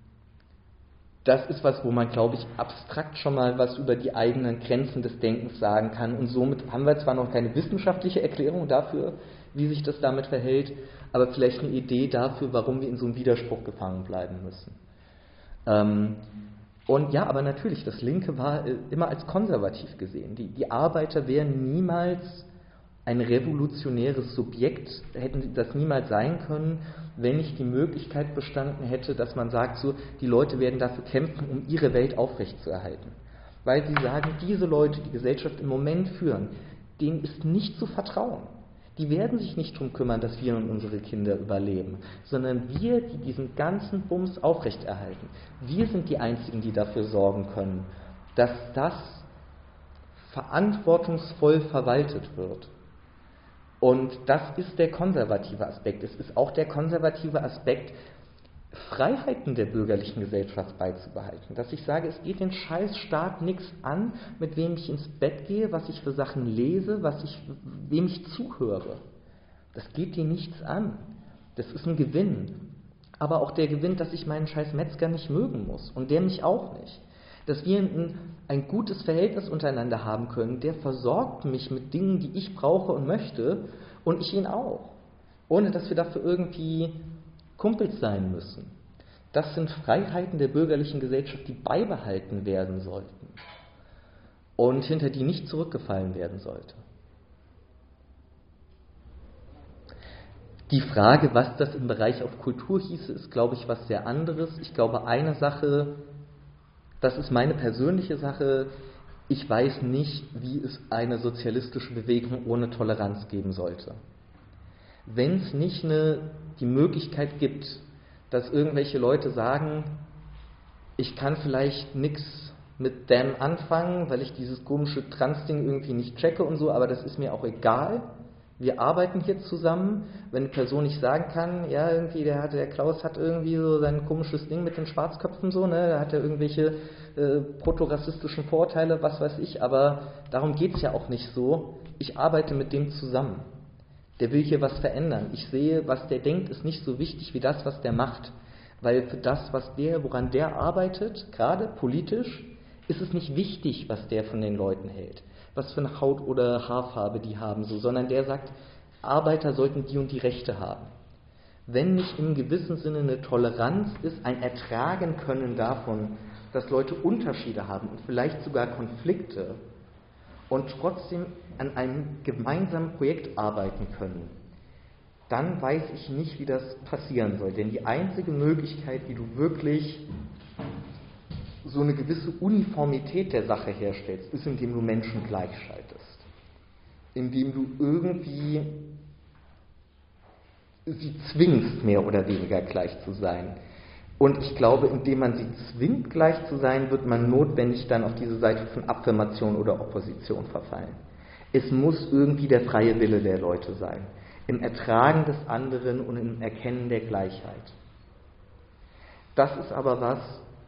das ist was, wo man, glaube ich, abstrakt schon mal was über die eigenen Grenzen des Denkens sagen kann. Und somit haben wir zwar noch keine wissenschaftliche Erklärung dafür, wie sich das damit verhält, aber vielleicht eine Idee dafür, warum wir in so einem Widerspruch gefangen bleiben müssen. Ähm, und ja, aber natürlich, das Linke war äh, immer als konservativ gesehen. Die, die Arbeiter wären niemals ein revolutionäres Subjekt, hätten das niemals sein können, wenn nicht die Möglichkeit bestanden hätte, dass man sagt, so, die Leute werden dafür kämpfen, um ihre Welt aufrechtzuerhalten. Weil sie sagen, diese Leute, die Gesellschaft im Moment führen, denen ist nicht zu vertrauen. Die werden sich nicht darum kümmern, dass wir und unsere Kinder überleben, sondern wir, die diesen ganzen Bums aufrechterhalten. Wir sind die Einzigen, die dafür sorgen können, dass das verantwortungsvoll verwaltet wird. Und das ist der konservative Aspekt. Es ist auch der konservative Aspekt, Freiheiten der bürgerlichen Gesellschaft beizubehalten. Dass ich sage, es geht den Scheißstaat nichts an, mit wem ich ins Bett gehe, was ich für Sachen lese, was ich, wem ich zuhöre. Das geht dir nichts an. Das ist ein Gewinn. Aber auch der Gewinn, dass ich meinen scheiß Metzger nicht mögen muss. Und der mich auch nicht. Dass wir ein, ein gutes Verhältnis untereinander haben können, der versorgt mich mit Dingen, die ich brauche und möchte, und ich ihn auch. Ohne dass wir dafür irgendwie Kumpels sein müssen. Das sind Freiheiten der bürgerlichen Gesellschaft, die beibehalten werden sollten und hinter die nicht zurückgefallen werden sollte. Die Frage, was das im Bereich auf Kultur hieße, ist, glaube ich, was sehr anderes. Ich glaube, eine Sache, das ist meine persönliche Sache, ich weiß nicht, wie es eine sozialistische Bewegung ohne Toleranz geben sollte. Wenn es nicht eine, die Möglichkeit gibt, dass irgendwelche Leute sagen, ich kann vielleicht nichts mit dem anfangen, weil ich dieses komische Trans-Ding irgendwie nicht checke und so, aber das ist mir auch egal. Wir arbeiten hier zusammen. Wenn eine Person nicht sagen kann, ja, irgendwie, der, hat, der Klaus hat irgendwie so sein komisches Ding mit den Schwarzköpfen so, ne, da hat er irgendwelche äh, protorassistischen Vorteile, was weiß ich, aber darum geht es ja auch nicht so. Ich arbeite mit dem zusammen. Der will hier was verändern. Ich sehe, was der denkt, ist nicht so wichtig wie das, was der macht. Weil für das, was der, woran der arbeitet, gerade politisch, ist es nicht wichtig, was der von den Leuten hält, was für eine Haut- oder Haarfarbe die haben, so, sondern der sagt, Arbeiter sollten die und die Rechte haben. Wenn nicht im gewissen Sinne eine Toleranz ist, ein Ertragen können davon, dass Leute Unterschiede haben und vielleicht sogar Konflikte und trotzdem an einem gemeinsamen Projekt arbeiten können, dann weiß ich nicht, wie das passieren soll. Denn die einzige Möglichkeit, wie du wirklich so eine gewisse Uniformität der Sache herstellst, ist, indem du Menschen gleichschaltest. Indem du irgendwie sie zwingst, mehr oder weniger gleich zu sein. Und ich glaube, indem man sie zwingt, gleich zu sein, wird man notwendig dann auf diese Seite von Affirmation oder Opposition verfallen. Es muss irgendwie der freie Wille der Leute sein. Im Ertragen des anderen und im Erkennen der Gleichheit. Das ist aber was,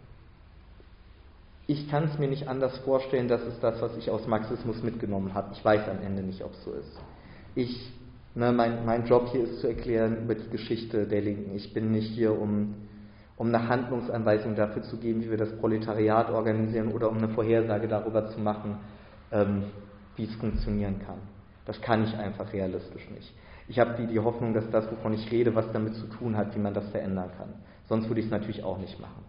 ich kann es mir nicht anders vorstellen, das ist das, was ich aus Marxismus mitgenommen habe. Ich weiß am Ende nicht, ob es so ist. Ich, ne, mein, mein Job hier ist zu erklären über die Geschichte der Linken. Ich bin nicht hier, um, um eine Handlungsanweisung dafür zu geben, wie wir das Proletariat organisieren oder um eine Vorhersage darüber zu machen, ähm, wie es funktionieren kann. Das kann ich einfach realistisch nicht. Ich habe die, die Hoffnung, dass das, wovon ich rede, was damit zu tun hat, wie man das verändern kann. Sonst würde ich es natürlich auch nicht machen.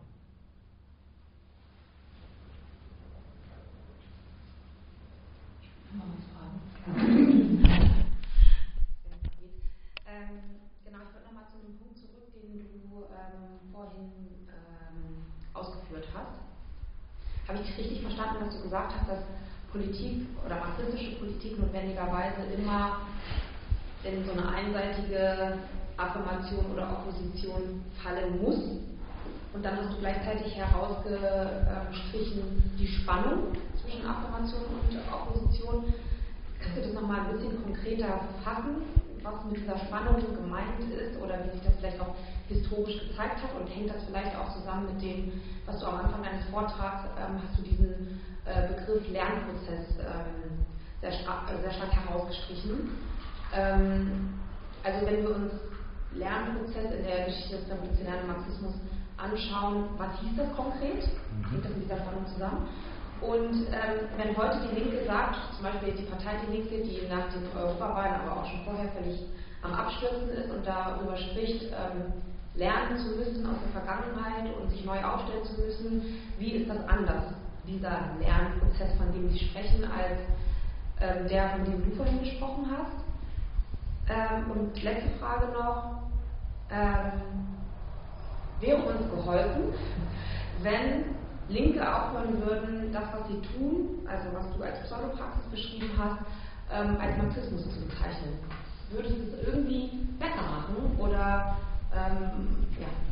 ähm, genau, ich wollte nochmal zu dem Punkt zurück, den du ähm, vorhin ähm, ausgeführt hast. Habe ich richtig verstanden, dass du gesagt hast, dass Politik oder marxistische Politik notwendigerweise immer in so eine einseitige Affirmation oder Opposition fallen muss? Und dann hast du gleichzeitig herausgestrichen die Spannung zwischen Affirmation und Opposition. Kannst du das nochmal ein bisschen konkreter fassen, was mit dieser Spannung gemeint ist oder wie sich das vielleicht auch historisch gezeigt hat? Und hängt das vielleicht auch zusammen mit dem, was du am Anfang deines Vortrags, ähm, hast du diesen äh, Begriff Lernprozess ähm, sehr, stark, äh, sehr stark herausgestrichen. Ähm, also wenn wir uns Lernprozess in der Geschichte des revolutionären Marxismus anschauen, was hieß das konkret? Hängt das mit dieser Spannung zusammen? Und ähm, wenn heute die Linke sagt, zum Beispiel die Partei Die Linke, die nach den Europawahlen, aber auch schon vorher völlig am Abstürzen ist und darüber spricht, ähm, lernen zu müssen aus der Vergangenheit und sich neu aufstellen zu müssen, wie ist das anders, dieser Lernprozess, von dem Sie sprechen, als ähm, der, von dem du vorhin gesprochen hast? Ähm, und letzte Frage noch, ähm, wäre uns geholfen, wenn Linke aufhören würden, das, was sie tun, also was du als Pseudopraxis beschrieben hast, ähm, als Marxismus zu bezeichnen? Würde es das irgendwie besser machen oder ähm,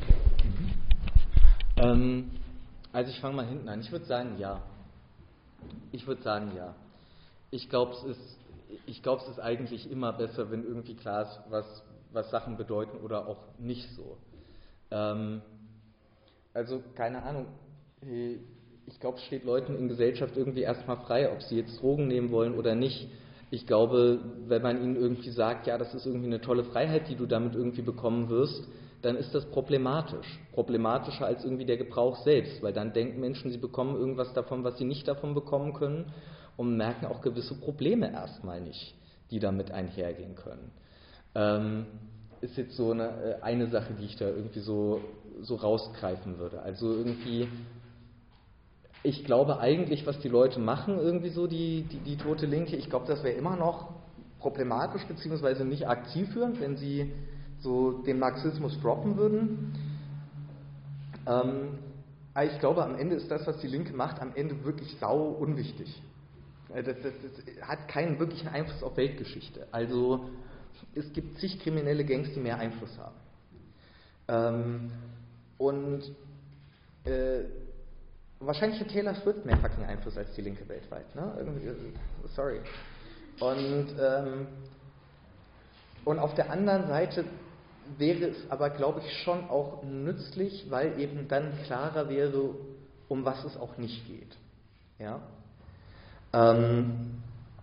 ja? Ähm, also ich fange mal hinten an. Ich würde sagen, ja. Ich würde sagen, ja. Ich glaube, es ist, ich glaube, es ist eigentlich immer besser, wenn irgendwie klar ist, was, was Sachen bedeuten oder auch nicht so. Ähm, also keine Ahnung. Ich glaube, es steht Leuten in Gesellschaft irgendwie erstmal frei, ob sie jetzt Drogen nehmen wollen oder nicht. Ich glaube, wenn man ihnen irgendwie sagt, ja, das ist irgendwie eine tolle Freiheit, die du damit irgendwie bekommen wirst, dann ist das problematisch. Problematischer als irgendwie der Gebrauch selbst, weil dann denken Menschen, sie bekommen irgendwas davon, was sie nicht davon bekommen können und merken auch gewisse Probleme erstmal nicht, die damit einhergehen können. Ähm, ist jetzt so eine, eine Sache, die ich da irgendwie so, so rausgreifen würde. Also irgendwie... Ich glaube eigentlich, was die Leute machen, irgendwie so die, die, die tote Linke, ich glaube, das wäre immer noch problematisch, beziehungsweise nicht aktiv führend, wenn sie so den Marxismus droppen würden. Ähm, aber ich glaube, am Ende ist das, was die Linke macht, am Ende wirklich sau unwichtig. Das, das, das hat keinen wirklichen Einfluss auf Weltgeschichte. Also es gibt zig kriminelle Gangs, die mehr Einfluss haben. Ähm, und äh, wahrscheinlich hat Taylor Swift mehr fucking Einfluss als die Linke weltweit, ne? Irgendwie, sorry. Und, ähm, und auf der anderen Seite wäre es aber, glaube ich, schon auch nützlich, weil eben dann klarer wäre, um was es auch nicht geht. Ja? Ähm,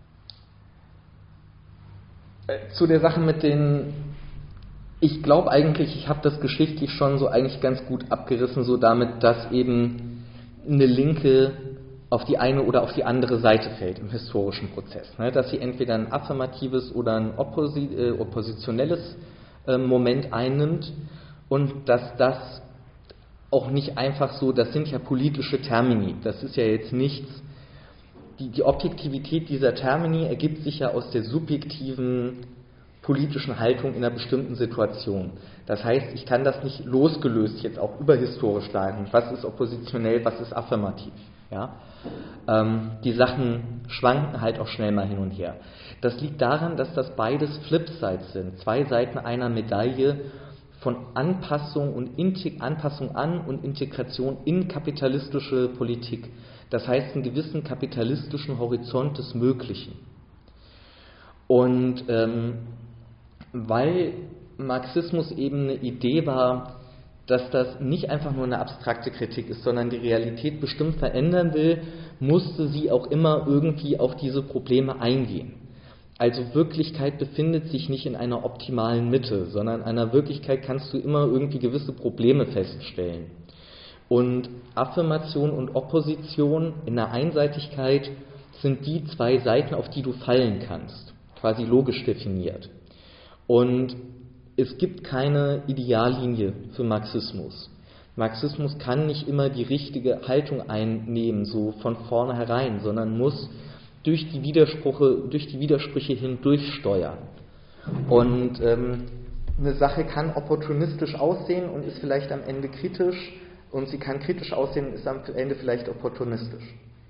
äh, zu der Sache mit den... Ich glaube eigentlich, ich habe das geschichtlich schon so eigentlich ganz gut abgerissen, so damit, dass eben eine Linke auf die eine oder auf die andere Seite fällt im historischen Prozess. Ne? Dass sie entweder ein affirmatives oder ein opposi- äh, oppositionelles äh, Moment einnimmt und dass das auch nicht einfach so, das sind ja politische Termini, das ist ja jetzt nichts, die, die Objektivität dieser Termini ergibt sich ja aus der subjektiven politischen Haltung in einer bestimmten Situation. Das heißt, ich kann das nicht losgelöst jetzt auch überhistorisch sagen, was ist oppositionell, was ist affirmativ. Ja? Ähm, die Sachen schwanken halt auch schnell mal hin und her. Das liegt daran, dass das beides Flipsides sind, zwei Seiten einer Medaille von Anpassung und Integ- Anpassung an und Integration in kapitalistische Politik. Das heißt, einen gewissen kapitalistischen Horizont des Möglichen. Und ähm, weil Marxismus eben eine Idee war, dass das nicht einfach nur eine abstrakte Kritik ist, sondern die Realität bestimmt verändern will, musste sie auch immer irgendwie auf diese Probleme eingehen. Also Wirklichkeit befindet sich nicht in einer optimalen Mitte, sondern in einer Wirklichkeit kannst du immer irgendwie gewisse Probleme feststellen. Und Affirmation und Opposition in der Einseitigkeit sind die zwei Seiten, auf die du fallen kannst, quasi logisch definiert. Und es gibt keine Ideallinie für Marxismus. Marxismus kann nicht immer die richtige Haltung einnehmen, so von vornherein, sondern muss durch die Widersprüche, durch die Widersprüche hindurchsteuern. Und ähm, eine Sache kann opportunistisch aussehen und ist vielleicht am Ende kritisch, und sie kann kritisch aussehen und ist am Ende vielleicht opportunistisch.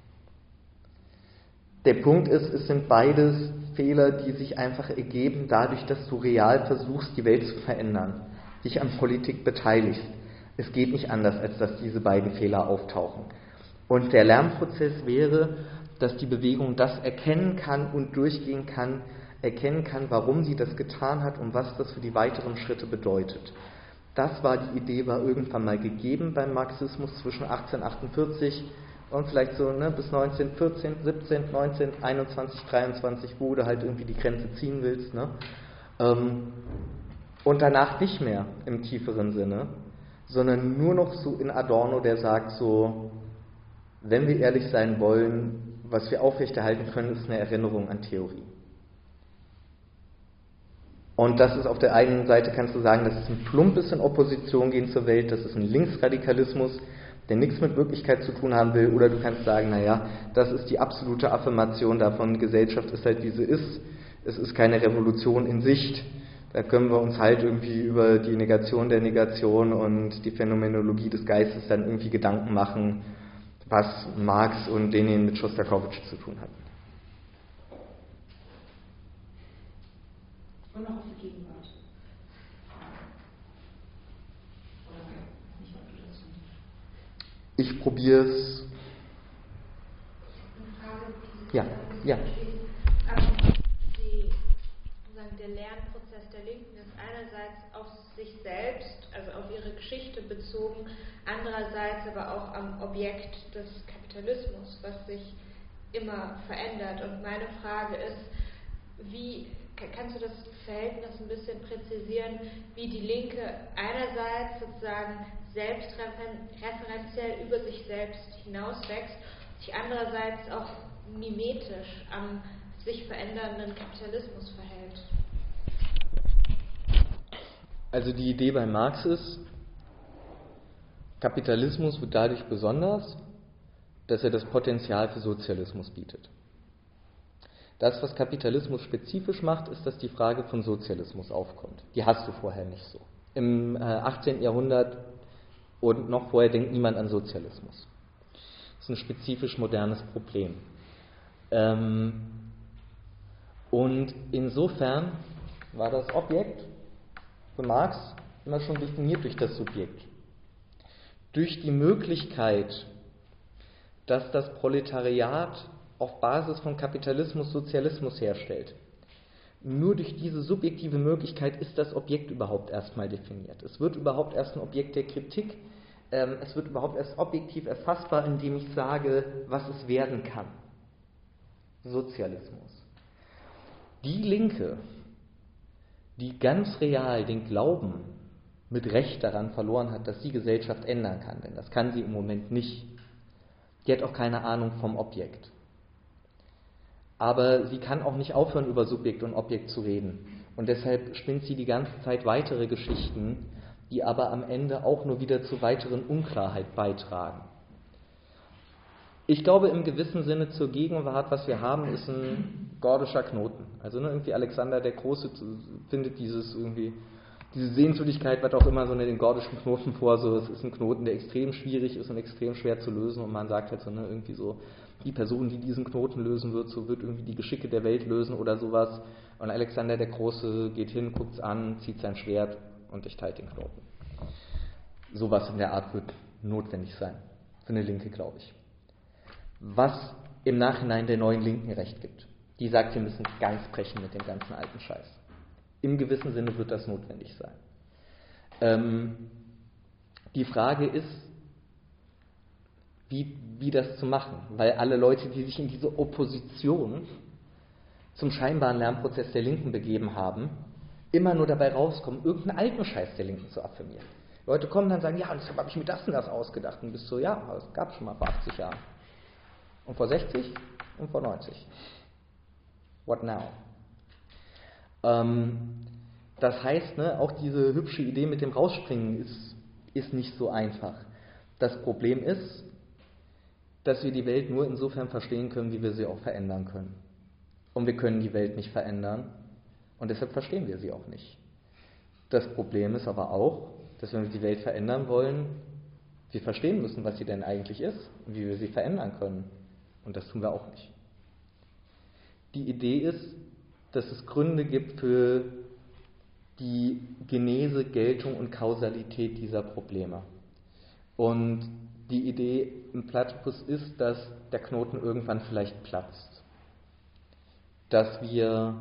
Der Punkt ist, es sind beides Fehler, die sich einfach ergeben dadurch, dass du real versuchst, die Welt zu verändern, dich an Politik beteiligst. Es geht nicht anders, als dass diese beiden Fehler auftauchen. Und der Lernprozess wäre, dass die Bewegung das erkennen kann und durchgehen kann, erkennen kann, warum sie das getan hat und was das für die weiteren Schritte bedeutet. Das war die Idee, war irgendwann mal gegeben beim Marxismus zwischen achtzehnhundertachtundvierzig und vielleicht so ne, bis neunzehnhundertvierzehn, siebzehn, neunzehn, einundzwanzig, dreiundzwanzig, wo du halt irgendwie die Grenze ziehen willst. Ne? Ähm, und danach nicht mehr im tieferen Sinne, sondern nur noch so in Adorno, der sagt so, wenn wir ehrlich sein wollen, was wir aufrechterhalten können, ist eine Erinnerung an Theorie. Und das ist auf der einen Seite, kannst du sagen, das ist ein plumpes in Opposition gehen zur Welt, das ist ein Linksradikalismus, der nichts mit Wirklichkeit zu tun haben will, oder du kannst sagen, naja, das ist die absolute Affirmation davon, Gesellschaft ist halt wie sie ist, es ist keine Revolution in Sicht, da können wir uns halt irgendwie über die Negation der Negation und die Phänomenologie des Geistes dann irgendwie Gedanken machen, was Marx und Lenin mit Schostakowitsch zu tun hatten. Und noch auf die Gegenwart. Ich probiere es. Ja, ja. Die, sozusagen der Lernprozess der Linken ist einerseits auf sich selbst, also auf ihre Geschichte bezogen, andererseits aber auch am Objekt des Kapitalismus, was sich immer verändert. Und meine Frage ist, wie kannst du das Verhältnis ein bisschen präzisieren, wie die Linke einerseits sozusagen selbstreferenziell über sich selbst hinauswächst, sich andererseits auch mimetisch am sich verändernden Kapitalismus verhält? Also die Idee bei Marx ist, Kapitalismus wird dadurch besonders, dass er das Potenzial für Sozialismus bietet. Das, was Kapitalismus spezifisch macht, ist, dass die Frage von Sozialismus aufkommt. Die hast du vorher nicht so. Im äh, achtzehnten Jahrhundert und noch vorher denkt niemand an Sozialismus. Das ist ein spezifisch modernes Problem. Ähm, und insofern war das Objekt für Marx immer schon definiert durch das Subjekt. Durch die Möglichkeit, dass das Proletariat auf Basis von Kapitalismus Sozialismus herstellt. Nur durch diese subjektive Möglichkeit ist das Objekt überhaupt erstmal definiert. Es wird überhaupt erst ein Objekt der Kritik, ähm, es wird überhaupt erst objektiv erfassbar, indem ich sage, was es werden kann. Sozialismus. Die Linke, die ganz real den Glauben mit Recht daran verloren hat, dass sie Gesellschaft ändern kann, denn das kann sie im Moment nicht, Die hat auch keine Ahnung vom Objekt. Aber sie kann auch nicht aufhören, über Subjekt und Objekt zu reden. Und deshalb spinnt sie die ganze Zeit weitere Geschichten, die aber am Ende auch nur wieder zu weiteren Unklarheit beitragen. Ich glaube, im gewissen Sinne zur Gegenwart, was wir haben, ist ein gordischer Knoten. Also ne, irgendwie Alexander der Große findet dieses irgendwie, diese Sehenswürdigkeit, was auch immer, so den gordischen Knoten vor, so, es ist ein Knoten, der extrem schwierig ist und extrem schwer zu lösen, und man sagt halt so, ne, irgendwie so, die Person, die diesen Knoten lösen wird, so wird irgendwie die Geschicke der Welt lösen oder sowas, und Alexander der Große geht hin, guckt es an, zieht sein Schwert und dichtet den Knoten. Sowas in der Art wird notwendig sein, für eine Linke, glaube ich. Was im Nachhinein der neuen Linken recht gibt. Die sagt, wir müssen ganz brechen mit dem ganzen alten Scheiß. Im gewissen Sinne wird das notwendig sein. Ähm, die Frage ist, wie, wie das zu machen, weil alle Leute, die sich in diese Opposition zum scheinbaren Lernprozess der Linken begeben haben, immer nur dabei rauskommen, irgendeinen alten Scheiß der Linken zu affirmieren. Leute kommen dann und sagen, ja, deshalb habe ich mir das und das ausgedacht. Und bist so, ja, das gab es schon mal vor achtzig Jahren. Und vor sechzig und vor neunzig. What now? Ähm, das heißt, ne, auch diese hübsche Idee mit dem Rausspringen ist, ist nicht so einfach. Das Problem ist, dass wir die Welt nur insofern verstehen können, wie wir sie auch verändern können. Und wir können die Welt nicht verändern, und deshalb verstehen wir sie auch nicht. Das Problem ist aber auch, dass wenn wir die Welt verändern wollen, wir verstehen müssen, was sie denn eigentlich ist und wie wir sie verändern können. Und das tun wir auch nicht. Die Idee ist, dass es Gründe gibt für die Genese, Geltung und Kausalität dieser Probleme. Und die Idee im Platypus ist, dass der Knoten irgendwann vielleicht platzt. Dass wir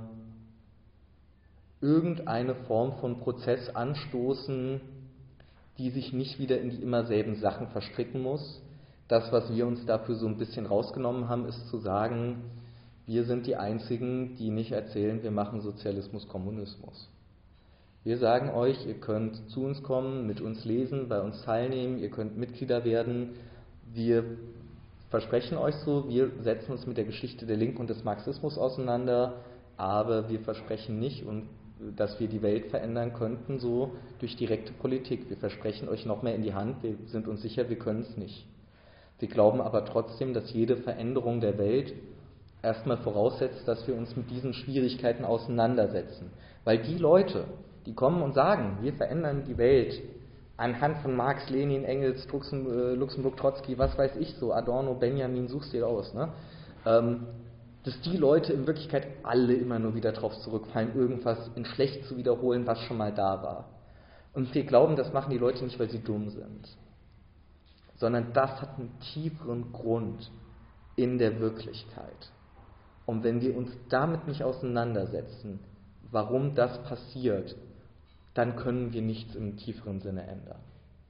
irgendeine Form von Prozess anstoßen, die sich nicht wieder in die immer selben Sachen verstricken muss. Das, was wir uns dafür so ein bisschen rausgenommen haben, ist zu sagen, wir sind die Einzigen, die nicht erzählen, wir machen Sozialismus, Kommunismus. Wir sagen euch, ihr könnt zu uns kommen, mit uns lesen, bei uns teilnehmen, ihr könnt Mitglieder werden. Wir versprechen euch so, wir setzen uns mit der Geschichte der Linken und des Marxismus auseinander, aber wir versprechen nicht, und dass wir die Welt verändern könnten, so durch direkte Politik. Wir versprechen euch noch mehr in die Hand, wir sind uns sicher, wir können es nicht. Wir glauben aber trotzdem, dass jede Veränderung der Welt erstmal voraussetzt, dass wir uns mit diesen Schwierigkeiten auseinandersetzen. Weil die Leute, die kommen und sagen, wir verändern die Welt anhand von Marx, Lenin, Engels, Luxemburg, Trotzki, was weiß ich so, Adorno, Benjamin, suchst dir aus, ne? Ähm, dass die Leute in Wirklichkeit alle immer nur wieder drauf zurückfallen, irgendwas in schlecht zu wiederholen, was schon mal da war. Und wir glauben, das machen die Leute nicht, weil sie dumm sind, sondern das hat einen tieferen Grund in der Wirklichkeit. Und wenn wir uns damit nicht auseinandersetzen, warum das passiert, dann können wir nichts im tieferen Sinne ändern.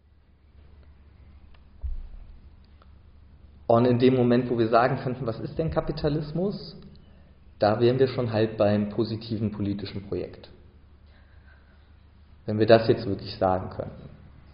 Und in dem Moment, wo wir sagen könnten, was ist denn Kapitalismus, da wären wir schon halb beim positiven politischen Projekt. Wenn wir das jetzt wirklich sagen könnten.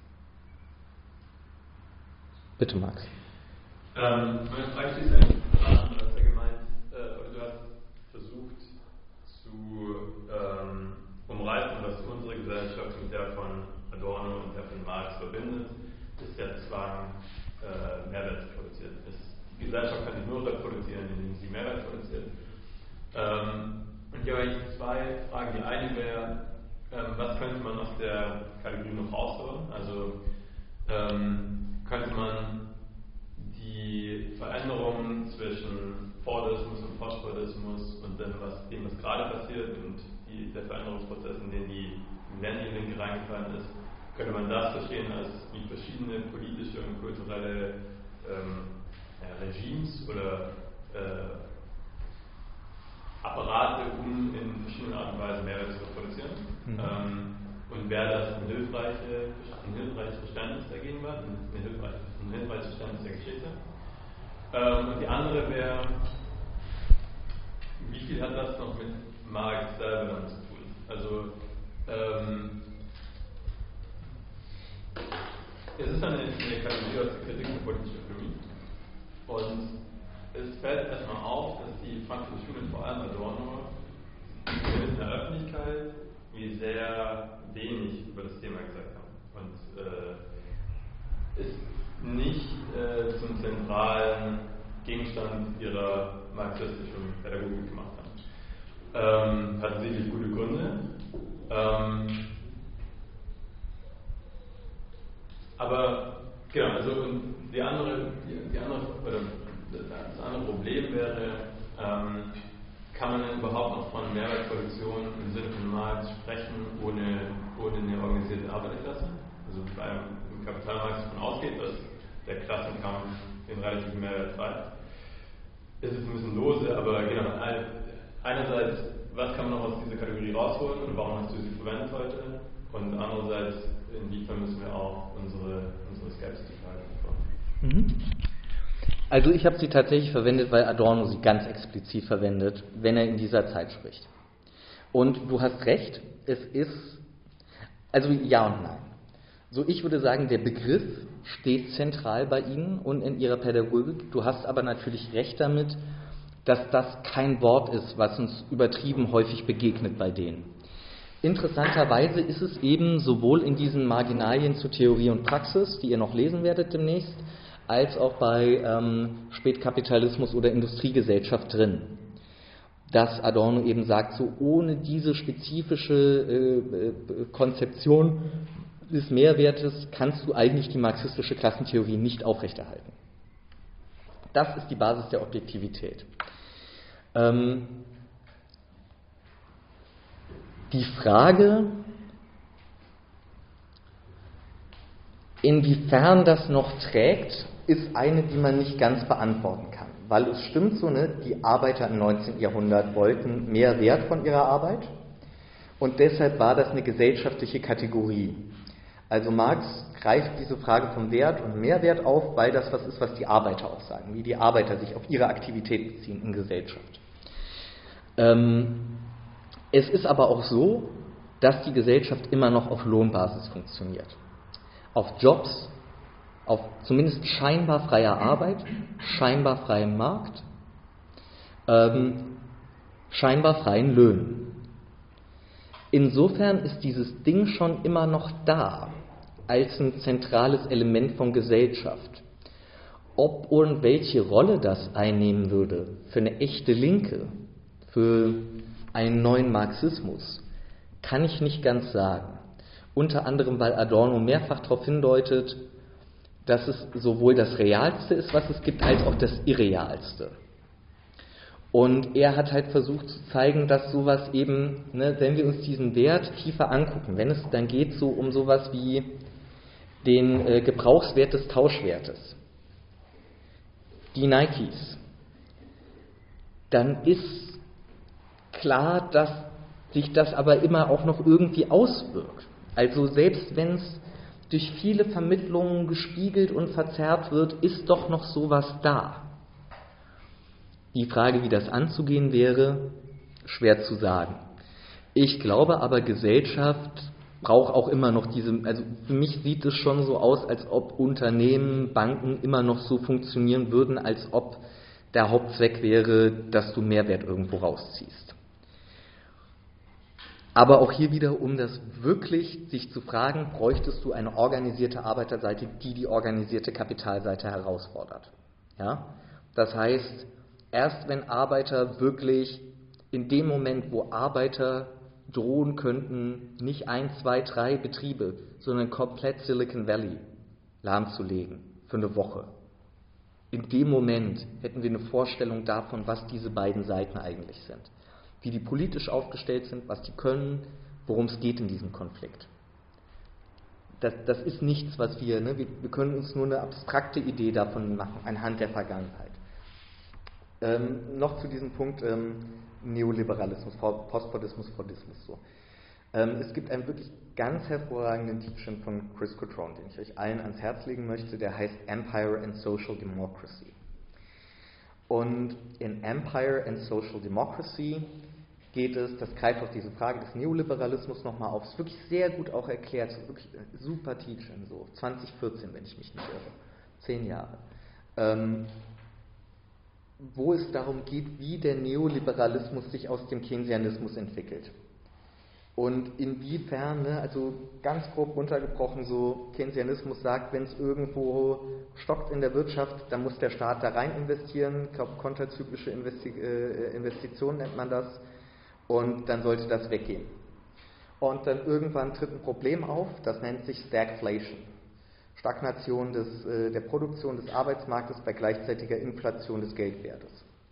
Bitte, Max. Ähm, meine Frage schließt eigentlich an, du hast ja gemeint, äh, oder du hast versucht zu ähm, umreißen, was unsere Gesellschaft mit der von Adorno und der von Marx verbindet, ist der Zwang, äh, Mehrwert zu produzieren. Es, die Gesellschaft kann nicht nur reproduzieren, indem sie Mehrwert produziert. Ähm, und hier habe ich zwei Fragen. Die eine wäre, ähm, was könnte man aus der Kategorie noch rausholen? Also ähm, könnte man die Veränderungen zwischen Fordismus und Postfordismus und dann was, dem, was gerade passiert, und die, der Veränderungsprozess, in den die Millennium-Linke reingefallen ist, könnte man das verstehen als wie verschiedene politische und kulturelle ähm, ja, Regimes oder äh, Apparate, um in verschiedenen Arten und Weisen Mehrwert zu reproduzieren. Mhm. Ähm, und wäre das ein, hilfreiche, ein hilfreiches Verständnis der Gegenwart, ein, ein, hilfreiches, ein hilfreiches Verständnis der Geschichte. Ähm, und die andere wäre, wie viel hat das noch mit Marx selber dann zu tun? Also, ähm, es ist eine, eine Kategorie aus der Kritik der politischen Ökonomie. Und es fällt erstmal auf, dass die Frankfurter Schule, vor allem Adorno, in der Öffentlichkeit wie sehr wenig über das Thema gesagt haben und äh, es nicht äh, zum zentralen Gegenstand ihrer marxistischen Pädagogik gemacht haben. Ähm, hat sicherlich gute Gründe. Ähm, aber genau, also und die andere, die, die andere oder das andere Problem wäre, ähm, kann man denn überhaupt noch von Mehrwertproduktion im Sinne von Marx sprechen, ohne, ohne eine organisierte Arbeiterklasse? Also beim im Kapitalmarkt davon ausgeht, dass der Klassenkampf den relativen Mehrwert treibt. Es ist ein bisschen lose, aber genau, einerseits, was kann man noch aus dieser Kategorie rausholen und warum hast du sie verwendet heute? Und andererseits, inwiefern müssen wir auch unsere, unsere Skepsis halten? Mhm. Also ich habe sie tatsächlich verwendet, weil Adorno sie ganz explizit verwendet, wenn er in dieser Zeit spricht. Und du hast recht, es ist, also ja und nein. So, ich würde sagen, der Begriff steht zentral bei Ihnen und in Ihrer Pädagogik. Du hast aber natürlich recht damit, dass das kein Wort ist, was uns übertrieben häufig begegnet bei denen. Interessanterweise ist es eben sowohl in diesen Marginalien zu Theorie und Praxis, die ihr noch lesen werdet demnächst, als auch bei ähm, Spätkapitalismus oder Industriegesellschaft drin, dass Adorno eben sagt, so ohne diese spezifische äh, äh, Konzeption des Mehrwertes kannst du eigentlich die marxistische Klassentheorie nicht aufrechterhalten. Das ist die Basis der Objektivität. Ähm, die Frage, inwiefern das noch trägt, ist eine, die man nicht ganz beantworten kann. Weil es stimmt so, ne, die Arbeiter im neunzehnten Jahrhundert wollten mehr Wert von ihrer Arbeit und deshalb war das eine gesellschaftliche Kategorie. Also Marx greift diese Frage vom Wert und Mehrwert auf, weil das was ist, was die Arbeiter auch sagen, wie die Arbeiter sich auf ihre Aktivität beziehen in Gesellschaft. Ähm, es ist aber auch so, dass die Gesellschaft immer noch auf Lohnbasis funktioniert. Auf Jobs, auf zumindest scheinbar freier Arbeit, scheinbar freiem Markt, ähm, scheinbar freien Löhnen. Insofern ist dieses Ding schon immer noch da, als ein zentrales Element von Gesellschaft. Ob und welche Rolle das einnehmen würde für eine echte Linke, für einen neuen Marxismus, kann ich nicht ganz sagen. Unter anderem, weil Adorno mehrfach darauf hindeutet, dass es sowohl das Realste ist, was es gibt, als auch das Irrealste. Und er hat halt versucht zu zeigen, dass sowas eben, ne, wenn wir uns diesen Wert tiefer angucken, wenn es dann geht so um sowas wie den äh, Gebrauchswert des Tauschwertes, die Nikes, dann ist klar, dass sich das aber immer auch noch irgendwie auswirkt. Also selbst wenn es durch viele Vermittlungen gespiegelt und verzerrt wird, ist doch noch sowas da. Die Frage, wie das anzugehen wäre, schwer zu sagen. Ich glaube aber, Gesellschaft braucht auch immer noch diese, also für mich sieht es schon so aus, als ob Unternehmen, Banken immer noch so funktionieren würden, als ob der Hauptzweck wäre, dass du Mehrwert irgendwo rausziehst. Aber auch hier wieder, um das wirklich sich zu fragen, bräuchtest du eine organisierte Arbeiterseite, die die organisierte Kapitalseite herausfordert. Ja? Das heißt, erst wenn Arbeiter wirklich in dem Moment, wo Arbeiter drohen könnten, nicht ein, zwei, drei Betriebe, sondern komplett Silicon Valley lahmzulegen für eine Woche. In dem Moment hätten wir eine Vorstellung davon, was diese beiden Seiten eigentlich sind. Wie die politisch aufgestellt sind, was die können, worum es geht in diesem Konflikt. Das, das ist nichts, was wir, ne, wir, wir können uns nur eine abstrakte Idee davon machen, anhand der Vergangenheit. Ähm, noch zu diesem Punkt ähm, Neoliberalismus, Postfordismus, Fordismus. So. Ähm, es gibt einen wirklich ganz hervorragenden Teaching von Chris Cutrone, den ich euch allen ans Herz legen möchte, der heißt Empire and Social Democracy. Und in Empire and Social Democracy geht es, das greift auf diese Frage des Neoliberalismus nochmal auf, ist wirklich sehr gut auch erklärt, wirklich super Teaching, so zwanzig vierzehn, wenn ich mich nicht irre, zehn Jahre. Ähm, wo es darum geht, wie der Neoliberalismus sich aus dem Keynesianismus entwickelt. Und inwiefern, ne, also ganz grob runtergebrochen, so Keynesianismus sagt, wenn es irgendwo stockt in der Wirtschaft, dann muss der Staat da rein investieren. Ich glaube, konterzyklische Investi- äh, Investitionen nennt man das. Und dann sollte das weggehen. Und dann irgendwann tritt ein Problem auf, das nennt sich Stagflation. Stagnation des, äh, der Produktion des Arbeitsmarktes bei gleichzeitiger Inflation des Geldwertes.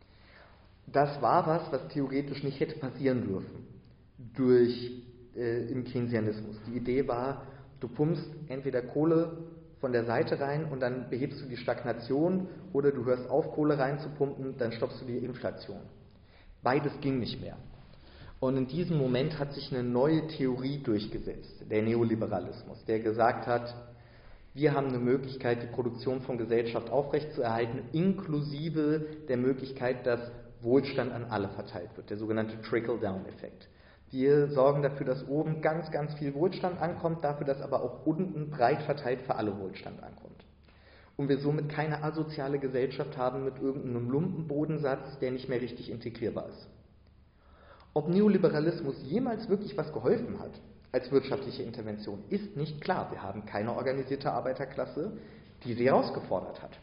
Das war was, was theoretisch nicht hätte passieren dürfen durch äh, im Keynesianismus. Die Idee war, du pumpst entweder Kohle von der Seite rein und dann behebst du die Stagnation, oder du hörst auf, Kohle reinzupumpen, dann stoppst du die Inflation. Beides ging nicht mehr. Und in diesem Moment hat sich eine neue Theorie durchgesetzt, der Neoliberalismus, der gesagt hat, wir haben eine Möglichkeit, die Produktion von Gesellschaft aufrechtzuerhalten, inklusive der Möglichkeit, dass Wohlstand an alle verteilt wird, der sogenannte Trickle-Down-Effekt. Wir sorgen dafür, dass oben ganz, ganz viel Wohlstand ankommt, dafür, dass aber auch unten breit verteilt für alle Wohlstand ankommt. Und wir somit keine asoziale Gesellschaft haben mit irgendeinem Lumpenbodensatz, der nicht mehr richtig integrierbar ist. Ob Neoliberalismus jemals wirklich was geholfen hat als wirtschaftliche Intervention, ist nicht klar. Wir haben keine organisierte Arbeiterklasse, die sie herausgefordert hat.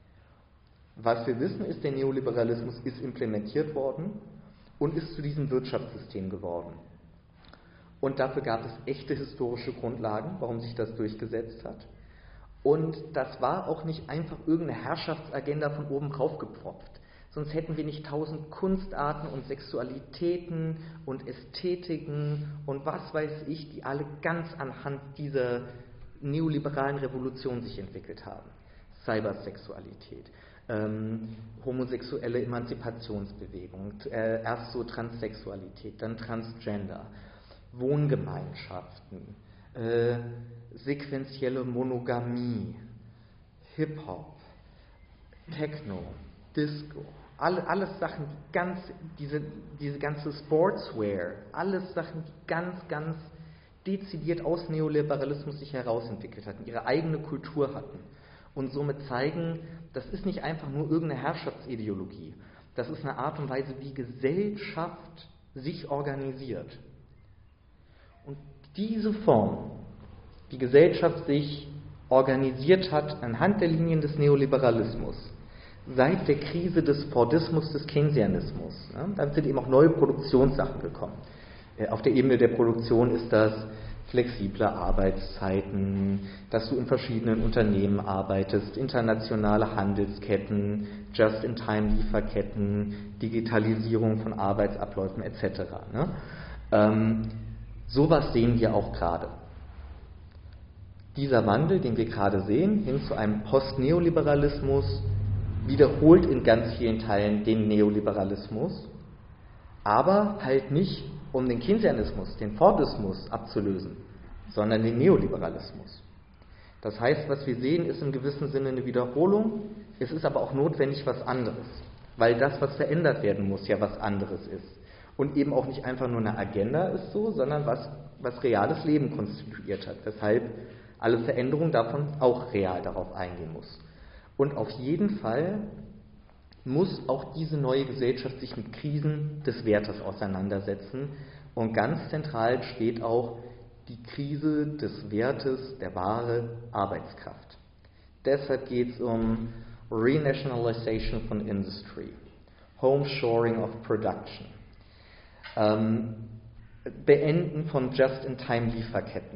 Was wir wissen, ist, der Neoliberalismus ist implementiert worden und ist zu diesem Wirtschaftssystem geworden. Und dafür gab es echte historische Grundlagen, warum sich das durchgesetzt hat. Und das war auch nicht einfach irgendeine Herrschaftsagenda von oben drauf gepfropft. Sonst hätten wir nicht tausend Kunstarten und Sexualitäten und Ästhetiken und was weiß ich, die alle ganz anhand dieser neoliberalen Revolution sich entwickelt haben. Cybersexualität, ähm, homosexuelle Emanzipationsbewegung, äh, erst so Transsexualität, dann Transgender, Wohngemeinschaften, äh, sequentielle Monogamie, Hip-Hop, Techno, Disco, alle, alles Sachen, die ganz, diese, diese ganze Sportswear, alles Sachen, die ganz, ganz dezidiert aus Neoliberalismus sich herausentwickelt hatten, ihre eigene Kultur hatten und somit zeigen, das ist nicht einfach nur irgendeine Herrschaftsideologie, das ist eine Art und Weise, wie Gesellschaft sich organisiert. Und diese Form, wie Gesellschaft sich organisiert hat anhand der Linien des Neoliberalismus, seit der Krise des Fordismus, des Keynesianismus. Ja, da sind eben auch neue Produktionssachen gekommen. Äh, auf der Ebene der Produktion ist das flexible Arbeitszeiten, dass du in verschiedenen Unternehmen arbeitest, internationale Handelsketten, Just-in-Time-Lieferketten, Digitalisierung von Arbeitsabläufen et cetera. Ne? Ähm, sowas sehen wir auch gerade. Dieser Wandel, den wir gerade sehen, hin zu einem Post-Neoliberalismus, wiederholt in ganz vielen Teilen den Neoliberalismus, aber halt nicht, um den Keynesianismus, den Fordismus abzulösen, sondern den Neoliberalismus. Das heißt, was wir sehen, ist im gewissen Sinne eine Wiederholung, es ist aber auch notwendig was anderes, weil das, was verändert werden muss, ja was anderes ist. Und eben auch nicht einfach nur eine Agenda ist so, sondern was, was reales Leben konstituiert hat, weshalb alle Veränderung davon auch real darauf eingehen muss. Und auf jeden Fall muss auch diese neue Gesellschaft sich mit Krisen des Wertes auseinandersetzen. Und ganz zentral steht auch die Krise des Wertes der wahre Arbeitskraft. Deshalb geht es um Renationalization von Industry, Homeshoring of Production, ähm, Beenden von Just-in-Time-Lieferketten.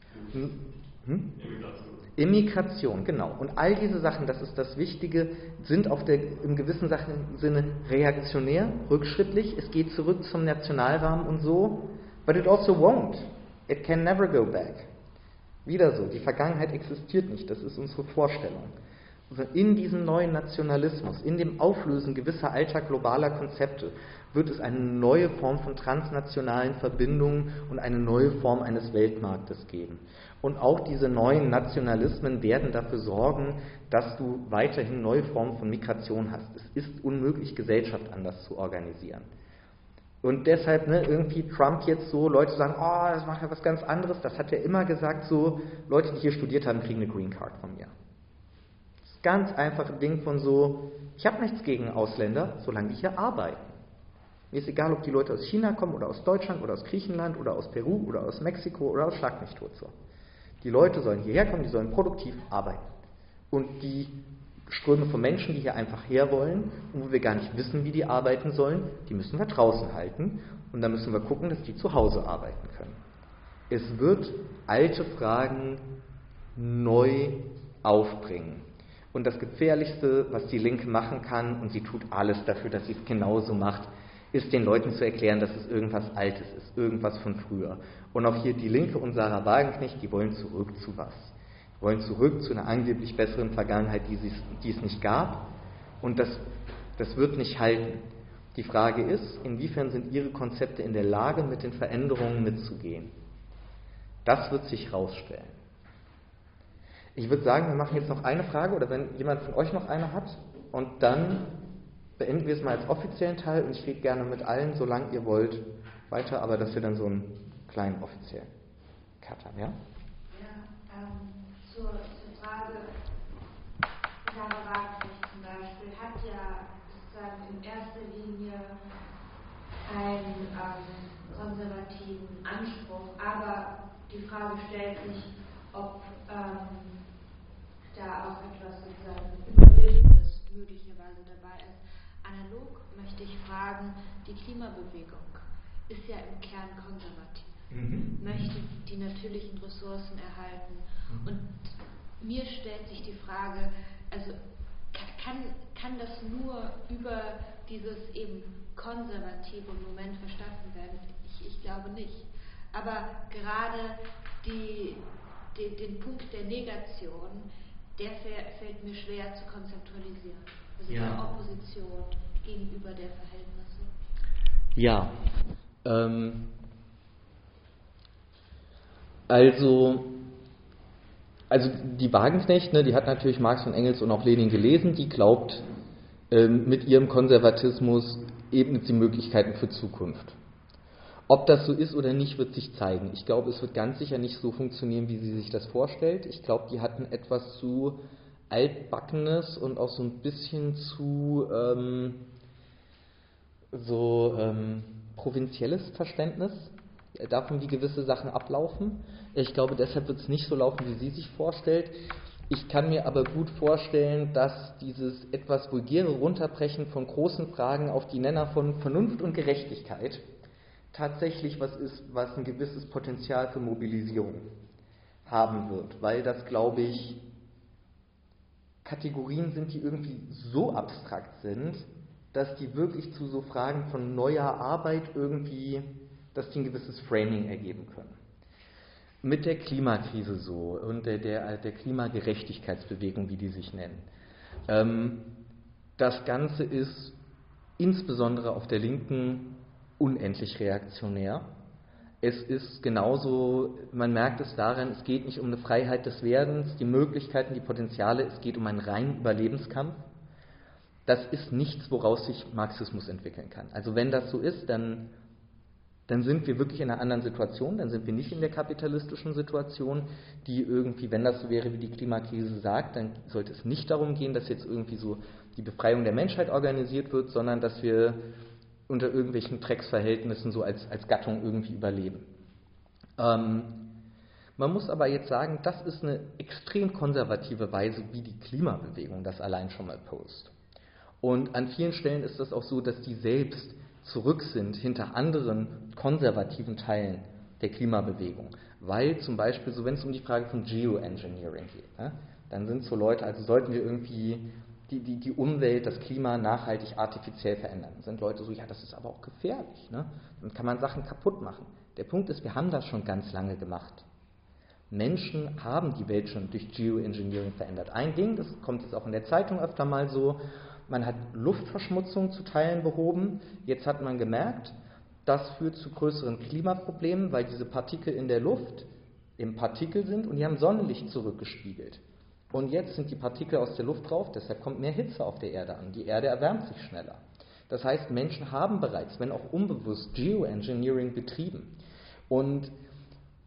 Hm? Immigration, genau. Und all diese Sachen, das ist das Wichtige, sind auf der, im gewissen Sinne reaktionär, rückschrittlich. Es geht zurück zum Nationalrahmen und so. But it also won't. It can never go back. Wieder so, die Vergangenheit existiert nicht, das ist unsere Vorstellung. Also in diesem neuen Nationalismus, in dem Auflösen gewisser alter globaler Konzepte, wird es eine neue Form von transnationalen Verbindungen und eine neue Form eines Weltmarktes geben. Und auch diese neuen Nationalismen werden dafür sorgen, dass du weiterhin neue Formen von Migration hast. Es ist unmöglich, Gesellschaft anders zu organisieren. Und deshalb, ne, irgendwie Trump jetzt so, Leute sagen, oh, das macht ja was ganz anderes. Das hat er immer gesagt, so, Leute, die hier studiert haben, kriegen eine Green Card von mir. ganz einfache Ding von so, ich habe nichts gegen Ausländer, solange die hier arbeiten. Mir ist egal, ob die Leute aus China kommen oder aus Deutschland oder aus Griechenland oder aus Peru oder aus Mexiko oder aus Schlag mich tot so. Die Leute sollen hierher kommen, die sollen produktiv arbeiten. Und die Ströme von Menschen, die hier einfach her wollen und wo wir gar nicht wissen, wie die arbeiten sollen, die müssen wir draußen halten und dann müssen wir gucken, dass die zu Hause arbeiten können. Es wird alte Fragen neu aufbringen. Und das Gefährlichste, was die Linke machen kann, und sie tut alles dafür, dass sie es genauso macht, ist den Leuten zu erklären, dass es irgendwas Altes ist, irgendwas von früher. Und auch hier die Linke und Sarah Wagenknecht, die wollen zurück zu was? Die wollen zurück zu einer angeblich besseren Vergangenheit, die, sie, die es nicht gab. Und das, das wird nicht halten. Die Frage ist, inwiefern sind ihre Konzepte in der Lage, mit den Veränderungen mitzugehen? Das wird sich herausstellen. Ich würde sagen, wir machen jetzt noch eine Frage, oder wenn jemand von euch noch eine hat, und dann beenden wir es mal als offiziellen Teil, und ich rede gerne mit allen, solange ihr wollt, weiter, aber dass wir dann so einen kleinen offiziellen Cut haben, ja? Ja, ähm, zur, zur Frage, Sarah Wagenknecht zum Beispiel hat ja sozusagen in erster Linie einen ähm, konservativen Anspruch, aber die Frage stellt sich, ob ähm, da auch etwas sozusagen Überwindendes möglicherweise dabei ist. Analog möchte ich fragen, die Klimabewegung ist ja im Kern konservativ, mhm. möchte die natürlichen Ressourcen erhalten. Mhm. Und mir stellt sich die Frage, also kann, kann das nur über dieses eben konservative Moment verstanden werden? Ich, ich glaube nicht. Aber gerade die, die, den Punkt der Negation, der fällt mir schwer zu konzeptualisieren. Also ja. Der Opposition gegenüber der Verhältnisse. Ja. Ähm, also, also die Wagenknecht, ne, die hat natürlich Marx und Engels und auch Lenin gelesen, die glaubt, ähm, mit ihrem Konservatismus ebnet sie Möglichkeiten für Zukunft. Ob das so ist oder nicht, wird sich zeigen. Ich glaube, es wird ganz sicher nicht so funktionieren, wie sie sich das vorstellt. Ich glaube, die hatten etwas zu altbackenes und auch so ein bisschen zu ähm, so ähm, provinzielles Verständnis davon, wie gewisse Sachen ablaufen. Ich glaube, deshalb wird es nicht so laufen, wie sie sich vorstellt. Ich kann mir aber gut vorstellen, dass dieses etwas vulgäre Runterbrechen von großen Fragen auf die Nenner von Vernunft und Gerechtigkeit tatsächlich was ist, was ein gewisses Potenzial für Mobilisierung haben wird, weil das, glaube ich, Kategorien sind, die irgendwie so abstrakt sind, dass die wirklich zu so Fragen von neuer Arbeit irgendwie, dass die ein gewisses Framing ergeben können. Mit der Klimakrise so und der, der, der Klimagerechtigkeitsbewegung, wie die sich nennen. Ähm, das Ganze ist insbesondere auf der Linken unendlich reaktionär. Es ist genauso, man merkt es daran, es geht nicht um eine Freiheit des Werdens, die Möglichkeiten, die Potenziale, es geht um einen reinen Überlebenskampf. Das ist nichts, woraus sich Marxismus entwickeln kann. Also wenn das so ist, dann, dann sind wir wirklich in einer anderen Situation, dann sind wir nicht in der kapitalistischen Situation, die irgendwie, wenn das so wäre, wie die Klimakrise sagt, dann sollte es nicht darum gehen, dass jetzt irgendwie so die Befreiung der Menschheit organisiert wird, sondern dass wir unter irgendwelchen Drecksverhältnissen so als, als Gattung irgendwie überleben. Ähm, man muss aber jetzt sagen, das ist eine extrem konservative Weise, wie die Klimabewegung das allein schon mal post. Und an vielen Stellen ist das auch so, dass die selbst zurück sind hinter anderen konservativen Teilen der Klimabewegung. Weil zum Beispiel, so wenn es um die Frage von Geoengineering geht, ne, dann sind so Leute, also sollten wir irgendwie Die, die, die Umwelt, das Klima nachhaltig artifiziell verändern. Dann sind Leute so, ja, das ist aber auch gefährlich. Ne? Dann kann man Sachen kaputt machen. Der Punkt ist, wir haben das schon ganz lange gemacht. Menschen haben die Welt schon durch Geoengineering verändert. Ein Ding, das kommt jetzt auch in der Zeitung öfter mal so, man hat Luftverschmutzung zu Teilen behoben. Jetzt hat man gemerkt, das führt zu größeren Klimaproblemen, weil diese Partikel in der Luft im Partikel sind und die haben Sonnenlicht zurückgespiegelt. Und jetzt sind die Partikel aus der Luft drauf, deshalb kommt mehr Hitze auf der Erde an. Die Erde erwärmt sich schneller. Das heißt, Menschen haben bereits, wenn auch unbewusst, Geoengineering betrieben. Und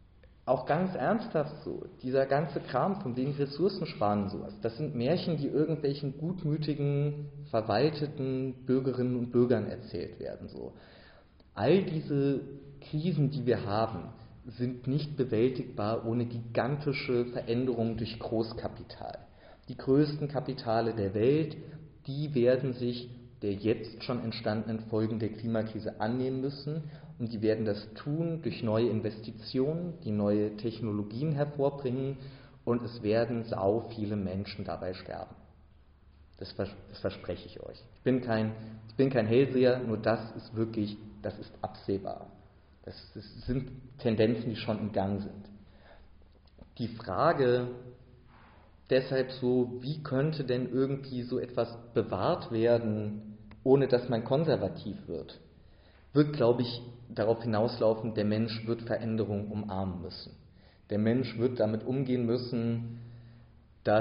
auch ganz ernsthaft so, dieser ganze Kram von wegen Ressourcensparen und sowas, das sind Märchen, die irgendwelchen gutmütigen, verwalteten Bürgerinnen und Bürgern erzählt werden. So. All diese Krisen, die wir haben, sind nicht bewältigbar ohne gigantische Veränderungen durch Großkapital. Die größten Kapitale der Welt, die werden sich der jetzt schon entstandenen Folgen der Klimakrise annehmen müssen und die werden das tun durch neue Investitionen, die neue Technologien hervorbringen und es werden sau viele Menschen dabei sterben. Das, vers- das verspreche ich euch. Ich bin kein, ich bin kein Hellseher, nur das ist wirklich, das ist absehbar. Das, das sind Tendenzen, die schon im Gang sind. Die Frage deshalb so, wie könnte denn irgendwie so etwas bewahrt werden, ohne dass man konservativ wird, wird, glaube ich, darauf hinauslaufen, der Mensch wird Veränderung umarmen müssen. Der Mensch wird damit umgehen müssen, dass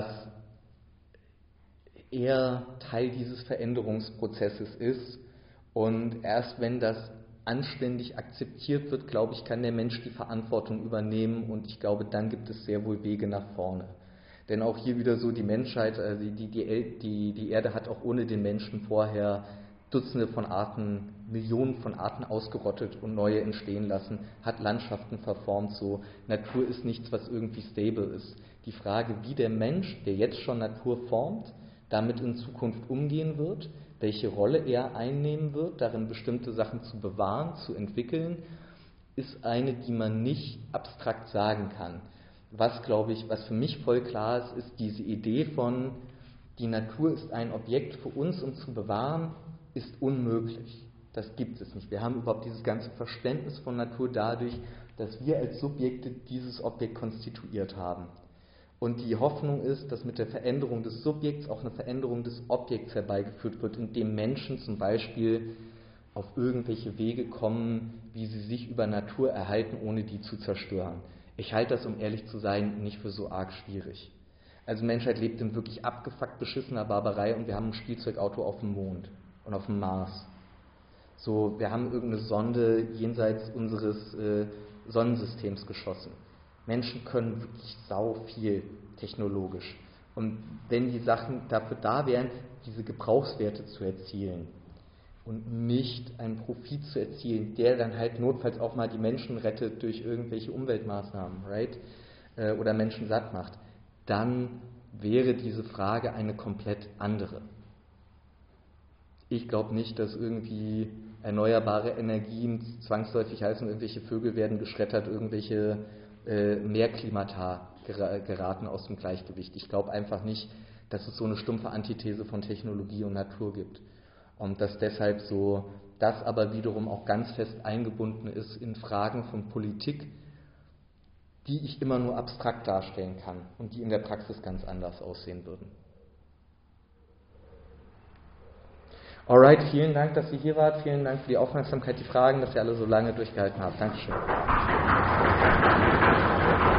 er Teil dieses Veränderungsprozesses ist und erst wenn das anständig akzeptiert wird, glaube ich, kann der Mensch die Verantwortung übernehmen und ich glaube, dann gibt es sehr wohl Wege nach vorne. Denn auch hier wieder so die Menschheit, also die, die, die, die Erde hat auch ohne den Menschen vorher Dutzende von Arten, Millionen von Arten ausgerottet und neue entstehen lassen, hat Landschaften verformt so. Natur ist nichts, was irgendwie stable ist. Die Frage, wie der Mensch, der jetzt schon Natur formt, damit in Zukunft umgehen wird, welche Rolle er einnehmen wird, darin bestimmte Sachen zu bewahren, zu entwickeln, ist eine, die man nicht abstrakt sagen kann. Was, glaube ich, was für mich voll klar ist, ist diese Idee von, die Natur ist ein Objekt für uns, um zu bewahren, ist unmöglich. Das gibt es nicht. Wir haben überhaupt dieses ganze Verständnis von Natur dadurch, dass wir als Subjekte dieses Objekt konstituiert haben. Und die Hoffnung ist, dass mit der Veränderung des Subjekts auch eine Veränderung des Objekts herbeigeführt wird, indem Menschen zum Beispiel auf irgendwelche Wege kommen, wie sie sich über Natur erhalten, ohne die zu zerstören. Ich halte das, um ehrlich zu sein, nicht für so arg schwierig. Also Menschheit lebt in wirklich abgefuckt beschissener Barbarei und wir haben ein Spielzeugauto auf dem Mond und auf dem Mars. So, wir haben irgendeine Sonde jenseits unseres äh, Sonnensystems geschossen. Menschen können wirklich sau viel technologisch. Und wenn die Sachen dafür da wären, diese Gebrauchswerte zu erzielen und nicht einen Profit zu erzielen, der dann halt notfalls auch mal die Menschen rettet durch irgendwelche Umweltmaßnahmen, right? Äh, oder Menschen satt macht, dann wäre diese Frage eine komplett andere. Ich glaube nicht, dass irgendwie erneuerbare Energien zwangsläufig heißen, irgendwelche Vögel werden geschreddert, irgendwelche äh, Meerklimata gera- geraten aus dem Gleichgewicht. Ich glaube einfach nicht, dass es so eine stumpfe Antithese von Technologie und Natur gibt. Und dass deshalb so das aber wiederum auch ganz fest eingebunden ist in Fragen von Politik, die ich immer nur abstrakt darstellen kann und die in der Praxis ganz anders aussehen würden. Alright, vielen Dank, dass ihr hier wart. Vielen Dank für die Aufmerksamkeit, die Fragen, dass ihr alle so lange durchgehalten habt. Dankeschön.